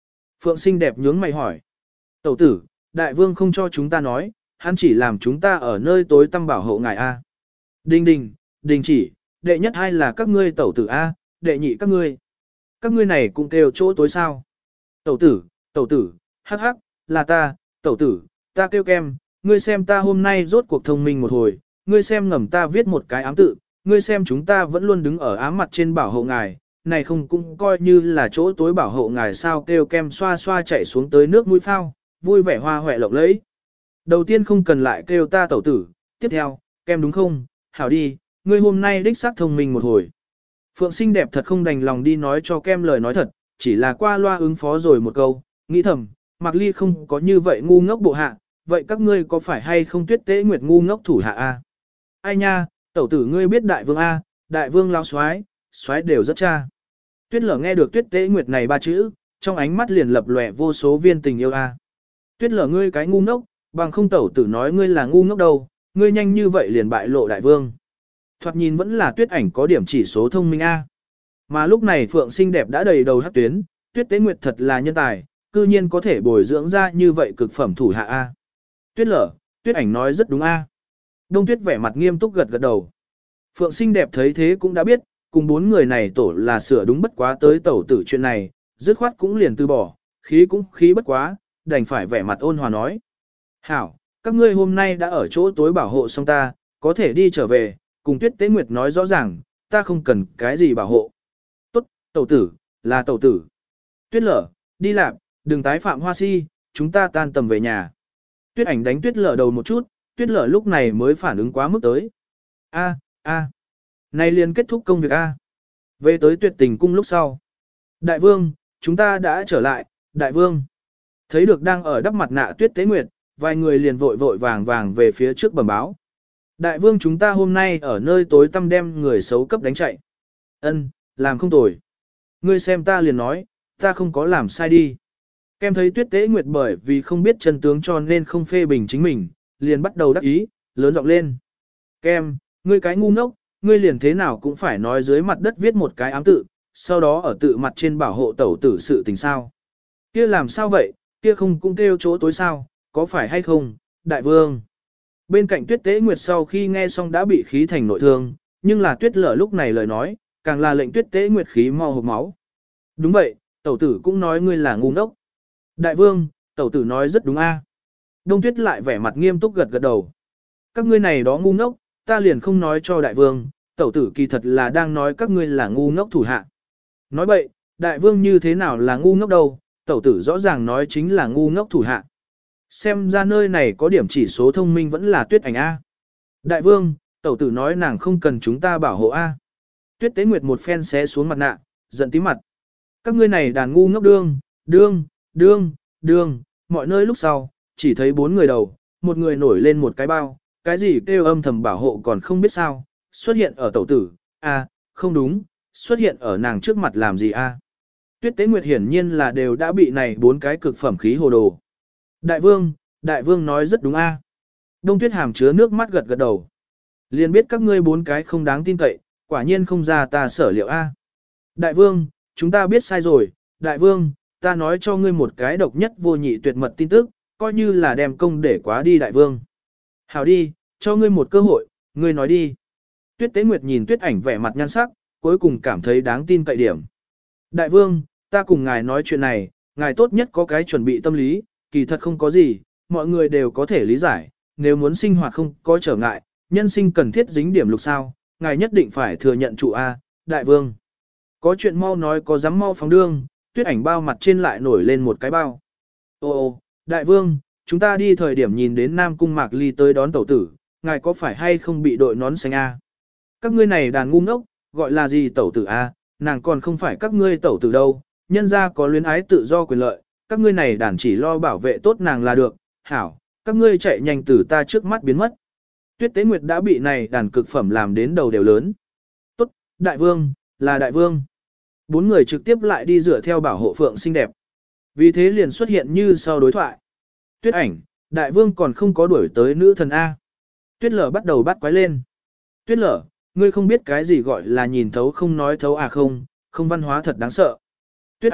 Phượng xinh đẹp nhướng mày hỏi. Tẩu tử, đại vương không cho chúng ta nói, hắn chỉ làm chúng ta ở nơi tối tăm bảo hộ ngài A. Đình đình, đình chỉ, đệ nhất hai là các ngươi tẩu tử A, đệ nhị các ngươi. Các ngươi này cũng kêu chỗ tối sao. Tẩu tử, tẩu tử, hắc hắc, là ta, tẩu tử, ta kêu kem, ngươi xem ta hôm nay rốt cuộc thông minh một hồi, ngươi xem ngầm ta viết một cái ám tự, ngươi xem chúng ta vẫn luôn đứng ở ám mặt trên bảo hộ ngài, này không cũng coi như là chỗ tối bảo hộ ngài sao kêu kem xoa xoa chạy xuống tới nước mũi phao, vui vẻ hoa hoẹ lộng lẫy. Đầu tiên không cần lại kêu ta tẩu tử, tiếp theo, kem đúng không, hảo đi, ngươi hôm nay đích xác thông minh một hồi. Phượng xinh đẹp thật không đành lòng đi nói cho kem lời nói thật, chỉ là qua loa ứng phó rồi một câu, nghĩ thầm, Mạc Ly không có như vậy ngu ngốc bộ hạ, vậy các ngươi có phải hay không Tuyết Tế Nguyệt ngu ngốc thủ hạ a? Ai nha, tẩu tử ngươi biết đại vương a, đại vương lao soái, soái đều rất cha. Tuyết Lở nghe được Tuyết Tế Nguyệt này ba chữ, trong ánh mắt liền lập lòe vô số viên tình yêu a. Tuyết Lở ngươi cái ngu ngốc, bằng không tẩu tử nói ngươi là ngu ngốc đâu, ngươi nhanh như vậy liền bại lộ đại vương. Thoạt nhìn vẫn là Tuyết Ảnh có điểm chỉ số thông minh a. Mà lúc này Phượng xinh đẹp đã đầy đầu hắc tuyến, Tuyết Tế Nguyệt thật là nhân tài, cư nhiên có thể bồi dưỡng ra như vậy cực phẩm thủ hạ a. Tuyết Lở, Tuyết Ảnh nói rất đúng a. Đông Tuyết vẻ mặt nghiêm túc gật gật đầu. Phượng xinh đẹp thấy thế cũng đã biết, cùng bốn người này tổ là sửa đúng bất quá tới tẩu tử chuyện này, dứt khoát cũng liền từ bỏ, khí cũng khí bất quá, đành phải vẻ mặt ôn hòa nói. Hảo, các ngươi hôm nay đã ở chỗ tối bảo hộ xong ta, có thể đi trở về, cùng Tuyết Tế Nguyệt nói rõ ràng, ta không cần cái gì bảo hộ. Tốt, tẩu tử, là tẩu tử. Tuyết Lở, đi làm, đừng tái phạm hoa si, chúng ta tan tầm về nhà. Tuyết Ảnh đánh Tuyết Lở đầu một chút, Tuyết Lở lúc này mới phản ứng quá mức tới. A, a, này liền kết thúc công việc a. Về tới Tuyệt Tình cung lúc sau. Đại vương, chúng ta đã trở lại, đại vương. Thấy được đang ở đắp mặt nạ Tuyết Tế Nguyệt, vài người liền vội vội vàng vàng về phía trước bẩm báo. Đại vương chúng ta hôm nay ở nơi tối tăm đem người xấu cấp đánh chạy. Ân, làm không tồi. Ngươi xem ta liền nói, ta không có làm sai đi. Kem thấy Tuyết Tế Nguyệt bởi vì không biết chân tướng cho nên không phê bình chính mình, liền bắt đầu đắc ý, lớn giọng lên. Kem, ngươi cái ngu ngốc, ngươi liền thế nào cũng phải nói dưới mặt đất viết một cái ám tự, sau đó ở tự mặt trên bảo hộ tẩu tử sự tình sao. Kia làm sao vậy, kia không cũng kêu chỗ tối sao, có phải hay không, đại vương. Bên cạnh Tuyết Tế Nguyệt sau khi nghe xong đã bị khí thành nội thương, nhưng là Tuyết Lở lúc này lời nói, càng là lệnh Tuyết Tế Nguyệt khí mau hộc máu. Đúng vậy, tẩu tử cũng nói ngươi là ngu ngốc. Đại vương, tẩu tử nói rất đúng a. Đông Tuyết lại vẻ mặt nghiêm túc gật gật đầu. Các ngươi này đó ngu ngốc, ta liền không nói cho đại vương, tẩu tử kỳ thật là đang nói các ngươi là ngu ngốc thủ hạ. Nói bậy, đại vương như thế nào là ngu ngốc đâu, tẩu tử rõ ràng nói chính là ngu ngốc thủ hạ. Xem ra nơi này có điểm chỉ số thông minh vẫn là Tuyết Ảnh a. Đại vương, tẩu tử nói nàng không cần chúng ta bảo hộ a. Tuyết Tế Nguyệt một phen xé xuống mặt nạ, giận tím mặt. Các ngươi này đàn ngu ngốc đương, đương, đương, đương, mọi nơi lúc sau, chỉ thấy bốn người đầu, một người nổi lên một cái bao, cái gì kêu âm thầm bảo hộ còn không biết sao, xuất hiện ở tẩu tử, a, không đúng, xuất hiện ở nàng trước mặt làm gì a? Tuyết Tế Nguyệt hiển nhiên là đều đã bị này bốn cái cực phẩm khí hồ đồ. Đại vương, đại vương nói rất đúng a. Đông Tuyết hàm chứa nước mắt gật gật đầu. Liền biết các ngươi bốn cái không đáng tin cậy, quả nhiên không ra ta sở liệu a. Đại vương, chúng ta biết sai rồi, đại vương, ta nói cho ngươi một cái độc nhất vô nhị tuyệt mật tin tức, coi như là đem công để quá đi đại vương. Hảo đi, cho ngươi một cơ hội, ngươi nói đi. Tuyết Tế Nguyệt nhìn Tuyết Ảnh vẻ mặt nhan sắc, cuối cùng cảm thấy đáng tin cậy điểm. Đại vương, ta cùng ngài nói chuyện này, ngài tốt nhất có cái chuẩn bị tâm lý, kỳ thật không có gì, mọi người đều có thể lý giải, nếu muốn sinh hoạt không có trở ngại, nhân sinh cần thiết dính điểm lục sao, ngài nhất định phải thừa nhận trụ A, đại vương. Có chuyện mau nói có dám mau phóng đương, Tuyết Ảnh bao mặt trên lại nổi lên một cái bao. Ô ô, đại vương, chúng ta đi thời điểm nhìn đến Nam Cung Mạc Ly tới đón tẩu tử, ngài có phải hay không bị đội nón xanh A? Các ngươi này đàn ngu ngốc, gọi là gì tẩu tử A, nàng còn không phải các ngươi tẩu tử đâu, nhân ra có luyến ái tự do quyền lợi, các ngươi này đàn chỉ lo bảo vệ tốt nàng là được, hảo, các ngươi chạy nhanh từ ta trước mắt biến mất. Tuyết Tế Nguyệt đã bị này đàn cực phẩm làm đến đầu đều lớn. Tốt, đại vương, là đại vương. Bốn người trực tiếp lại đi rửa theo bảo hộ Phượng xinh đẹp. Vì thế liền xuất hiện như sau đối thoại. Tuyết Ảnh, đại vương còn không có đuổi tới nữ thần A. Tuyết Lở bắt đầu bắt quái lên. Tuyết Lở, ngươi không biết cái gì gọi là nhìn thấu không nói thấu à không, không văn hóa thật đáng sợ. Tuyết Ảnh,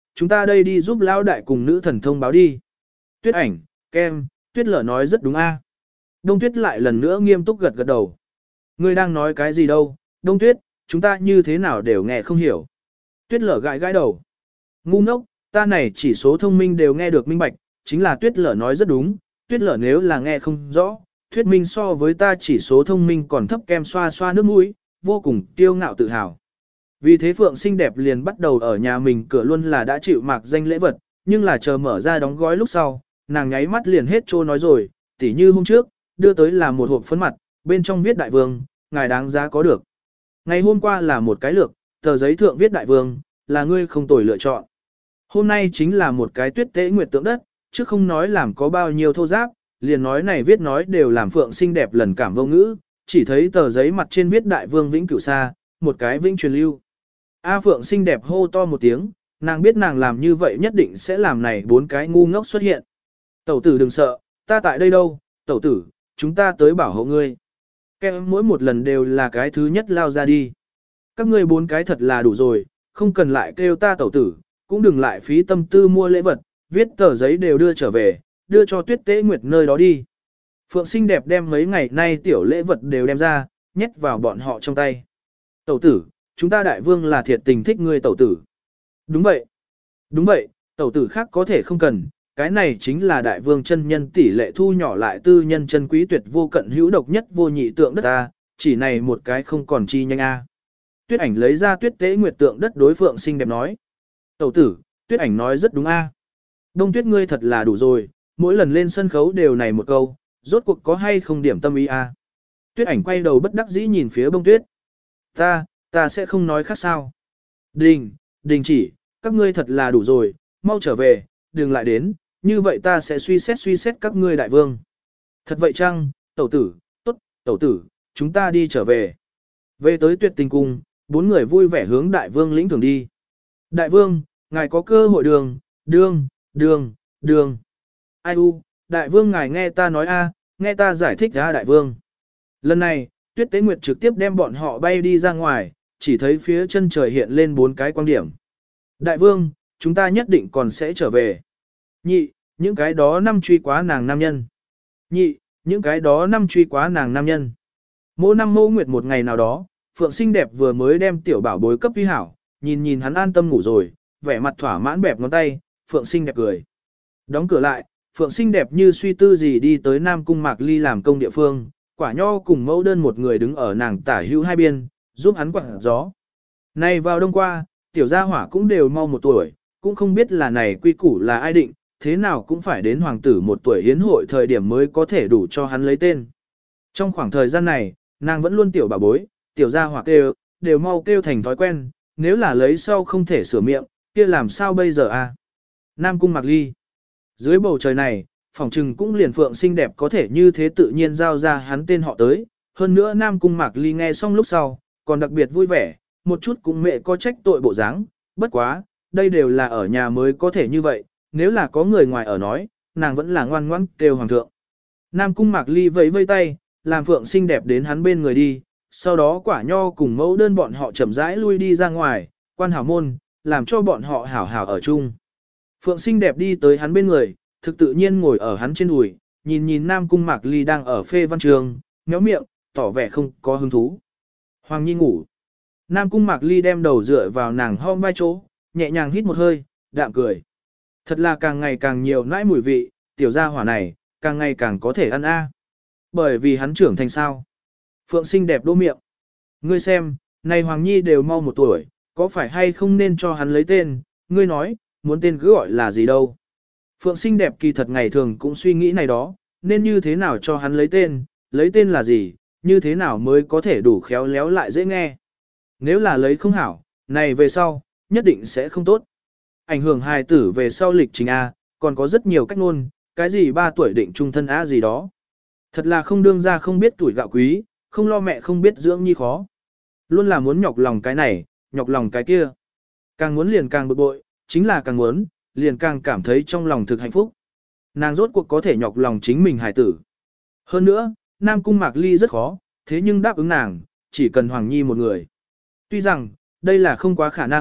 chúng ta đây đi giúp lão đại cùng nữ thần thông báo đi. Tuyết ảnh, kem, Tuyết lở nói rất đúng a. Đông Tuyết lại lần nữa nghiêm túc gật gật đầu. Ngươi đang nói cái gì đâu, Đông Tuyết, chúng ta như thế nào đều nghe không hiểu. Tuyết lở gãi gãi đầu. Ngu ngốc, ta này chỉ số thông minh đều nghe được minh bạch, chính là Tuyết lở nói rất đúng, Tuyết lở nếu là nghe không rõ, thuyết minh so với ta chỉ số thông minh còn thấp, kem xoa xoa nước mũi, vô cùng kiêu ngạo tự hào. Vì thế Phượng xinh đẹp liền bắt đầu ở nhà mình cửa luôn là đã chịu mạc danh lễ vật, nhưng là chờ mở ra đóng gói lúc sau, nàng nháy mắt liền hết trô nói rồi, tỉ như hôm trước, đưa tới là một hộp phấn mặt, bên trong viết đại vương, ngài đáng giá có được. Ngày hôm qua là một cái lược, tờ giấy thượng viết đại vương, là ngươi không tồi lựa chọn. Hôm nay chính là một cái tuyết tế nguyệt tượng đất, chứ không nói làm có bao nhiêu thô giáp, liền nói này viết nói đều làm Phượng xinh đẹp lần cảm vô ngữ, chỉ thấy tờ giấy mặt trên viết đại vương vĩnh cửu xa, một cái vĩnh truyền lưu. A Phượng xinh đẹp hô to một tiếng, nàng biết nàng làm như vậy nhất định sẽ làm này bốn cái ngu ngốc xuất hiện. Tẩu tử đừng sợ, ta tại đây đâu, tẩu tử, chúng ta tới bảo hộ ngươi. Kem mỗi một lần đều là cái thứ nhất lao ra đi. Các ngươi bốn cái thật là đủ rồi, không cần lại kêu ta tẩu tử, cũng đừng lại phí tâm tư mua lễ vật, viết tờ giấy đều đưa trở về, đưa cho Tuyết Tế Nguyệt nơi đó đi. Phượng xinh đẹp đem mấy ngày nay tiểu lễ vật đều đem ra, nhét vào bọn họ trong tay. Tẩu tử, chúng ta đại vương là thiệt tình thích ngươi tẩu tử. Đúng vậy. Đúng vậy, tẩu tử khác có thể không cần, cái này chính là đại vương chân nhân tỷ lệ thu nhỏ lại tư nhân chân quý tuyệt vô cận hữu độc nhất vô nhị tượng đất ta, chỉ này một cái không còn chi nhanh a. Tuyết ảnh lấy ra Tuyết Tế Nguyệt tượng đất đối Phượng xinh đẹp nói. Tẩu tử, Tuyết ảnh nói rất đúng a. Đông Tuyết ngươi thật là đủ rồi, mỗi lần lên sân khấu đều này một câu, rốt cuộc có hay không điểm tâm ý a. Tuyết ảnh quay đầu bất đắc dĩ nhìn phía Bông Tuyết. Ta, ta sẽ không nói khác sao. Đình, đình chỉ, các ngươi thật là đủ rồi, mau trở về, đừng lại đến, như vậy ta sẽ suy xét suy xét các ngươi đại vương. Thật vậy chăng, tẩu tử, tốt, tẩu tử, chúng ta đi trở về. Về tới Tuyệt Tình cung, bốn người vui vẻ hướng đại vương lĩnh thường đi. Đại vương, ngài có cơ hội đường, đường, đường, đường. Ai u, đại vương ngài nghe ta nói a, nghe ta giải thích ra đại vương. Lần này, Tuyết Tế Nguyệt trực tiếp đem bọn họ bay đi ra ngoài, chỉ thấy phía chân trời hiện lên bốn cái quang điểm. Đại vương, chúng ta nhất định còn sẽ trở về. Nhị, những cái đó năm truy quá nàng nam nhân. Nhị, những cái đó năm truy quá nàng nam nhân. Mỗi năm mô nguyệt một ngày nào đó, Phượng xinh đẹp vừa mới đem tiểu bảo bối cấp uy hảo, nhìn nhìn hắn an tâm ngủ rồi, vẻ mặt thỏa mãn bẹp ngón tay, Phượng xinh đẹp cười. Đóng cửa lại, Phượng xinh đẹp như suy tư gì đi tới Nam Cung Mạc Ly làm công địa phương, Quả Nho cùng mẫu đơn một người đứng ở nàng tả hữu hai biên, giúp hắn quạt gió. Này vào đông qua, tiểu gia hỏa cũng đều mau một tuổi, cũng không biết là này quy củ là ai định, thế nào cũng phải đến hoàng tử một tuổi hiến hội thời điểm mới có thể đủ cho hắn lấy tên. Trong khoảng thời gian này, nàng vẫn luôn tiểu bà bối, tiểu gia hỏa kêu, đều mau kêu thành thói quen, nếu là lấy sau không thể sửa miệng, kia làm sao bây giờ à? Nam Cung Mạc Ly. Dưới bầu trời này, phòng trừng cũng liền Phượng xinh đẹp có thể như thế tự nhiên giao ra hắn tên họ tới, hơn nữa Nam Cung Mạc Ly nghe xong lúc sau, còn đặc biệt vui vẻ, một chút cũng mẹ có trách tội bộ dáng, bất quá, đây đều là ở nhà mới có thể như vậy, nếu là có người ngoài ở nói, nàng vẫn là ngoan ngoãn kêu hoàng thượng. Nam Cung Mạc Ly vẫy vây tay, làm Phượng xinh đẹp đến hắn bên người đi, sau đó Quả Nho cùng mẫu đơn bọn họ chậm rãi lui đi ra ngoài, quan hảo môn, làm cho bọn họ hảo hảo ở chung. Phượng xinh đẹp đi tới hắn bên người, thực tự nhiên ngồi ở hắn trên đùi, nhìn nhìn Nam Cung Mạc Ly đang ở phê văn trường, méo miệng, tỏ vẻ không có hứng thú. Hoàng Nhi ngủ. Nam Cung Mạc Ly đem đầu dựa vào nàng hông vai chỗ, nhẹ nhàng hít một hơi, đạm cười. Thật là càng ngày càng nhiều nãi mùi vị, tiểu gia hỏa này, càng ngày càng có thể ăn a. Bởi vì hắn trưởng thành sao. Phượng xinh đẹp đô miệng. Ngươi xem, này Hoàng Nhi đều mau một tuổi, có phải hay không nên cho hắn lấy tên, ngươi nói, muốn tên cứ gọi là gì đâu. Phượng xinh đẹp kỳ thật ngày thường cũng suy nghĩ này đó, nên như thế nào cho hắn lấy tên, lấy tên là gì, như thế nào mới có thể đủ khéo léo lại dễ nghe. Nếu là lấy không hảo, này về sau, nhất định sẽ không tốt. Ảnh hưởng hài tử về sau lịch trình A, còn có rất nhiều cách ngôn, cái gì ba tuổi định trung thân A gì đó. Thật là không đương ra không biết tuổi gạo quý, không lo mẹ không biết dưỡng nhi khó. Luôn là muốn nhọc lòng cái này, nhọc lòng cái kia. Càng muốn liền càng bực bội, chính là càng muốn, liền càng cảm thấy trong lòng thực hạnh phúc. Nàng rốt cuộc có thể nhọc lòng chính mình hài tử. Hơn nữa, Nam Cung Mạc Ly rất khó, thế nhưng đáp ứng nàng, chỉ cần Hoàng Nhi một người. Tuy rằng, đây là không quá khả năng,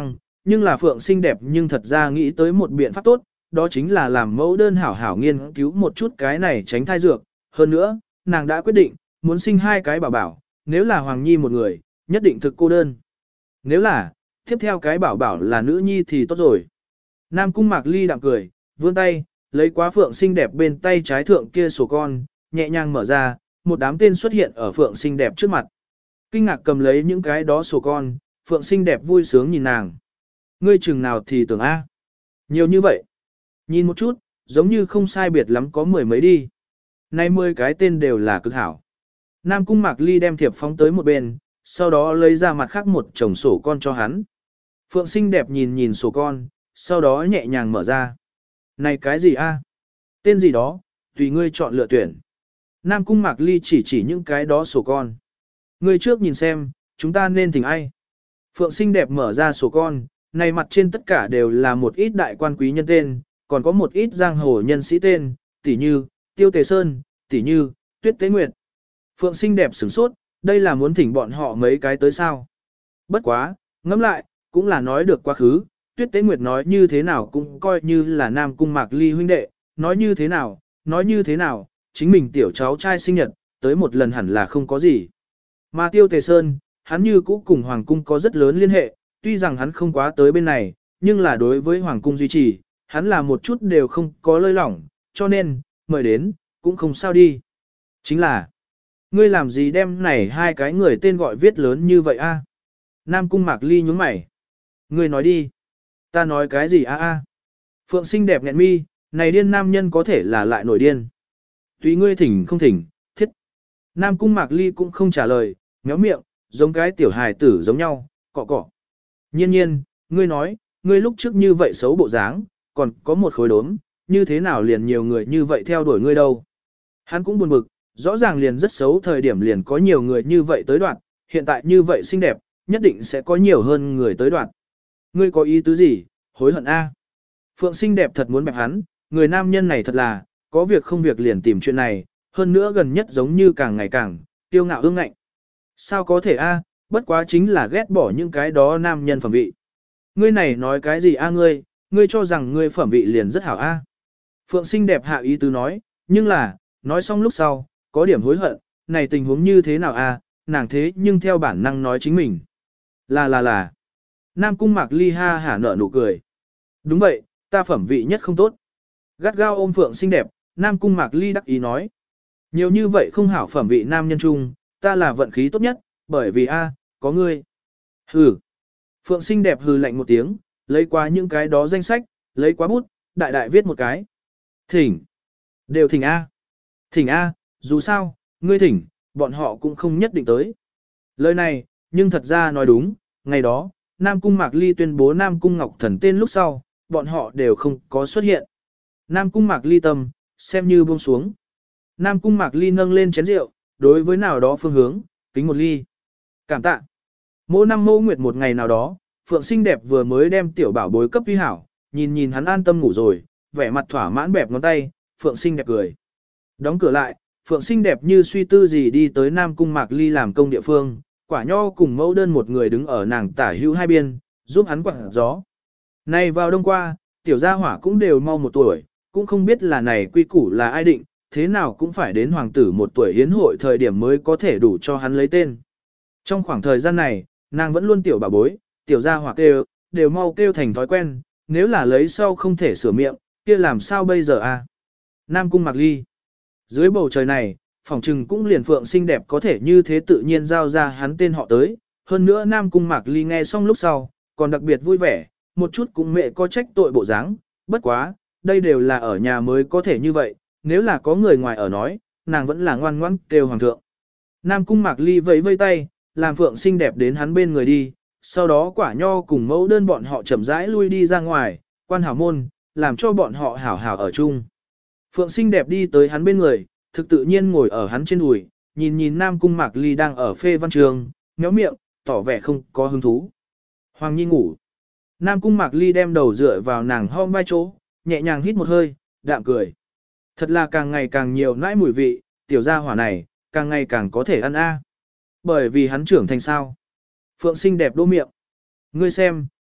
nhưng là Phượng xinh đẹp nhưng thật ra nghĩ tới một biện pháp tốt, đó chính là làm mẫu đơn hảo hảo nghiên cứu một chút cái này tránh thai dược. Hơn nữa, nàng đã quyết định, muốn sinh hai cái bảo bảo, nếu là Hoàng Nhi một người, nhất định thực cô đơn. Nếu là, tiếp theo cái bảo bảo là nữ nhi thì tốt rồi. Nam Cung Mạc Ly đạm cười, vươn tay, lấy quá Phượng xinh đẹp bên tay trái thượng kia sổ con, nhẹ nhàng mở ra, một đám tên xuất hiện ở Phượng xinh đẹp trước mặt. Kinh ngạc cầm lấy những cái đó sổ con, Phượng xinh đẹp vui sướng nhìn nàng. Ngươi chừng nào thì tưởng A. Nhiều như vậy. Nhìn một chút, giống như không sai biệt lắm có mười mấy đi. Nay mười cái tên đều là cực hảo. Nam Cung Mạc Ly đem thiệp phóng tới một bên, sau đó lấy ra mặt khác một chồng sổ con cho hắn. Phượng xinh đẹp nhìn nhìn sổ con, sau đó nhẹ nhàng mở ra. Này cái gì a? Tên gì đó, tùy ngươi chọn lựa tuyển. Nam Cung Mạc Ly chỉ chỉ những cái đó sổ con. Ngươi trước nhìn xem, chúng ta nên thỉnh ai? Phượng xinh đẹp mở ra sổ con, này mặt trên tất cả đều là một ít đại quan quý nhân tên, còn có một ít giang hồ nhân sĩ tên, tỉ như, Tiêu Tề Sơn, tỉ như, Tuyết Tế Nguyệt. Phượng xinh đẹp sửng sốt, đây là muốn thỉnh bọn họ mấy cái tới sao. Bất quá, ngẫm lại, cũng là nói được quá khứ, Tuyết Tế Nguyệt nói như thế nào cũng coi như là Nam Cung Mạc Ly huynh đệ, nói như thế nào, nói như thế nào, chính mình tiểu cháu trai sinh nhật, tới một lần hẳn là không có gì. Mà Tiêu Tề Sơn, hắn như cũ cùng Hoàng Cung có rất lớn liên hệ, tuy rằng hắn không quá tới bên này, nhưng là đối với Hoàng Cung duy trì, hắn là một chút đều không có lơi lỏng, cho nên, mời đến, cũng không sao đi. Chính là, ngươi làm gì đem này hai cái người tên gọi viết lớn như vậy a? Nam Cung Mạc Ly nhướng mày. Ngươi nói đi. Ta nói cái gì a a? Phượng xinh đẹp nghẹn mi, này điên nam nhân có thể là lại nổi điên. Tùy ngươi thỉnh không thỉnh, thiết. Nam Cung Mạc Ly cũng không trả lời, méo miệng, giống cái tiểu hài tử giống nhau, cọ cọ. Nhiên nhiên, ngươi nói, ngươi lúc trước như vậy xấu bộ dáng, còn có một khối đốm, như thế nào liền nhiều người như vậy theo đuổi ngươi đâu. Hắn cũng buồn bực, rõ ràng liền rất xấu thời điểm liền có nhiều người như vậy tới đoạn, hiện tại như vậy xinh đẹp, nhất định sẽ có nhiều hơn người tới đoạn. Ngươi có ý tứ gì, hối hận a? Phượng xinh đẹp thật muốn bẹp hắn, người nam nhân này thật là, có việc không việc liền tìm chuyện này, hơn nữa gần nhất giống như càng ngày càng, tiêu ngạo ương ngạnh. Sao có thể a? Bất quá chính là ghét bỏ những cái đó nam nhân phẩm vị. Ngươi này nói cái gì a ngươi, ngươi cho rằng ngươi phẩm vị liền rất hảo a? Phượng xinh đẹp hạ ý tứ nói, nhưng là, nói xong lúc sau, có điểm hối hận, này tình huống như thế nào a? Nàng thế nhưng theo bản năng nói chính mình. Là là là. Nam Cung Mạc Ly ha hả nở nụ cười. Đúng vậy, ta phẩm vị nhất không tốt. Gắt gao ôm Phượng xinh đẹp, Nam Cung Mạc Ly đắc ý nói. Nhiều như vậy không hảo phẩm vị nam nhân trung, ta là vận khí tốt nhất, bởi vì a, có ngươi. Hừ. Phượng xinh đẹp hừ lạnh một tiếng, lấy qua những cái đó danh sách, lấy quá bút, đại đại viết một cái. Thỉnh. Đều thỉnh a. Thỉnh a, dù sao, ngươi thỉnh, bọn họ cũng không nhất định tới. Lời này, nhưng thật ra nói đúng, ngày đó, Nam Cung Mạc Ly tuyên bố Nam Cung Ngọc Thần tên lúc sau, bọn họ đều không có xuất hiện. Nam Cung Mạc Ly tâm, xem như buông xuống. Nam Cung Mạc Ly nâng lên chén rượu, đối với nào đó phương hướng, kính một ly. Cảm tạ. Mỗi năm mô nguyệt một ngày nào đó, Phượng xinh đẹp vừa mới đem tiểu bảo bối cấp huy hảo, nhìn nhìn hắn an tâm ngủ rồi, vẻ mặt thỏa mãn bẹp ngón tay, Phượng xinh đẹp cười. Đóng cửa lại, Phượng xinh đẹp như suy tư gì đi tới Nam Cung Mạc Ly làm công địa phương, Quả Nho cùng mẫu đơn một người đứng ở nàng tả hữu hai biên, giúp hắn quảng gió. Này vào đông qua, tiểu gia hỏa cũng đều mau một tuổi, cũng không biết là này quy củ là ai định, thế nào cũng phải đến hoàng tử một tuổi hiến hội thời điểm mới có thể đủ cho hắn lấy tên. Trong khoảng thời gian này, nàng vẫn luôn tiểu bà bối, tiểu gia hỏa kêu, đều mau kêu thành thói quen, nếu là lấy sau không thể sửa miệng, kia làm sao bây giờ a? Nam Cung Mạc Ly. Dưới bầu trời này, phỏng trừng cũng liền Phượng xinh đẹp có thể như thế tự nhiên giao ra hắn tên họ tới, hơn nữa Nam Cung Mạc Ly nghe xong lúc sau, còn đặc biệt vui vẻ, một chút cũng mẹ có trách tội bộ dáng, bất quá, đây đều là ở nhà mới có thể như vậy, nếu là có người ngoài ở nói, nàng vẫn là ngoan ngoãn kêu hoàng thượng. Nam Cung Mạc Ly vẫy vây tay, làm Phượng xinh đẹp đến hắn bên người đi, sau đó Quả Nho cùng mẫu đơn bọn họ chậm rãi lui đi ra ngoài, quan hảo môn, làm cho bọn họ hảo hảo ở chung. Phượng xinh đẹp đi tới hắn bên người, thực tự nhiên ngồi ở hắn trên đùi, nhìn nhìn Nam Cung Mạc Ly đang ở phê văn trường, méo miệng, tỏ vẻ không có hứng thú. Hoàng Nhi ngủ. Nam Cung Mạc Ly đem đầu dựa vào nàng hôm vai chỗ, nhẹ nhàng hít một hơi, đạm cười. Thật là càng ngày càng nhiều nãi mùi vị, tiểu gia hỏa này, càng ngày càng có thể ăn a. Bởi vì hắn trưởng thành sao. Phượng xinh đẹp đô miệng. Ngươi xem,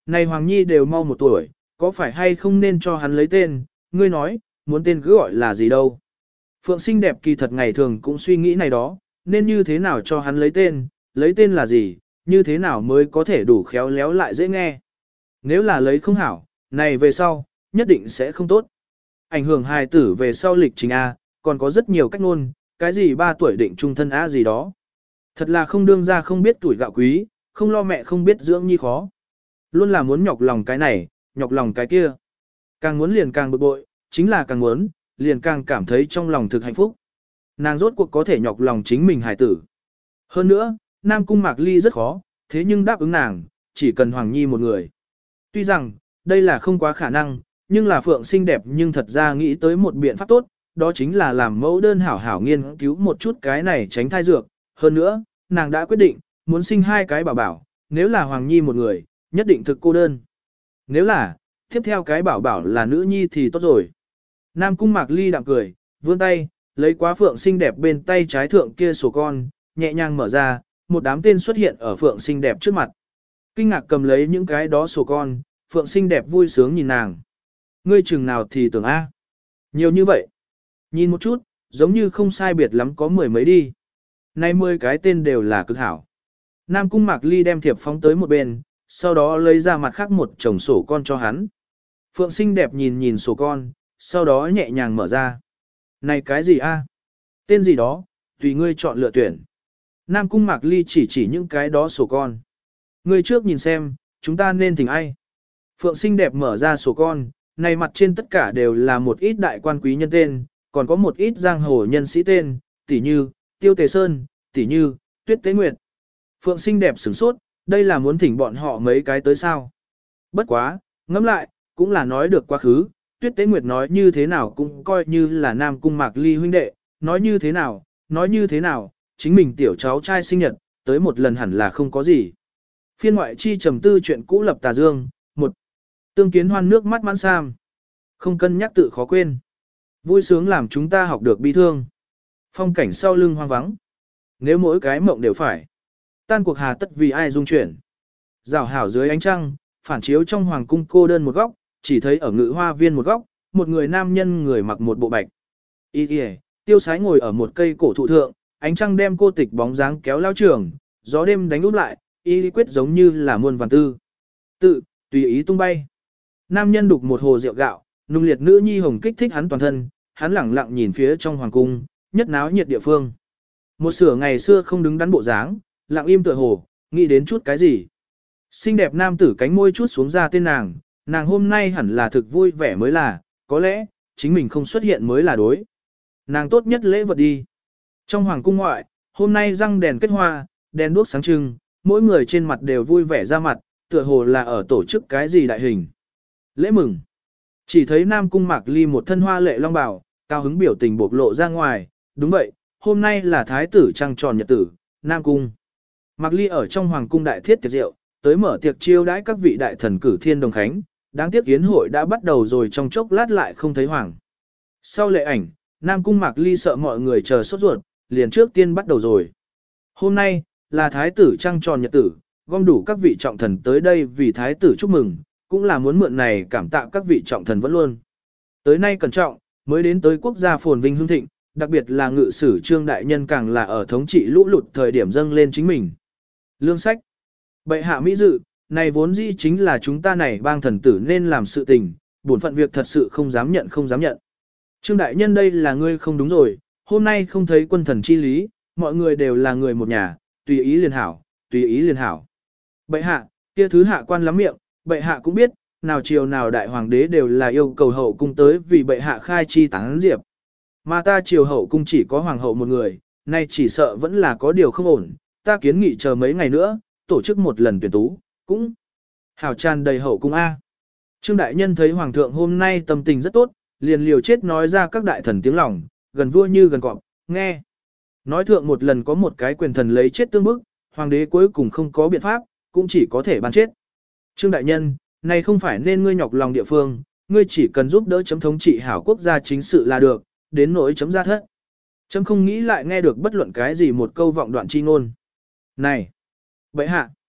Này Hoàng Nhi đều mau một tuổi, có phải hay không nên cho hắn lấy tên, ngươi nói, muốn tên cứ gọi là gì đâu. Phượng xinh đẹp kỳ thật ngày thường cũng suy nghĩ này đó, nên như thế nào cho hắn lấy tên, lấy tên là gì, như thế nào mới có thể đủ khéo léo lại dễ nghe. Nếu là lấy không hảo, này về sau, nhất định sẽ không tốt. Ảnh hưởng hài tử về sau lịch trình A, còn có rất nhiều cách ngôn, cái gì ba tuổi định trung thân A gì đó. Thật là không đương ra không biết tuổi gạo quý, không lo mẹ không biết dưỡng nhi khó. Luôn là muốn nhọc lòng cái này, nhọc lòng cái kia. Càng muốn liền càng bực bội, chính là càng muốn, liền càng cảm thấy trong lòng thực hạnh phúc. Nàng rốt cuộc có thể nhọc lòng chính mình hài tử. Hơn nữa, Nam Cung Mạc Ly rất khó, thế nhưng đáp ứng nàng, chỉ cần Hoàng Nhi một người. Tuy rằng, đây là không quá khả năng, nhưng là Phượng xinh đẹp nhưng thật ra nghĩ tới một biện pháp tốt, đó chính là làm mẫu đơn hảo hảo nghiên cứu một chút cái này tránh thai dược. Hơn nữa, nàng đã quyết định, muốn sinh hai cái bảo bảo, nếu là Hoàng Nhi một người, nhất định thực cô đơn. Nếu là, tiếp theo cái bảo bảo là nữ nhi thì tốt rồi. Nam Cung Mạc Ly đạm cười, vươn tay, lấy quá Phượng xinh đẹp bên tay trái thượng kia sổ con, nhẹ nhàng mở ra, một đám tên xuất hiện ở Phượng xinh đẹp trước mặt. Kinh ngạc cầm lấy những cái đó sổ con, Phượng xinh đẹp vui sướng nhìn nàng. Ngươi chừng nào thì tưởng A. Nhiều như vậy. Nhìn một chút, giống như không sai biệt lắm có mười mấy đi. Nay mười cái tên đều là cực hảo. Nam Cung Mạc Ly đem thiệp phóng tới một bên, sau đó lấy ra mặt khác một chồng sổ con cho hắn. Phượng xinh đẹp nhìn nhìn sổ con, sau đó nhẹ nhàng mở ra. Này cái gì a? Tên gì đó, tùy ngươi chọn lựa tuyển. Nam Cung Mạc Ly chỉ chỉ những cái đó sổ con. Ngươi trước nhìn xem, chúng ta nên thỉnh ai? Phượng xinh đẹp mở ra sổ con, này mặt trên tất cả đều là một ít đại quan quý nhân tên, còn có một ít giang hồ nhân sĩ tên, tỉ như, Tiêu Tề Sơn, tỉ như, Tuyết Tế Nguyệt. Phượng xinh đẹp sửng sốt, đây là muốn thỉnh bọn họ mấy cái tới sao. Bất quá, ngẫm lại, cũng là nói được quá khứ, Tuyết Tế Nguyệt nói như thế nào cũng coi như là Nam Cung Mạc Ly huynh đệ, nói như thế nào, nói như thế nào, chính mình tiểu cháu trai sinh nhật, tới một lần hẳn là không có gì. Phiên ngoại chi trầm tư chuyện cũ lập tà dương, một tương kiến hoan nước mắt mãn sam. Không cân nhắc tự khó quên. Vui sướng làm chúng ta học được bi thương. Phong cảnh sau lưng hoang vắng. Nếu mỗi cái mộng đều phải. Tan cuộc hà tất vì ai dung chuyển. Rào hảo dưới ánh trăng, phản chiếu trong hoàng cung cô đơn một góc, chỉ thấy ở ngự hoa viên một góc, một người nam nhân người mặc một bộ bạch. Y kìa, tiêu sái ngồi ở một cây cổ thụ thượng, ánh trăng đem cô tịch bóng dáng kéo lao trường, gió đêm đánh úp lại, y quyết giống như là muôn vàn tư. Tự, tùy ý tung bay. Nam nhân đục một hồ rượu gạo, nung liệt nữ nhi hồng kích thích hắn toàn thân, hắn lẳng lặng nhìn phía trong hoàng cung, nhất náo nhiệt địa phương. Một sửa ngày xưa không đứng đắn bộ dáng, lặng im tựa hồ, nghĩ đến chút cái gì. Xinh đẹp nam tử cánh môi chút xuống ra tên nàng, nàng hôm nay hẳn là thực vui vẻ mới là, có lẽ, chính mình không xuất hiện mới là đối. Nàng tốt nhất lễ vật đi. Trong hoàng cung ngoại, hôm nay răng đèn kết hoa, đèn đuốc sáng trưng, mỗi người trên mặt đều vui vẻ ra mặt, tựa hồ là ở tổ chức cái gì đại hình. Lễ mừng. Chỉ thấy Nam Cung Mạc Ly một thân hoa lệ long bào, cao hứng biểu tình bộc lộ ra ngoài, đúng vậy, hôm nay là thái tử trăng tròn nhật tử, Nam Cung. Mạc Ly ở trong hoàng cung đại thiết tiệc rượu, tới mở tiệc chiêu đãi các vị đại thần cử thiên đồng khánh, đáng tiếc yến hội đã bắt đầu rồi trong chốc lát lại không thấy hoàng. Sau lệ ảnh, Nam Cung Mạc Ly sợ mọi người chờ sốt ruột, liền trước tiên bắt đầu rồi. Hôm nay, là thái tử trăng tròn nhật tử, gom đủ các vị trọng thần tới đây vì thái tử chúc mừng, cũng là muốn mượn này cảm tạ các vị trọng thần vẫn luôn. Tới nay cẩn trọng, mới đến tới quốc gia phồn vinh hưng thịnh, đặc biệt là ngự sử trương đại nhân càng là ở thống trị lũ lụt thời điểm dâng lên chính mình. Lương sách. Bệ hạ mỹ dự, này vốn dĩ chính là chúng ta này bang thần tử nên làm sự tình, bổn phận việc thật sự không dám nhận không dám nhận. Trương đại nhân đây là ngươi không đúng rồi, hôm nay không thấy quân thần chi lý, mọi người đều là người một nhà, tùy ý liền hảo, tùy ý liền hảo. Bệ hạ, kia thứ hạ quan lắm miệng, bệ hạ cũng biết, nào triều nào đại hoàng đế đều là yêu cầu hậu cung tới vì bệ hạ khai chi tán diệp. Mà ta triều hậu cung chỉ có hoàng hậu một người, nay chỉ sợ vẫn là có điều không ổn, ta kiến nghị chờ mấy ngày nữa, tổ chức một lần tuyển tú, cũng hảo tràn đầy hậu cung A. Trương đại nhân thấy hoàng thượng hôm nay tâm tình rất tốt, liền liều chết nói ra các đại thần tiếng lòng, gần vua như gần cọp, nghe. Nói thượng một lần có một cái quyền thần lấy chết tương bức, hoàng đế cuối cùng không có biện pháp, cũng chỉ có thể ban chết. Trương đại nhân, này không phải nên ngươi nhọc lòng địa phương, ngươi chỉ cần giúp đỡ chấm thống trị hảo quốc gia chính sự là được, đến nỗi chấm ra thất. Chấm không nghĩ lại nghe được bất luận cái gì một câu vọng đoạn chi ngôn. Này! Bệ hạ!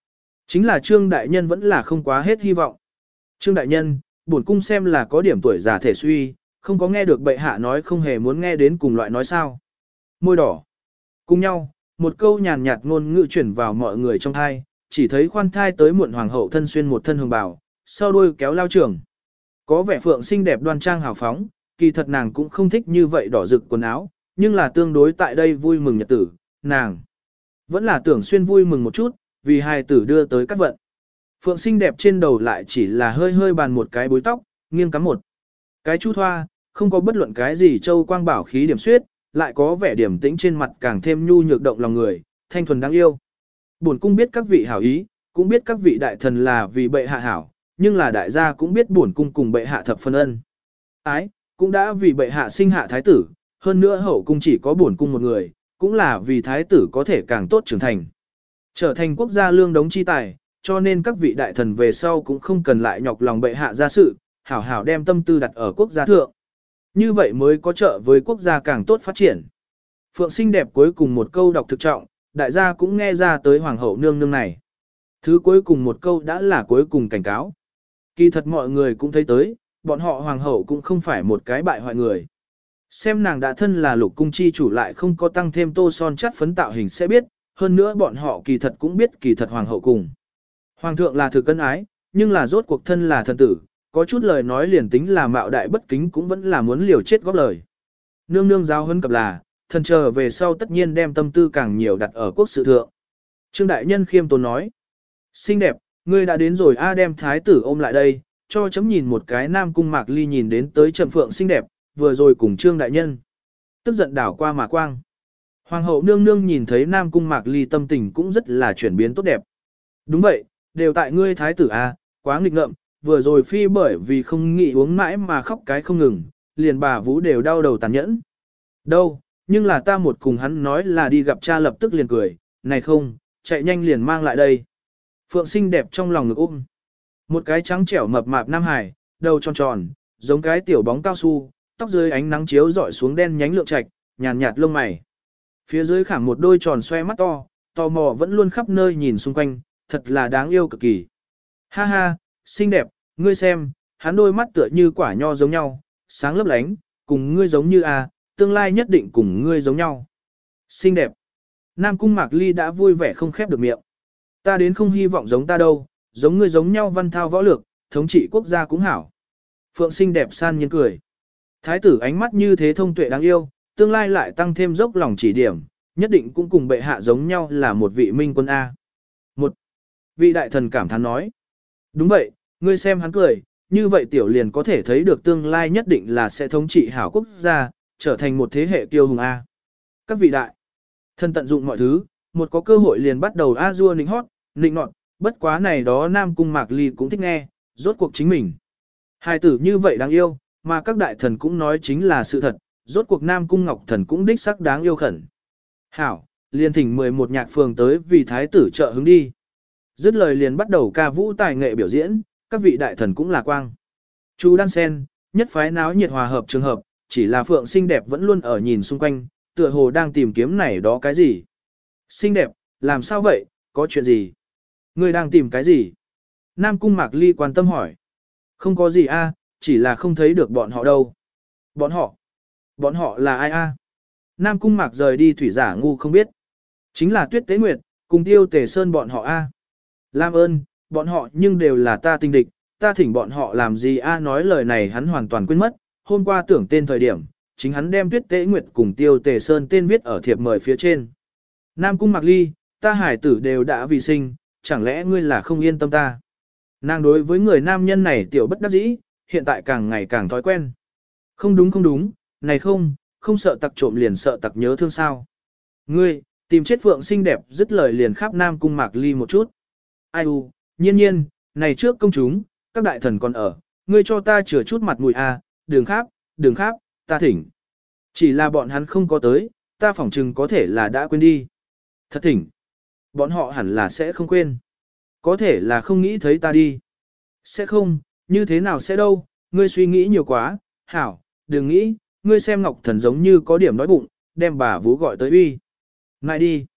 Chính là Trương Đại Nhân vẫn là không quá hết hy vọng. Trương Đại Nhân, bổn cung xem là có điểm tuổi già thể suy, không có nghe được bệ hạ nói không hề muốn nghe đến cùng loại nói sao. Môi đỏ. Cùng nhau, một câu nhàn nhạt ngôn ngữ chuyển vào mọi người trong thai, chỉ thấy khoan thai tới muộn hoàng hậu thân xuyên một thân hồng bào, sau đuôi kéo lao trưởng. Có vẻ phượng xinh đẹp đoan trang hào phóng, kỳ thật nàng cũng không thích như vậy đỏ rực quần áo, nhưng là tương đối tại đây vui mừng nhật tử, nàng vẫn là tưởng xuyên vui mừng một chút, vì hài tử đưa tới các vận. Phượng xinh đẹp trên đầu lại chỉ là hơi hơi bàn một cái bối tóc, nghiêng cắm một cái chu thoa, không có bất luận cái gì châu quang bảo khí điểm xuyết, lại có vẻ điểm tĩnh trên mặt càng thêm nhu nhược động lòng người, thanh thuần đáng yêu. Bổn cung biết các vị hảo ý, cũng biết các vị đại thần là vì bệ hạ hảo, nhưng là đại gia cũng biết bổn cung cùng bệ hạ thập phân ân ái, cũng đã vì bệ hạ sinh hạ thái tử, hơn nữa hậu cung chỉ có bổn cung một người, cũng là vì thái tử có thể càng tốt trưởng thành, trở thành quốc gia lương đống chi tài, cho nên các vị đại thần về sau cũng không cần lại nhọc lòng bệ hạ ra sự, hảo hảo đem tâm tư đặt ở quốc gia thượng. Như vậy mới có trợ với quốc gia càng tốt phát triển. Phượng xinh đẹp cuối cùng một câu đọc thực trọng, đại gia cũng nghe ra tới hoàng hậu nương nương này. Thứ cuối cùng một câu đã là cuối cùng cảnh cáo. Kỳ thật mọi người cũng thấy tới, bọn họ hoàng hậu cũng không phải một cái bại hoại người. Xem nàng đã thân là lục cung chi chủ lại không có tăng thêm tô son chắt phấn tạo hình sẽ biết, hơn nữa bọn họ kỳ thật cũng biết kỳ thật hoàng hậu cùng. Hoàng thượng là thực cân ái, nhưng là rốt cuộc thân là thần tử, có chút lời nói liền tính là mạo đại bất kính cũng vẫn là muốn liều chết góp lời. Nương nương giáo huấn cập là, thần chờ về sau tất nhiên đem tâm tư càng nhiều đặt ở quốc sự thượng. Trương Đại Nhân khiêm tốn nói, xinh đẹp, ngươi đã đến rồi a đem thái tử ôm lại đây, cho chấm nhìn một cái Nam Cung Mạc Ly nhìn đến tới Trầm Phượng xinh đẹp, vừa rồi cùng Trương Đại Nhân. Tức giận đảo qua mà quang. Hoàng hậu nương nương nhìn thấy Nam Cung Mạc Ly tâm tình cũng rất là chuyển biến tốt đẹp. Đúng vậy, đều tại ngươi thái tử a, quá nghịch ngợm, vừa rồi phi bởi vì không nghĩ uống mãi mà khóc cái không ngừng, liền bà Vũ đều đau đầu tàn nhẫn. Đâu, nhưng là ta một cùng hắn nói là đi gặp cha lập tức liền cười, này không, chạy nhanh liền mang lại đây. Phượng xinh đẹp trong lòng ngực ôm. Một cái trắng trẻo mập mạp nam hải, đầu tròn tròn, giống cái tiểu bóng cao su, tóc dưới ánh nắng chiếu rọi xuống đen nhánh lượng trạch, nhàn nhạt lông mày. Phía dưới khảm một đôi tròn xoe mắt to, tò mò vẫn luôn khắp nơi nhìn xung quanh, thật là đáng yêu cực kỳ. Ha ha, xinh đẹp, ngươi xem, hắn đôi mắt tựa như quả nho giống nhau, sáng lấp lánh, cùng ngươi giống như a, tương lai nhất định cùng ngươi giống nhau. Xinh đẹp. Nam Cung Mạc Ly đã vui vẻ không khép được miệng. Ta đến không hy vọng giống ta đâu, giống ngươi giống nhau văn thao võ lược, thống trị quốc gia cũng hảo. Phượng xinh đẹp san nhiên cười. Thái tử ánh mắt như thế thông tuệ đáng yêu, tương lai lại tăng thêm dốc lòng chỉ điểm, nhất định cũng cùng bệ hạ giống nhau là một vị minh quân A. Một vị đại thần cảm thán nói. Đúng vậy, ngươi xem hắn cười, như vậy tiểu liền có thể thấy được tương lai nhất định là sẽ thống trị hảo quốc gia, trở thành một thế hệ kiêu hùng A. Các vị đại thần tận dụng mọi thứ, một có cơ hội liền bắt đầu a dua nịnh hót, nịnh nọt, bất quá này đó Nam Cung Mạc Ly cũng thích nghe, rốt cuộc chính mình. Hai tử như vậy đáng yêu, mà các đại thần cũng nói chính là sự thật, rốt cuộc Nam Cung Ngọc Thần cũng đích sắc đáng yêu khẩn. Hảo, liền thỉnh mười một nhạc phường tới vì thái tử trợ hứng đi. Dứt lời liền bắt đầu ca vũ tài nghệ biểu diễn, các vị đại thần cũng là quang. Chú đan sen, nhất phái náo nhiệt hòa hợp trường hợp, chỉ là Phượng xinh đẹp vẫn luôn ở nhìn xung quanh, tựa hồ đang tìm kiếm này đó cái gì. Xinh đẹp, làm sao vậy, có chuyện gì? Ngươi đang tìm cái gì? Nam Cung Mạc Ly quan tâm hỏi. Không có gì a, chỉ là không thấy được bọn họ đâu. Bọn họ? Bọn họ là ai a? Nam Cung Mạc rời đi thủy giả ngu không biết. Chính là Tuyết Tế Nguyệt, cùng Tiêu Tề Sơn bọn họ a. Lam ơn, bọn họ nhưng đều là ta tinh địch, ta thỉnh bọn họ làm gì a? Nói lời này hắn hoàn toàn quên mất, hôm qua tưởng tên thời điểm, chính hắn đem Tuyết Tế Nguyệt cùng Tiêu Tề Sơn tên viết ở thiệp mời phía trên. Nam Cung Mạc Ly, ta hải tử đều đã vì sinh, chẳng lẽ ngươi là không yên tâm ta? Nàng đối với người nam nhân này tiểu bất đắc dĩ, hiện tại càng ngày càng thói quen. Không đúng không đúng, này không, không sợ tặc trộm liền sợ tặc nhớ thương sao. Ngươi, tìm chết Phượng xinh đẹp dứt lời liền khắp Nam Cung Mạc Ly một chút. Ai u, nhiên nhiên, này trước công chúng, các đại thần còn ở, ngươi cho ta chừa chút mặt mũi à, đường khắp, đường khắp, ta thỉnh. Chỉ là bọn hắn không có tới, ta phỏng chừng có thể là đã quên đi. Thật thỉnh. Bọn họ hẳn là sẽ không quên. Có thể là không nghĩ thấy ta đi. Sẽ không, như thế nào sẽ đâu, ngươi suy nghĩ nhiều quá, hảo, đừng nghĩ, ngươi xem Ngọc Thần giống như có điểm đói bụng, đem bà Vũ gọi tới uy. Ngại đi.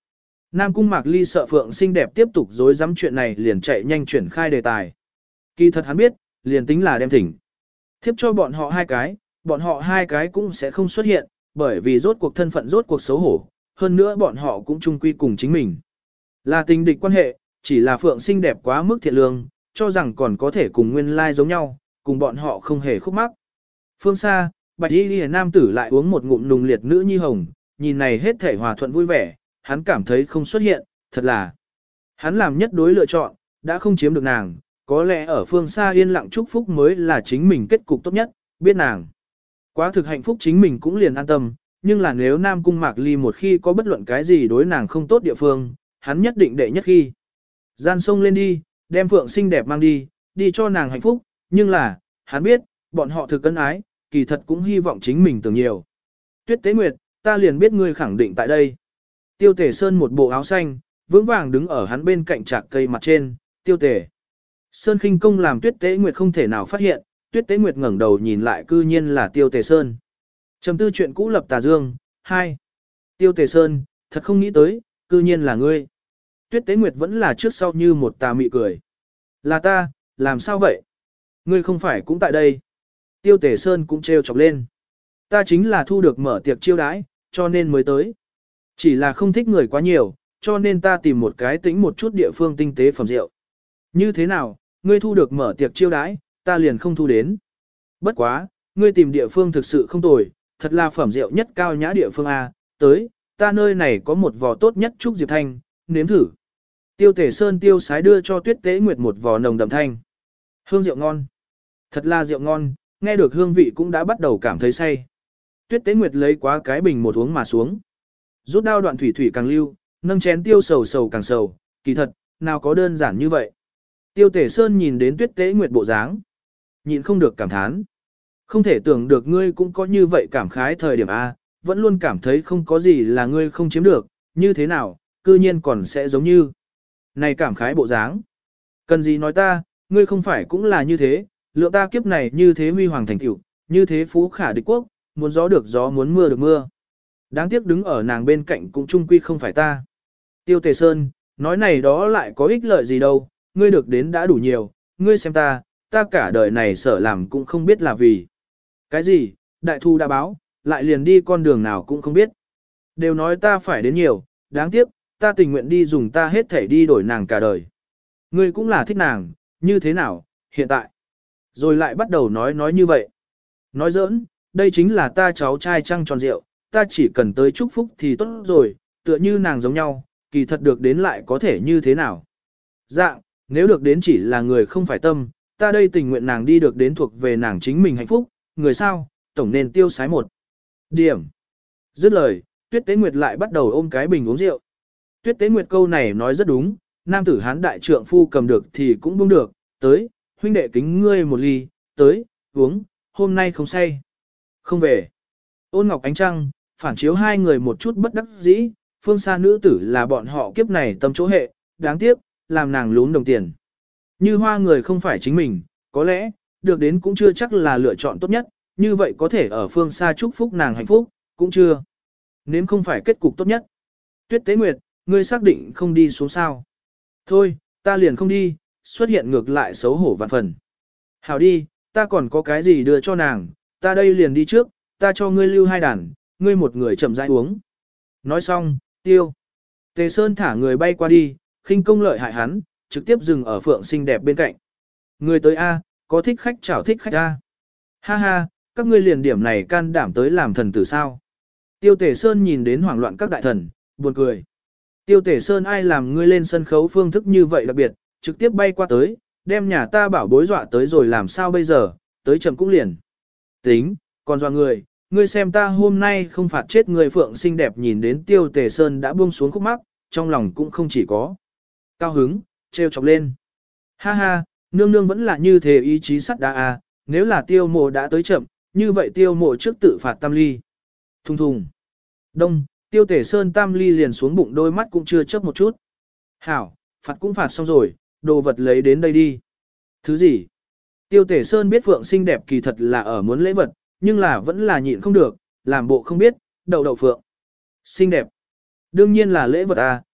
Nam Cung Mạc Ly sợ Phượng xinh đẹp tiếp tục dối dám chuyện này liền chạy nhanh chuyển khai đề tài. Kỳ thật hắn biết, liền tính là đem thỉnh. Thiếp cho bọn họ hai cái, bọn họ hai cái cũng sẽ không xuất hiện, bởi vì rốt cuộc thân phận rốt cuộc xấu hổ, hơn nữa bọn họ cũng chung quy cùng chính mình. Là tình địch quan hệ, chỉ là Phượng xinh đẹp quá mức thiện lương, cho rằng còn có thể cùng nguyên lai giống nhau, cùng bọn họ không hề khúc mắc. Phương xa, Bạch Y Liễu nam tử lại uống một ngụm nùng liệt nữ nhi hồng, nhìn này hết thể hòa thuận vui vẻ, hắn cảm thấy không xuất hiện, thật là. Hắn làm nhất đối lựa chọn, đã không chiếm được nàng, có lẽ ở phương xa yên lặng chúc phúc mới là chính mình kết cục tốt nhất, biết nàng. Quá thực hạnh phúc chính mình cũng liền an tâm, nhưng là nếu Nam Cung Mạc Ly một khi có bất luận cái gì đối nàng không tốt địa phương, hắn nhất định đệ nhất khi. Gian sông lên đi, đem Phượng xinh đẹp mang đi, đi cho nàng hạnh phúc, nhưng là, hắn biết, bọn họ thực cân ái, kỳ thật cũng hy vọng chính mình tưởng nhiều. Tuyết Tế Nguyệt, ta liền biết ngươi khẳng định tại đây. Tiêu Tề Sơn một bộ áo xanh, vững vàng đứng ở hắn bên cạnh trạc cây mặt trên, Tiêu Tề. Sơn khinh công làm Tuyết Tế Nguyệt không thể nào phát hiện, Tuyết Tế Nguyệt ngẩng đầu nhìn lại cư nhiên là Tiêu Tề Sơn. Trầm tư chuyện cũ lập tà dương, hai. Tiêu Tề Sơn, thật không nghĩ tới, cư nhiên là ngươi. Tuyết Tế Nguyệt vẫn là trước sau như một tà mị cười. Là ta, làm sao vậy? Ngươi không phải cũng tại đây. Tiêu Tề Sơn cũng trêu chọc lên. Ta chính là thu được mở tiệc chiêu đãi, cho nên mới tới. Chỉ là không thích người quá nhiều, cho nên ta tìm một cái tĩnh một chút địa phương tinh tế phẩm rượu. Như thế nào, ngươi thu được mở tiệc chiêu đãi, ta liền không thu đến. Bất quá, ngươi tìm địa phương thực sự không tồi, thật là phẩm rượu nhất cao nhã địa phương A, tới, ta nơi này có một vò tốt nhất Trúc Diệp Thanh, nếm thử. Tiêu Tề Sơn tiêu sái đưa cho Tuyết Tế Nguyệt một vò nồng đậm thanh. Hương rượu ngon. Thật là rượu ngon, nghe được hương vị cũng đã bắt đầu cảm thấy say. Tuyết Tế Nguyệt lấy quá cái bình một uống mà xuống. Rút đao đoạn thủy thủy càng lưu, nâng chén tiêu sầu sầu càng sầu, kỳ thật, nào có đơn giản như vậy. Tiêu Tề Sơn nhìn đến Tuyết Tế Nguyệt bộ dáng, nhịn không được cảm thán. Không thể tưởng được ngươi cũng có như vậy cảm khái thời điểm A, vẫn luôn cảm thấy không có gì là ngươi không chiếm được, như thế nào, cư nhiên còn sẽ giống như. Này cảm khái bộ dáng. Cần gì nói ta, ngươi không phải cũng là như thế, lượng ta kiếp này như thế huy hoàng thành tựu, như thế phú khả địch quốc, muốn gió được gió muốn mưa được mưa. Đáng tiếc đứng ở nàng bên cạnh cũng chung quy không phải ta. Tiêu Tề Sơn, nói này đó lại có ích lợi gì đâu, ngươi được đến đã đủ nhiều, ngươi xem ta, ta cả đời này sợ làm cũng không biết là vì. Cái gì, đại thu đã báo, lại liền đi con đường nào cũng không biết. Đều nói ta phải đến nhiều, đáng tiếc, ta tình nguyện đi dùng ta hết thể đi đổi nàng cả đời. Ngươi cũng là thích nàng, như thế nào, hiện tại. Rồi lại bắt đầu nói nói như vậy. Nói giỡn, đây chính là ta cháu trai trăng tròn rượu, ta chỉ cần tới chúc phúc thì tốt rồi, tựa như nàng giống nhau, kỳ thật được đến lại có thể như thế nào. Dạng, nếu được đến chỉ là người không phải tâm, ta đây tình nguyện nàng đi được đến thuộc về nàng chính mình hạnh phúc, người sao, tổng nên tiêu sái một. Điểm. Dứt lời, Tuyết Tế Nguyệt lại bắt đầu ôm cái bình uống rượu. Tuyết Tế Nguyệt câu này nói rất đúng, nam tử hán đại trượng phu cầm được thì cũng buông được, tới, huynh đệ kính ngươi một ly, tới, uống, hôm nay không say. Không về. Ôn Ngọc Ánh Trăng, phản chiếu hai người một chút bất đắc dĩ, phương xa nữ tử là bọn họ kiếp này tâm chỗ hệ, đáng tiếc, làm nàng lún đồng tiền. Như hoa người không phải chính mình, có lẽ, được đến cũng chưa chắc là lựa chọn tốt nhất, như vậy có thể ở phương xa chúc phúc nàng hạnh phúc, cũng chưa. Nếu không phải kết cục tốt nhất. Tuyết Tế Nguyệt, ngươi xác định không đi xuống sao. Thôi, ta liền không đi, xuất hiện ngược lại xấu hổ vạn phần. Hảo đi, ta còn có cái gì đưa cho nàng, ta đây liền đi trước, ta cho ngươi lưu hai đàn, ngươi một người chậm rãi uống. Nói xong, tiêu. Tề Sơn thả người bay qua đi, khinh công lợi hại hắn, trực tiếp dừng ở Phượng xinh đẹp bên cạnh. Người tới A, có thích khách chào thích khách A. Ha ha, các ngươi liền điểm này can đảm tới làm thần tử sao. Tiêu Tề Sơn nhìn đến hoảng loạn các đại thần, buồn cười. Tiêu Tề Sơn ai làm ngươi lên sân khấu phương thức như vậy đặc biệt, trực tiếp bay qua tới, đem nhà ta bảo bối dọa tới rồi làm sao bây giờ, tới chậm cũng liền. Tính, còn dọa người, ngươi xem ta hôm nay không phạt chết người Phượng xinh đẹp nhìn đến Tiêu Tề Sơn đã buông xuống khúc mắc, trong lòng cũng không chỉ có cao hứng, trêu chọc lên. Ha ha, nương nương vẫn là như thế ý chí sắt đá à, nếu là Tiêu mộ đã tới chậm, như vậy Tiêu mộ trước tự phạt tam ly. Thùng thùng. Đông, Tiêu Tề Sơn tam ly liền xuống bụng đôi mắt cũng chưa chớp một chút. Hảo, phạt cũng phạt xong rồi, đồ vật lấy đến đây đi. Thứ gì? Tiêu Tề Sơn biết Phượng xinh đẹp kỳ thật là ở muốn lễ vật, nhưng là vẫn là nhịn không được, làm bộ không biết, đậu đậu Phượng. Xinh đẹp. Đương nhiên là lễ vật à,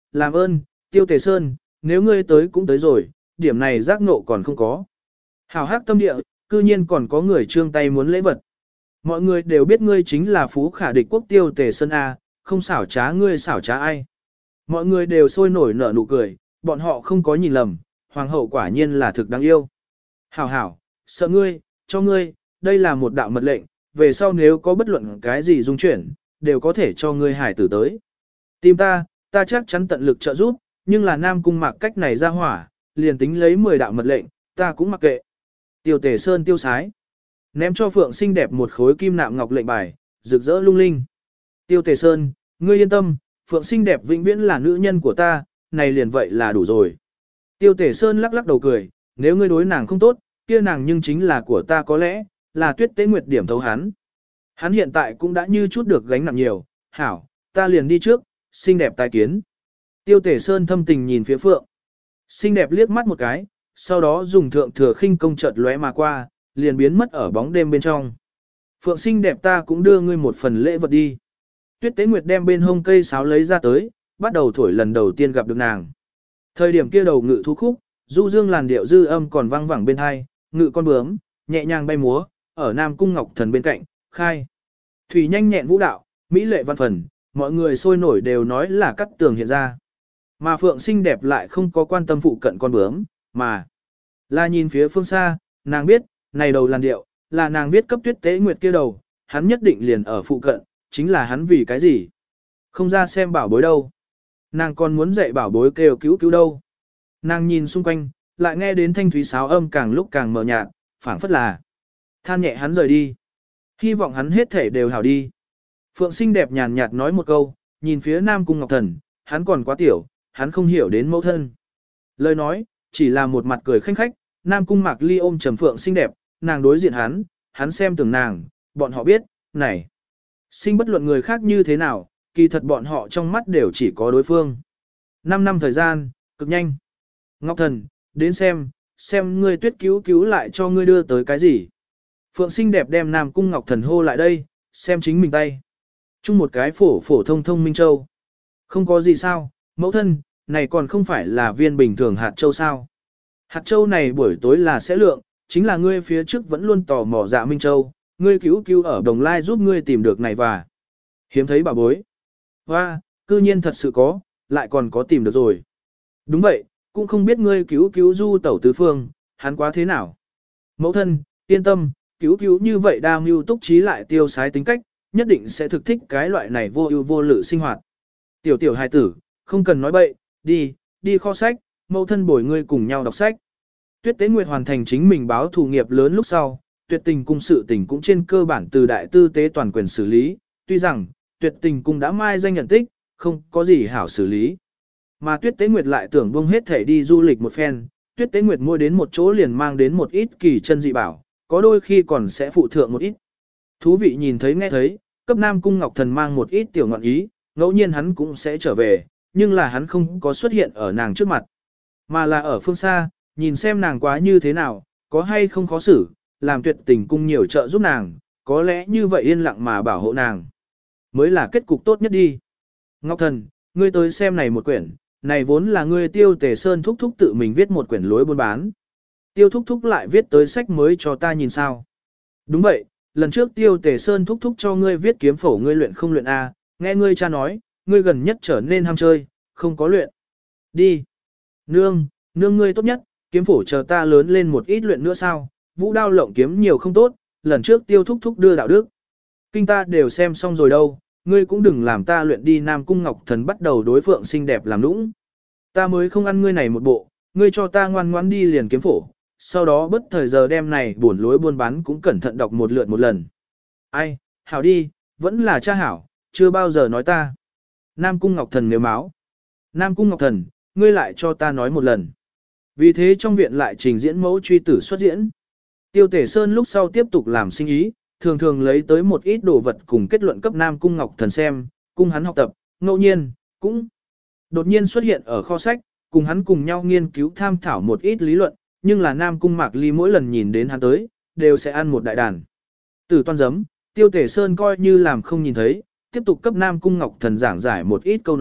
làm ơn, Tiêu Tề Sơn, nếu ngươi tới cũng tới rồi, điểm này giác ngộ còn không có. Hảo hắc tâm địa, cư nhiên còn có người trương tay muốn lễ vật. Mọi người đều biết ngươi chính là phú khả địch quốc Tiêu Tề Sơn A, không xảo trá ngươi xảo trá ai. Mọi người đều sôi nổi nở nụ cười, bọn họ không có nhìn lầm, hoàng hậu quả nhiên là thực đáng yêu. Hảo hảo, sợ ngươi, cho ngươi, đây là một đạo mật lệnh, về sau nếu có bất luận cái gì dung chuyển, đều có thể cho ngươi hải tử tới. Tìm ta, ta chắc chắn tận lực trợ giúp, nhưng là Nam Cung Mạc cách này ra hỏa, liền tính lấy mười đạo mật lệnh, ta cũng mặc kệ. Tiêu Tề Sơn tiêu sái, ném cho Phượng xinh đẹp một khối kim nạm ngọc lệnh bài, rực rỡ lung linh. Tiêu Tề Sơn, ngươi yên tâm, Phượng xinh đẹp vĩnh viễn là nữ nhân của ta, này liền vậy là đủ rồi. Tiêu Tề Sơn lắc lắc đầu cười, nếu ngươi đối nàng không tốt, kia nàng nhưng chính là của ta có lẽ, là Tuyết Tế Nguyệt điểm thấu hắn. Hắn hiện tại cũng đã như chút được gánh nặng nhiều, hảo, ta liền đi trước, xinh đẹp tài kiến. Tiêu Tề Sơn thâm tình nhìn phía Phượng. Xinh đẹp liếc mắt một cái, sau đó dùng thượng thừa khinh công chợt lóe mà qua, liền biến mất ở bóng đêm bên trong. Phượng xinh đẹp ta cũng đưa ngươi một phần lễ vật đi. Tuyết Tế Nguyệt đem bên hông cây sáo lấy ra tới, bắt đầu thổi lần đầu tiên gặp được nàng. Thời điểm kia đầu ngự thú khúc, du dương làn điệu dư âm còn vang vẳng bên hai, ngự con bướm, nhẹ nhàng bay múa, ở Nam Cung Ngọc Thần bên cạnh, khai. Thủy nhanh nhẹn vũ đạo, mỹ lệ văn phần, mọi người sôi nổi đều nói là cắt tường hiện ra. Mà Phượng xinh đẹp lại không có quan tâm phụ cận con bướm, mà là nhìn phía phương xa, nàng biết, này đầu làn điệu, là nàng viết cấp Tuyết Tế Nguyệt kia đầu, hắn nhất định liền ở phụ cận, chính là hắn vì cái gì? Không ra xem bảo bối đâu. Nàng còn muốn dạy bảo bối kêu cứu cứu đâu. Nàng nhìn xung quanh, lại nghe đến thanh thúy sáo âm càng lúc càng mờ nhạt, phảng phất là than nhẹ hắn rời đi. Hy vọng hắn hết thể đều hảo đi. Phượng xinh đẹp nhàn nhạt nói một câu, nhìn phía Nam Cung Ngọc Thần, hắn còn quá tiểu, hắn không hiểu đến mẫu thân. Lời nói, chỉ là một mặt cười khanh khách, Nam Cung Mạc Ly ôm trầm Phượng xinh đẹp, nàng đối diện hắn, hắn xem tưởng nàng, bọn họ biết, này. Sinh bất luận người khác như thế nào, kỳ thật bọn họ trong mắt đều chỉ có đối phương. Năm năm thời gian, cực nhanh. Ngọc Thần, đến xem, xem ngươi Tuyết cứu cứu lại cho ngươi đưa tới cái gì. Phượng xinh đẹp đem Nam Cung Ngọc Thần hô lại đây, xem chính mình tay. Chung một cái phổ phổ thông thông minh châu. Không có gì sao, mẫu thân, này còn không phải là viên bình thường hạt châu sao. Hạt châu này buổi tối là sẽ lượng, chính là ngươi phía trước vẫn luôn tò mò dạ Minh Châu, ngươi cứu cứu ở Đồng Lai giúp ngươi tìm được này và hiếm thấy bà bối. Hoa, cư nhiên thật sự có, lại còn có tìm được rồi. Đúng vậy, cũng không biết ngươi cứu cứu du tẩu tứ phương, hắn quá thế nào. Mẫu thân, yên tâm, cứu cứu như vậy đa mưu túc trí lại tiêu sái tính cách, nhất định sẽ thực thích cái loại này vô ưu vô lự sinh hoạt. Tiểu tiểu hài tử, không cần nói bậy, đi, đi kho sách, mẫu thân bồi ngươi cùng nhau đọc sách. Tuyết Tế Nguyệt hoàn thành chính mình báo thù nghiệp lớn lúc sau, Tuyệt Tình cung sự tình cũng trên cơ bản từ đại tư tế toàn quyền xử lý, tuy rằng, Tuyệt Tình cung đã mai danh nhận tích, không có gì hảo xử lý. Mà Tuyết Tế Nguyệt lại tưởng buông hết thể đi du lịch một phen, Tuyết Tế Nguyệt mua đến một chỗ liền mang đến một ít kỳ chân dị bảo, có đôi khi còn sẽ phụ thượng một ít. Thú vị nhìn thấy nghe thấy, cấp Nam Cung Ngọc Thần mang một ít tiểu ngọn ý, ngẫu nhiên hắn cũng sẽ trở về, nhưng là hắn không có xuất hiện ở nàng trước mặt, mà là ở phương xa, nhìn xem nàng quá như thế nào, có hay không khó xử, làm Tuyệt Tình cung nhiều trợ giúp nàng, có lẽ như vậy yên lặng mà bảo hộ nàng, mới là kết cục tốt nhất đi. Ngọc Thần, ngươi tới xem này một quyển, này vốn là ngươi Tiêu Tề Sơn thúc thúc tự mình viết một quyển lối buôn bán. Tiêu thúc thúc lại viết tới sách mới cho ta nhìn sao. Đúng vậy, lần trước Tiêu Tề Sơn thúc thúc cho ngươi viết kiếm phổ ngươi luyện không luyện A, nghe ngươi cha nói, ngươi gần nhất trở nên ham chơi, không có luyện. Đi. Nương, nương ngươi tốt nhất, kiếm phổ chờ ta lớn lên một ít luyện nữa sao, vũ đao lộng kiếm nhiều không tốt, lần trước Tiêu thúc thúc đưa đạo đức. Kinh ta đều xem xong rồi đâu, ngươi cũng đừng làm ta luyện đi. Nam Cung Ngọc Thần bắt đầu đối Phượng xinh đẹp làm nũng. Ta mới không ăn ngươi này một bộ, ngươi cho ta ngoan ngoãn đi liền kiếm phổ, sau đó bất thời giờ đem này buồn lối buôn bán cũng cẩn thận đọc một lượt một lần. Ai, hảo đi, vẫn là cha hảo, chưa bao giờ nói ta. Nam Cung Ngọc Thần nếu máu. Nam Cung Ngọc Thần, ngươi lại cho ta nói một lần. Vì thế trong viện lại trình diễn mẫu truy tử xuất diễn. Tiêu Tề Sơn lúc sau tiếp tục làm sinh ý, thường thường lấy tới một ít đồ vật cùng kết luận cấp Nam Cung Ngọc Thần xem, cung hắn học tập, ngẫu nhiên, cũng đột nhiên xuất hiện ở kho sách, cùng hắn cùng nhau nghiên cứu tham thảo một ít lý luận, nhưng là Nam Cung Mạc Ly mỗi lần nhìn đến hắn tới, đều sẽ ăn một đại đàn. Từ toan giấm, Tiêu Tề Sơn coi như làm không nhìn thấy, tiếp tục cấp Nam Cung Ngọc Thần giảng giải một ít câu nói,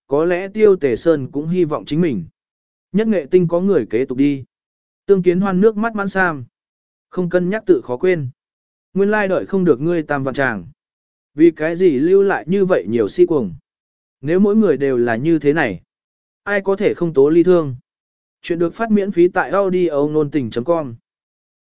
có lẽ Tiêu Tề Sơn cũng hy vọng chính mình. Nhất nghệ tinh có người kế tục đi. Tương Kiến Hoan nước mắt mãn sam. Không cân nhắc tự khó quên. Nguyên lai đợi không được ngươi tam vạn tràng. Vì cái gì lưu lại như vậy nhiều si cuồng. Nếu mỗi người đều là như thế này, ai có thể không tố ly thương. Chuyện được phát miễn phí tại audio nôn tình chấm com.